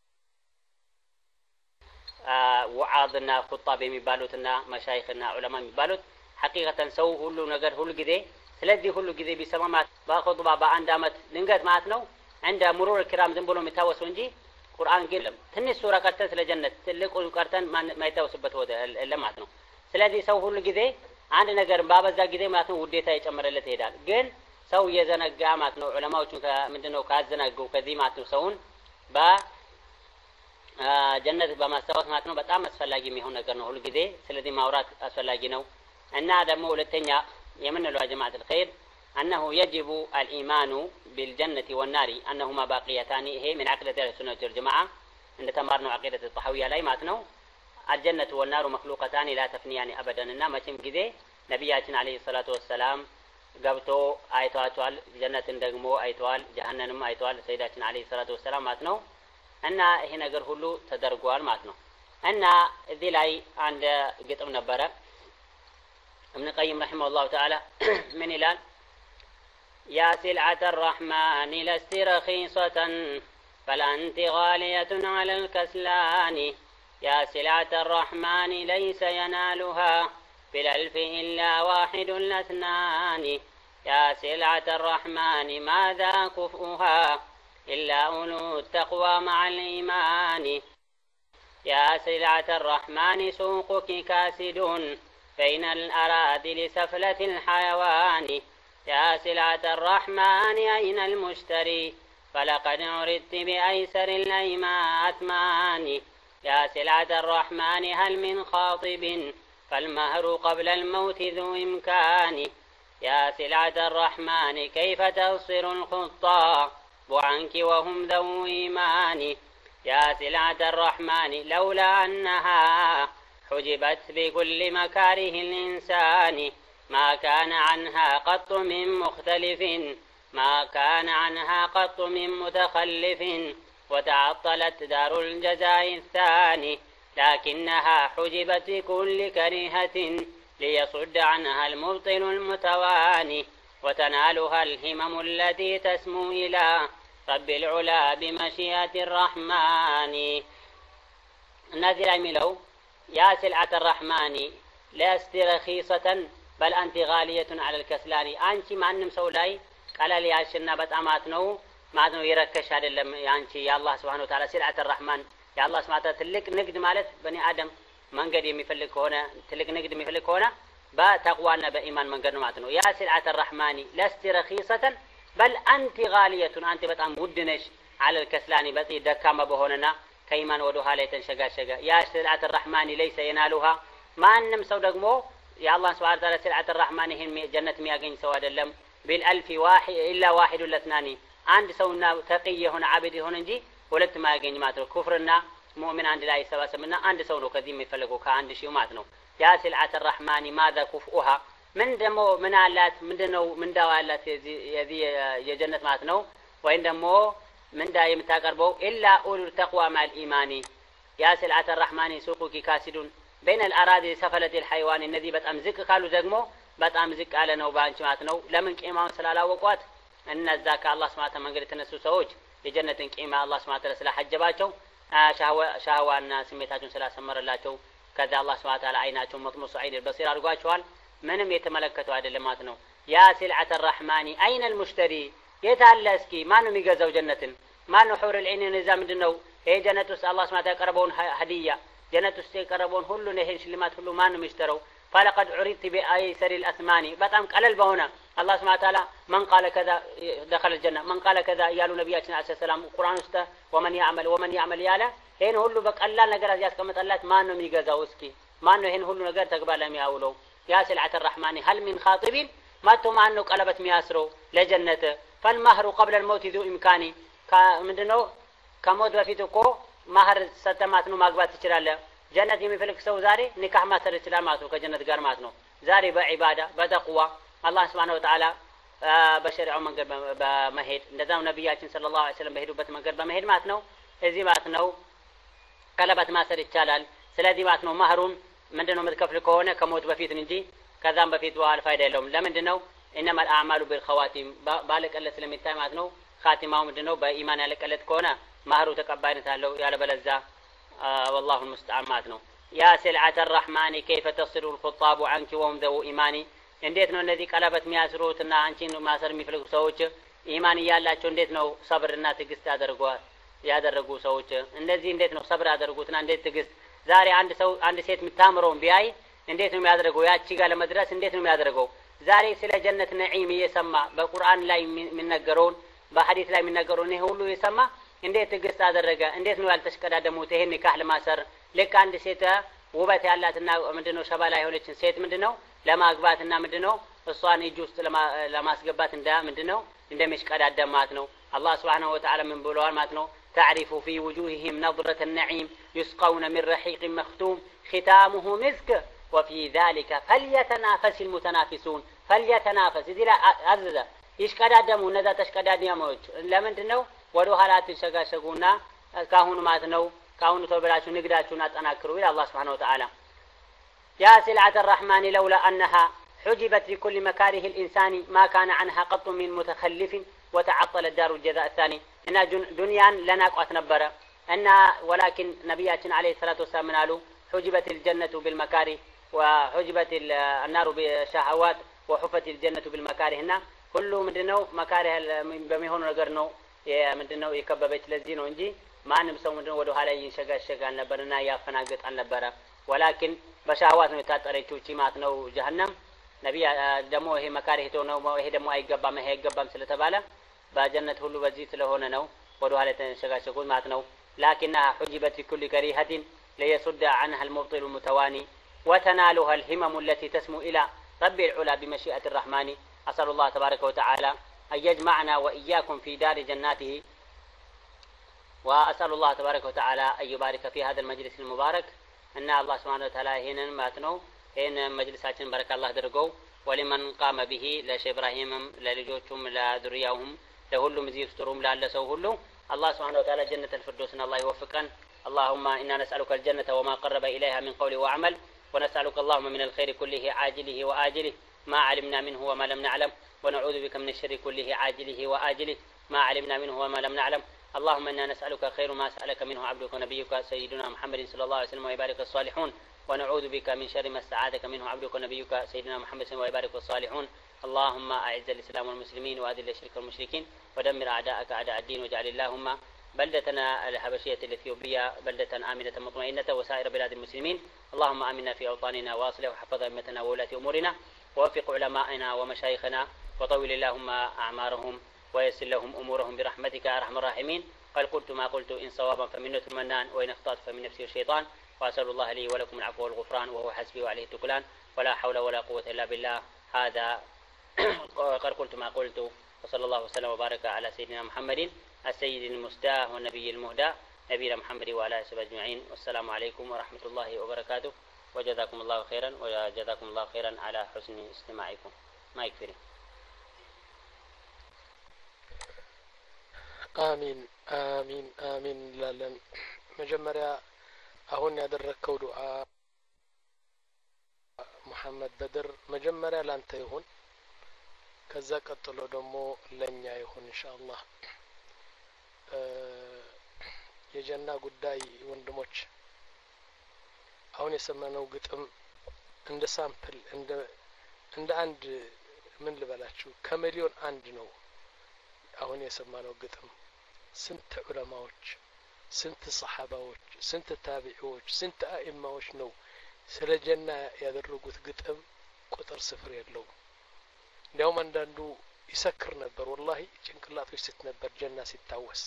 ወዓዝና ኹጣብ የሚባሉትና መሻይኽና ዑለማ የሚባሉት ሐቂቀተን ሰው ሁሉ ነገር ሁሉ ጊዜ ስለዚህ ሁሉ ጊዜ ቢሰማ ማለት በኹጥባ በአንድ አመት ድንገት ማለት ነው እንደ ሙሩር الكرام ዝም ብሎ የሚታወሰው እንጂ ቁርአን ግን ትንሽ ሱራ ቀርተን ስለ ጀነት ትልቁ ቀርተን ማይታወስበት ወደ ለማለት ነው። ስለዚህ ሰው ሁሉ ጊዜ አንድ ነገር ባበዛ ጊዜ ማለት ነው ውዴታ ይጨምረለት ይሄዳል። ግን ሰው የዘነጋ ማለት ነው ዑለማዎቹ ምንድነው ካዘናጉ ከዚህ ማለት ነው ሰውን በጀነት በማስተዋወቅ ማለት ነው በጣም አስፈላጊ የሚሆን ነገር ነው ሁሉ ጊዜ ስለዚህ ማውራት አስፈላጊ ነው። እና ደግሞ ሁለተኛ የምንለው ጀማዓት الخير أنه يجب الإيمان بالجنة والنار أنهما باقيتان هي من عقيدة السنة والجماعة عند تمارنا عقيدة الطحاوية لا يماتنو الجنة والنار مخلوقتان لا تفنيان أبدا إنما تم كذا نبياتنا عليه الصلاة والسلام قبتو آيتوال جنة دقمو آيتوال جهنم آيتوال سيداتنا عليه الصلاة والسلام ماتنو أن هنا قرهلو تدرقوال ماتنو أن ذي لاي عند قطم نبرة ابن القيم رحمه الله تعالى من إلال يا سلعة الرحمن لست رخيصة فلا أنت غالية على الكسلان يا سلعة الرحمن ليس ينالها بالألف إلا واحد الاثنان يا سلعة الرحمن ماذا كفؤها إلا أولو التقوى مع الإيمان يا سلعة الرحمن سوقك كاسد بين الأراضي لسفلة الحيوان يا سلعة الرحمن أين المشتري فلقد عرضت بأيسر الأثمان يا سلعة الرحمن هل من خاطب فالمهر قبل الموت ذو إمكان يا سلعة الرحمن كيف تغصر الخطاب عنك وهم ذو إيمان يا سلعة الرحمن لولا أنها حجبت بكل مكاره الإنسان ما كان عنها قط من مختلف ما كان عنها قط من متخلف وتعطلت دار الجزاء الثاني لكنها حجبت بكل كريهة ليصد عنها المبطل المتواني وتنالها الهمم التي تسمو إلى رب العلا بمشيئة الرحمن نازل عملوا يا سلعة الرحمن لست رخيصة بل أنت غالية على الكسلان أنت ما أنم سولاي قال لي عشنا بتأمات نو ما أنه يركش هذا أنت يا الله سبحانه وتعالى سلعة الرحمن يا الله سبحانه وتعالى تلك نقد مالت بني آدم من قد يمفلك هنا تلك نقد يمفلك هنا بتقوانا بإيمان من قد ماتنو يا سلعة الرحمن لست رخيصة بل أنت غالية أنت بتأم ودنش على الكسلان بتي دكامة بهوننا كيمان ودوها ليتن شقا شقا يا سلعة الرحمن ليس ينالها ما أنم سودقمو يا الله سبحانه وتعالى سلعة الرحمن هن جنة مياقين سواد اللم بالألف واحد إلا واحد ولا اثنان عند سونا تقية هنا عابد هنا نجي ولت ما يقين ماترو كفرنا مؤمن عند الله سوا سمنا عند سونو كذيم يفلقوا كعند شيء ماتنو يا سلعة الرحمن ماذا كفؤها من دمو من علات من دنو من دوالات يذي يا جنة ماتنو وين دمو من دايم تقربو إلا أولو التقوى مع الإيمان يا سلعة الرحمن سوقك كاسد بين الأراضي سفلة الحيوان الذي بتأمزك قالوا زقمو بتأمزك على نوبان شماتنو لمن كإمام سلالا وقوات أن الزكاة الله سبحانه وتعالى من قلت الناس سوج لجنة كإمام الله سبحانه وتعالى سلا حجباتهم شهوة شهوة الناس سميتاتهم سلا سمر اللاتهم كذا الله سبحانه وتعالى عيناتهم مطمس عين البصير أرجواتشوال منهم يتملكتوا هذا اللماتنو يا سلعة الرحمن أين المشتري يتعلسكي ما نمي جزو جنة ما نحور العين نزام دنو ይሄ ጀነት ውስጥ አላህ ስብሐ ወተዓላ ያቀረበውን ሀዲያ ጀነት ውስጥ የቀረበውን ሁሉ ነው ይሄን ሽልማት ሁሉ ማን ነው የሚስተረው? فلقد عرضت بأيسر الأثمان በጣም ቀለል በሆነ አላህ ስብሐ ወተዓላ من قال كذا دخل الجنة من قال كذا ያሉ ነብያችን አለይሂ ሰላም ቁርአን ውስጥ ومن يعمل ومن يعمل ያለ ይሄን ሁሉ በቀላል ነገር ያስቀመጠላት ማን ነው የሚገዛው? እስኪ ማን ነው ይሄን ሁሉ ነገር ተግባር ላይ የሚያውለው? ያ سلعة الرحمن هل من خاطب ማቶ ማን ነው ቀለበት የሚያስረው ለጀነት? فالمهر قبل الموت ذو إمكاني ምንድነው ከሞት በፊት እኮ ማህር ሰተማት ነው ማግባት ይችላል። ጀነት የሚፈልግ ሰው ዛሬ ኒካህ ማሰር ይችላል ማለት ነው ከጀነት ጋር ማለት ነው። ዛሬ በዒባዳ በተቅዋ አላህ Subhanahu Wa Ta'ala በሸሪዓው መንገድ በመሄድ እንደዛው ነብያችን ሰለላሁ ዐለይሂ ወሰለም በሄዱበት መንገድ በመሄድ ማለት ነው እዚህ ማለት ነው ቀለበት ማሰር ይቻላል። ስለዚህ ማለት ነው ማህሩን ምንድነው የምትከፍል ከሆነ ከሞት በፊት እንጂ ከዛም በፊት በኋላ ፋይዳ የለውም። ለምንድነው انما الاعمال بالخواتيم ባለቀለት ስለሚታይ ማለት ነው ኻቲማው ምንድነው በኢማን ያለቀለት ከሆነ ማህሩ ተቀባይነት አለው ያለበለዛ والله المستعان ማለት ነው። يا سلعة الرحمن كيف تصر الخطاب عنك وهم ذو إيمان እንዴት ነው እነዚህ ቀለበት የሚያስሩትና አንቺን ማሰር የሚፈልጉ ሰዎች ኢማን ያላቸው እንዴት ነው ሰብርና ትዕግስት ያደርጓል ያደረጉ ሰዎች እንደዚህ እንዴት ነው ሰብር ያደርጉትና እንዴት ትዕግስት? ዛሬ አንድ ሰው አንድ ሴት የምታምረውን ቢያይ እንዴት ነው የሚያደርገው? ያቺ ጋር ለመድረስ እንዴት ነው የሚያደርገው? ዛሬ ስለ ጀነት ነዒም እየሰማ በቁርአን ላይ የሚነገረውን በሐዲስ ላይ የሚነገረውን ይሄ ሁሉ እየሰማ እንዴት ትዕግስት አደረገ? እንዴት ነው ያልተሽቀዳደሙት ይሄን ኒካህ ለማሰር? ልክ አንድ ሴት ውበት ያላትና ምንድነው ሸባላ የሆነችን ሴት ምንድነው ለማግባትና ምንድነው እሷን እጅ ውስጥ ለማስገባት እንደ ምንድነው እንደሚሽቀዳደም ማለት ነው። አላህ Subhanahu Wa Ta'ala ምን ብለዋል ማለት ነው? تعرف في وجوههم نظرة النعيم يسقون من رحيق مختوم ختامه مسك وفي ذلك فليتنافس المتنافسون فليتنافس እዚህ ላይ አዘዘ ይሽቀዳደሙ እነዛ ተሽቀዳዳሚዎች ለምንድነው ወደ ኋላ ተሸጋሸጉና ካሁኑ ማለት ነው ካሁኑ ተብላችሁ ንግዳችሁን አጠናክሩ ይላል አላህ Subhanahu Wa Ta'ala يا سلعة الرحمن لولا أنها حجبت لكل مكاره الإنسان ما كان عنها قط من متخلف وتعطل الدار الجزاء الثاني إن دنيا لنا قوات نبرة أن ولكن نبياتنا عليه الصلاة والسلام قالوا حجبت الجنة بالمكاره وحجبت النار بالشهوات وحفت الجنة بالمكاره هنا كله مدنو مكاره بميهون نقرنو مدنو يكببت لزينو انجي ما نمسو مدنو ودو هالا ينشغل شغل نبرنا يا فناقت عن نبرة ولكن በሻዋት ነው የታጠረችው ቺማት ነው ጀሃነም ነብይ ደሞ ይሄ መካሪህ ነው ይሄ ደሞ አይገባም ይሄ አይገባም ስለተባለ በጀነት ሁሉ በዚህ ስለሆነ ነው ወደ ኋላ ተሸጋሸጉት ማለት ነው። لكنها حجبت لكل كريهة ليصد عنها المبطل المتواني وتنالها الهمم التي تسمو إلى رب العلا بمشيئة الرحمن. أسأل الله تبارك وتعالى أن يجمعنا وإياكم في دار جناته وأسأل الله تبارك وتعالى أن يبارك في هذا المجلس المبارك እና አላህ Subhanahu Wa Ta'ala ይሄንን ማለት ነው ይሄን መጅልሳችን በረካ አላህ አድርገው ወሊመን ቃመ ቢሂ ለሼህ ኢብራሂምም ለልጆቹም ለዙሪያውም ለሁሉም እዚህ ፍጥሩም ላለ ሰው ሁሉ አላህ Subhanahu Wa Ta'ala ጀነተል ፊርደውስን አላህ ይወፍቀን። اللهم إنا نسألك الجنة وما قرب إليها من قول وعمل ونسألك اللهم من الخير كله عاجله وآجله ما علمنا منه وما لم نعلم ونعوذ بك من الشر كله عاجله وآجله ما علمنا منه وما لم نعلم. اللهم إنا نسألك خير ما سألك منه عبدك ونبيك سيدنا محمد صلى الله عليه وسلم ويبارك الصالحون ونعوذ بك من شر ما استعاذك منه عبدك ونبيك سيدنا محمد صلى الله عليه وسلم ويبارك الصالحون. اللهم أعز الإسلام والمسلمين وأذل الشرك والمشركين ودمر أعداءك أعداء الدين واجعل اللهم بلدتنا الحبشية الإثيوبية بلدة آمنة مطمئنة وسائر بلاد المسلمين. اللهم آمنا في أوطاننا وأصلح وحفظ أئمتنا وولاة أمورنا ووفق علماءنا ومشايخنا وطول اللهم أعمارهم ويسر لهم أمورهم برحمتك يا أرحم الراحمين. قال قلت ما قلت إن صوابا فمنه المنان وإن أخطأت فمن نفسي الشيطان وأسأل الله لي ولكم العفو والغفران وهو حسبي وعليه التكلان ولا حول ولا قوة إلا بالله. هذا قال قلت ما قلت وصلى الله وسلم وبارك على سيدنا محمد السيد المستاه والنبي المهدى نبينا محمد وعلى آله وصحبه أجمعين. والسلام عليكم ورحمة الله وبركاته وجزاكم الله خيرا وجزاكم الله خيرا على حسن استماعكم. ما يكفي. አሚን አሚን አሚን ላለን መጀመሪያ አሁን ያደረከው ዱዓ ሙሐመድ በድር መጀመሪያ ላንተ ይሁን ከዛ ቀጥሎ ደግሞ ለኛ ይሁን ኢንሻአላህ። የጀና ጉዳይ ወንድሞች አሁን የሰማነው ግጥም እንደ ሳምፕል እንደ እንደ አንድ ምን ልበላችሁ ከሚሊዮን አንድ ነው። አሁን የሰማነው ግጥም ስንት ዑለማዎች ስንት ሰሐባዎች ስንት ታቢዒዎች ስንት አኢማዎች ነው ስለ ጀና ያደረጉት ግጥም ቁጥር ስፍር የለው እንዲያውም አንዳንዱ ይሰክር ነበር ወላሂ ጭንቅላቶች ስት ነበር ጀና ሲታወስ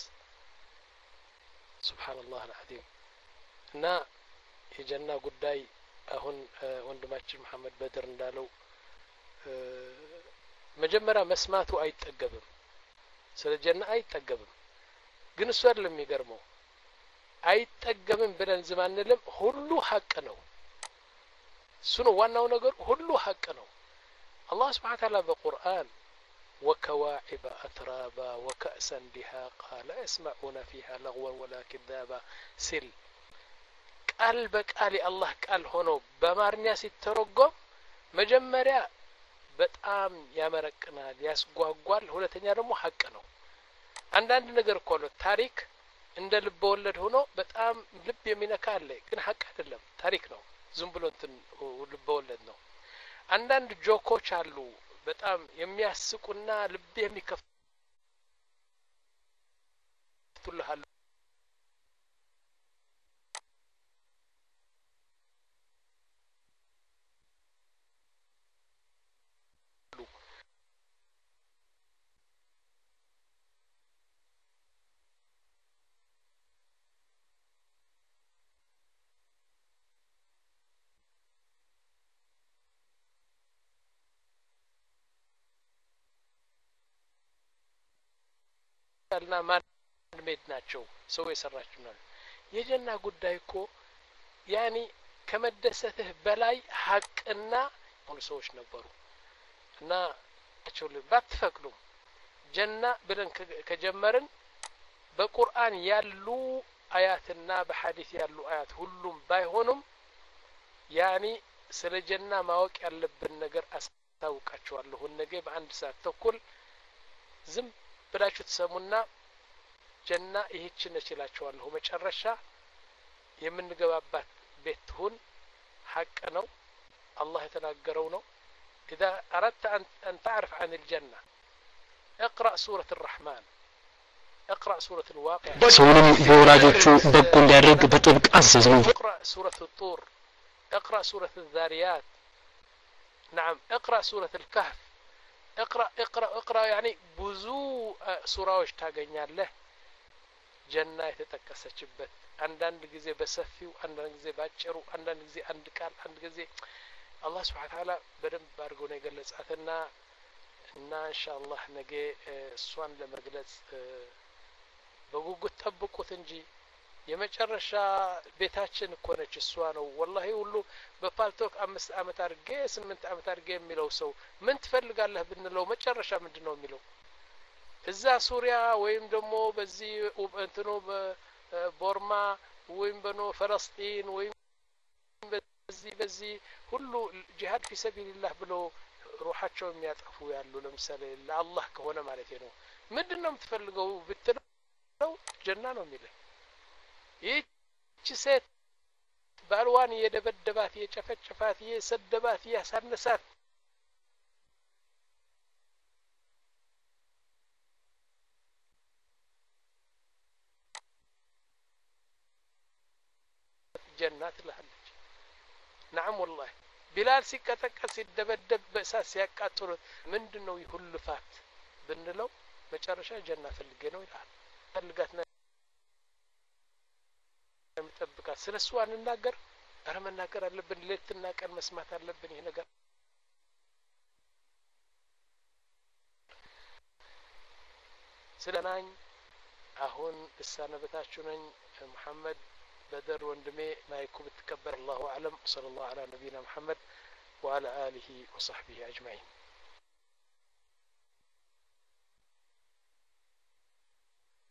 ሱብሃንአላህ አልዓዚም እና የጀና ጉዳይ አሁን ወንድማችን መሐመድ በድር እንዳለው መጀመሪያ መስማቱ አይጠገብም ስለ ጀና አይጠገብም ግን እሱ አይደለም የሚገርመው አይጠገብም ብለን ዝም አንልም ሁሉ ሐቅ ነው እሱ ነው ዋናው ነገር ሁሉ ሐቅ ነው አላህ Subhanahu Wa Ta'ala በቁርአን وكواعب أترابا وكأسا دهاقا لا يسمعون فيها لغوا ولا كذابا سل ቃል በቃል አላህ ቃል ሆኖ በአማርኛ ሲተረጎም መጀመሪያ በጣም ያመረቅናል ያስጓጓል ሁለተኛ ደግሞ ሐቅ ነው አንዳንድ ነገር እኮ ነው ታሪክ እንደ ልብ ወለድ ሆኖ በጣም ልብ የሚነካ አለ ግን ሐቅ አይደለም ታሪክ ነው ዝም ብሎ እንትን ልብ ወለድ ነው አንዳንድ ጆኮች አሉ በጣም የሚያስቁና ልብ የሚከፍቱልሃል እና ማን ሜድ ናቸው ሰው የሰራችሁ ነው የጀና ጉዳይ እኮ ያኒ ከመደሰትህ በላይ ሐቅና ሁሉ ሰዎች ነበሩ እና አቸው ባትፈቅዱ ጀና ብለን ከጀመርን በቁርአን ያሉ አያትና በሐዲስ ያሉ አያት ሁሉም ባይሆኑም ያኒ ስለ ጀና ማወቅ ያለብን ነገር አስታውቃችኋለሁ ነገ በአንድ ሰዓት ተኩል ዝም ብላችሁ ተሰሙና ጀና ይህች ነችላችኋለሁ መጨረሻ የምንገባባት ቤት ሁን ሐቅ ነው አላህ የተናገረው ነው اذا اردت ان تعرف عن الجنه اقرا سوره الرحمن اقرا سوره الواقع ሰውንም በወላጆቹ በጎ እንዲያደርግ በጥብቅ አዘዝ ነው اقرا سوره الطور اقرا سوره الذاريات نعم اقرا سوره الكهف اقرا اقرا اقرا يعني بزو سوراዎች ታገኛለህ ጀና የተጠቀሰችበት አንዳንድ ጊዜ በሰፊው አንዳንድ ጊዜ ባጭሩ አንዳንድ ጊዜ አንድ ቃል አንድ ጊዜ አላህ Subhanahu Wa Ta'ala በደንብ አድርጎ ነው የገለጻትና እና ኢንሻአላህ ነገ እሷን ለመግለጽ በጉጉት ጠብቁት እንጂ የመጨረሻ ቤታችን እኮ ነች እሷ ነው ወላሂ ሁሉ በፓልቶክ አምስት አመት አድርጌ ስምንት አመት አድርጌ የሚለው ሰው ምን ትፈልጋለህ ብንለው መጨረሻ ምንድነው የሚለው እዛ ሱሪያ ወይም ደግሞ በዚህ እንትኑ በቦርማ ወይም በኖ ፍልስጤም ወይም በዚህ በዚህ ሁሉ ጂሃድ في سبيل الله ብሎ ሩሃቸው የሚያጠፉ ያሉ ለምሳሌ ለአላህ ከሆነ ማለት ነው ምንድነው የምትፈልገው ብትለው ጀና ነው የሚለው ይህች ሴት ባልዋን የደበደባት የጨፈጨፋት የሰደባት ያሳነሳት ጀናት ለሃለች نعم والله ቢላል ሲቀጠቀጥ ሲደበደብ በእሳት ሲያቃጥሉ ምንድነው ይሁሉ ፋት ብንለው መጨረሻ ጀና ፈልገ ነው ይላል ፈልጋት ነው የምጠብቃት ስለሱ አንናገር አረ መናገር አለብን ሌትና ቀን መስማት አለብን ይሄ ነገር ስለናኝ አሁን እሳነበታችሁ ነኝ መሐመድ بدر وندمي ما يكون بتكبر الله أعلم صلى الله على نبينا محمد وعلى آله وصحبه أجمعين